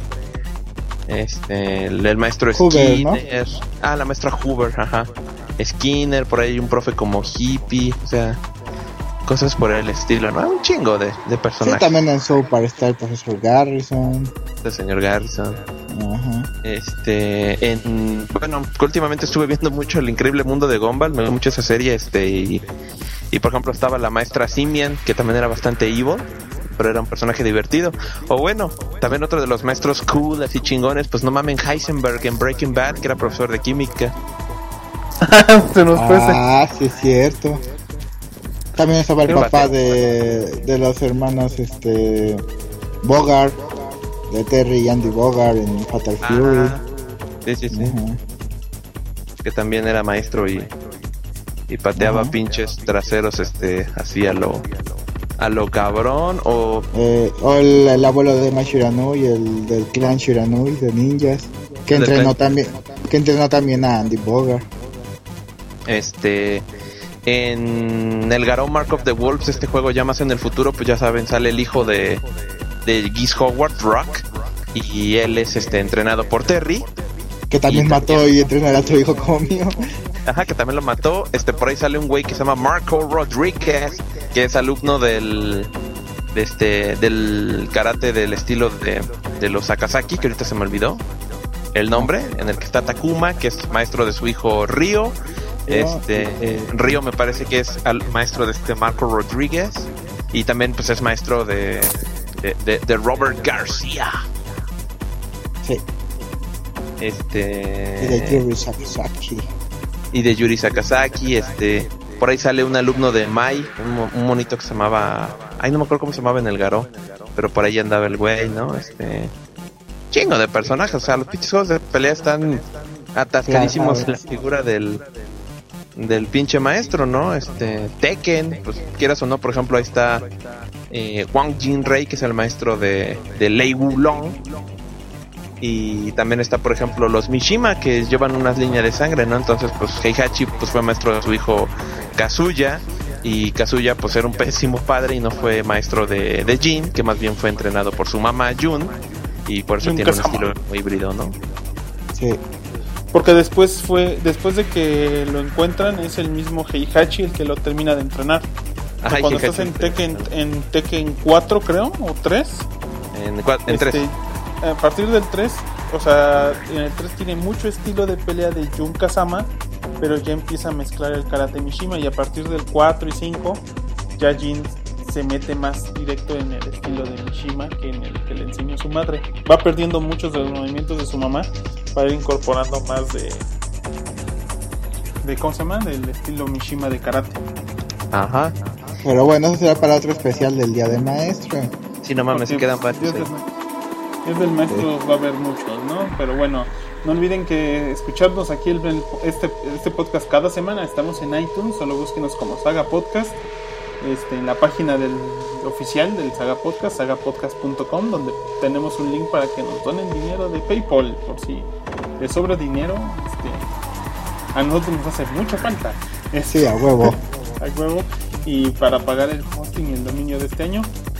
este, el, el maestro Hoover, Skinner, ¿no? Ah, la maestra Hoover, ajá, Skinner, por ahí un profe como hippie, o sea, cosas por el estilo, ¿no? Un chingo de, de personajes. Sí, también en South Park está el profesor Garrison. El señor Garrison. Ajá. Este, en, bueno, últimamente estuve viendo mucho El Increíble Mundo de Gumball, me gusta mucho esa serie, este, y, y por ejemplo estaba la maestra Simian, que también era bastante evil, pero era un personaje divertido. O bueno, también otro de los maestros cool, así chingones, pues no mamen, Heisenberg en Breaking Bad, que era profesor de química. Se nos fue. Ah, sí es cierto. También estaba el papá de, de los hermanos este Bogart, de Terry y Andy Bogart en Fatal Fury. Ah, sí, sí, sí. Uh-huh. Que también era maestro y, y pateaba uh-huh. pinches traseros, este, así a lo, a lo cabrón. O, eh, o el, el abuelo de Mai Shiranui, el del clan Shiranui de ninjas, que entrenó también, que entrenó también a Andy Bogart. Este... En el Garou Mark of the Wolves, este juego ya más en el futuro, pues ya saben, sale el hijo de, de Geese Howard, Rock, y él es este entrenado por Terry. Que también y mató también, y entrenó a otro hijo como mío. Ajá, que también lo mató. Este, por ahí sale un güey que se llama Marco Rodríguez, que es alumno del de este del karate del estilo de, de los Sakazaki, que ahorita se me olvidó el nombre, en el que está Takuma, que es maestro de su hijo Ryo. Este eh, Río me parece que es al maestro de este Marco Rodríguez, y también pues es maestro de de, de, de Robert García. Sí. Este y de Yuri Sakazaki. Y de Yuri Sakazaki, este por ahí sale un alumno de Mai, un, un monito que se llamaba, ay no me acuerdo cómo se llamaba en el Garou, pero por ahí andaba el güey, ¿no? Este chingo de personajes, o sea, los pinches juegos de pelea están atascadísimos en la figura del del pinche maestro, ¿no? Este Tekken, pues quieras o no, por ejemplo, ahí está eh, Wang Jinrei, que es el maestro de, de Lei Wulong, y también está, por ejemplo, los Mishima, que llevan unas líneas de sangre, ¿no? Entonces, pues Heihachi pues fue maestro de su hijo Kazuya, y Kazuya pues era un pésimo padre y no fue maestro de, de Jin, que más bien fue entrenado por su mamá Jun, y por eso Jun tiene Kazama. Un estilo muy híbrido, ¿no? Sí. Porque después fue, después de que lo encuentran, es el mismo Heihachi el que lo termina de entrenar. Ajá, cuando estás en Tekken, en Tekken cuatro, creo, o tres. En, en este, tres. A partir del tres, o sea, en el tres tiene mucho estilo de pelea de Jun Kazama, pero ya empieza a mezclar el karate Mishima, y a partir del cuatro y cinco, ya Jin se mete más directo en el estilo de Mishima que en el que le enseñó su madre. Va perdiendo muchos de los movimientos de su mamá para ir incorporando más de de ¿cómo se llama? Del estilo Mishima de karate. Ajá. Pero bueno, eso será para otro especial del Día del Maestro. Sí, no mames, se quedan varios. Es del, es del maestro, sí. Va a haber muchos, ¿no? Pero bueno, no olviden que escucharnos aquí el, este, este podcast cada semana. Estamos en iTunes, solo búsquenos como Saga Podcast. Este, en la página del oficial del Saga Podcast, saga podcast punto com, donde tenemos un link para que nos donen dinero de PayPal, por si les sobra dinero. Este, a nosotros nos hace mucha falta. Este, sí, a huevo. A huevo. Y para pagar el hosting y el dominio de este año.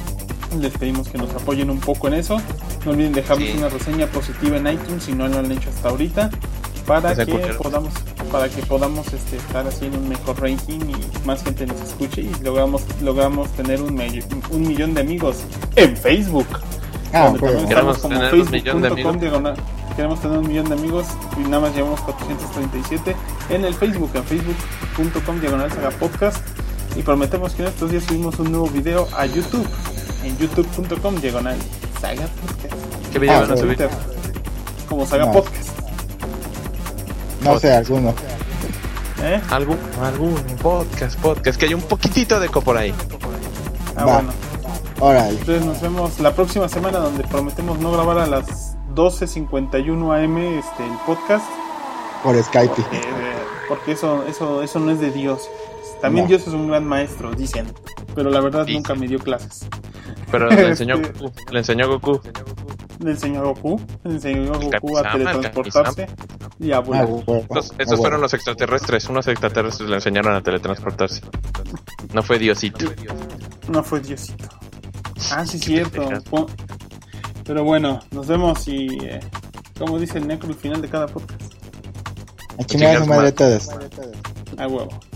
Les pedimos que nos apoyen un poco en eso. No olviden dejarnos sí. una reseña positiva en iTunes si no lo han hecho hasta ahorita, para que podamos para que podamos este, estar así en un mejor ranking y más gente nos escuche y logramos logramos tener un, me- un millón de amigos en Facebook. Ah, bueno. Queremos tener un millón de amigos. Diagonal, queremos tener un millón de amigos y nada más llevamos cuatrocientos treinta y siete en el Facebook, en facebook punto com diagonal saga podcast, y prometemos que en estos días subimos un nuevo video a YouTube en youtube punto com diagonal saga podcast. ¿Qué video ah, van a subir? Como saga no. podcast. No sé, alguno. ¿Eh? ¿Algún, algún podcast, podcast, que hay un poquitito de eco por ahí. Ah, Va. bueno. Órale. Entonces nos vemos la próxima semana, donde prometemos no grabar a las doce cincuenta y uno a.m. este, el podcast. Por Skype. Porque, eh, porque eso, eso, eso no es de Dios. También no. Dios es un gran maestro, dicen. Pero la verdad sí. nunca me dio clases. Pero le enseñó este, Goku. Le enseñó Goku. Le enseñó a Goku. Le enseñó a Goku a teletransportarse y a volar. Ah, bueno, estos estos ah, fueron bueno. los extraterrestres. Unos extraterrestres le enseñaron a teletransportarse. No fue Diosito. No fue Diosito. Ah, sí, es cierto. Pero bueno, nos vemos y, eh, como dice el Necro, al final de cada podcast. A chingar su madre todos. A huevo.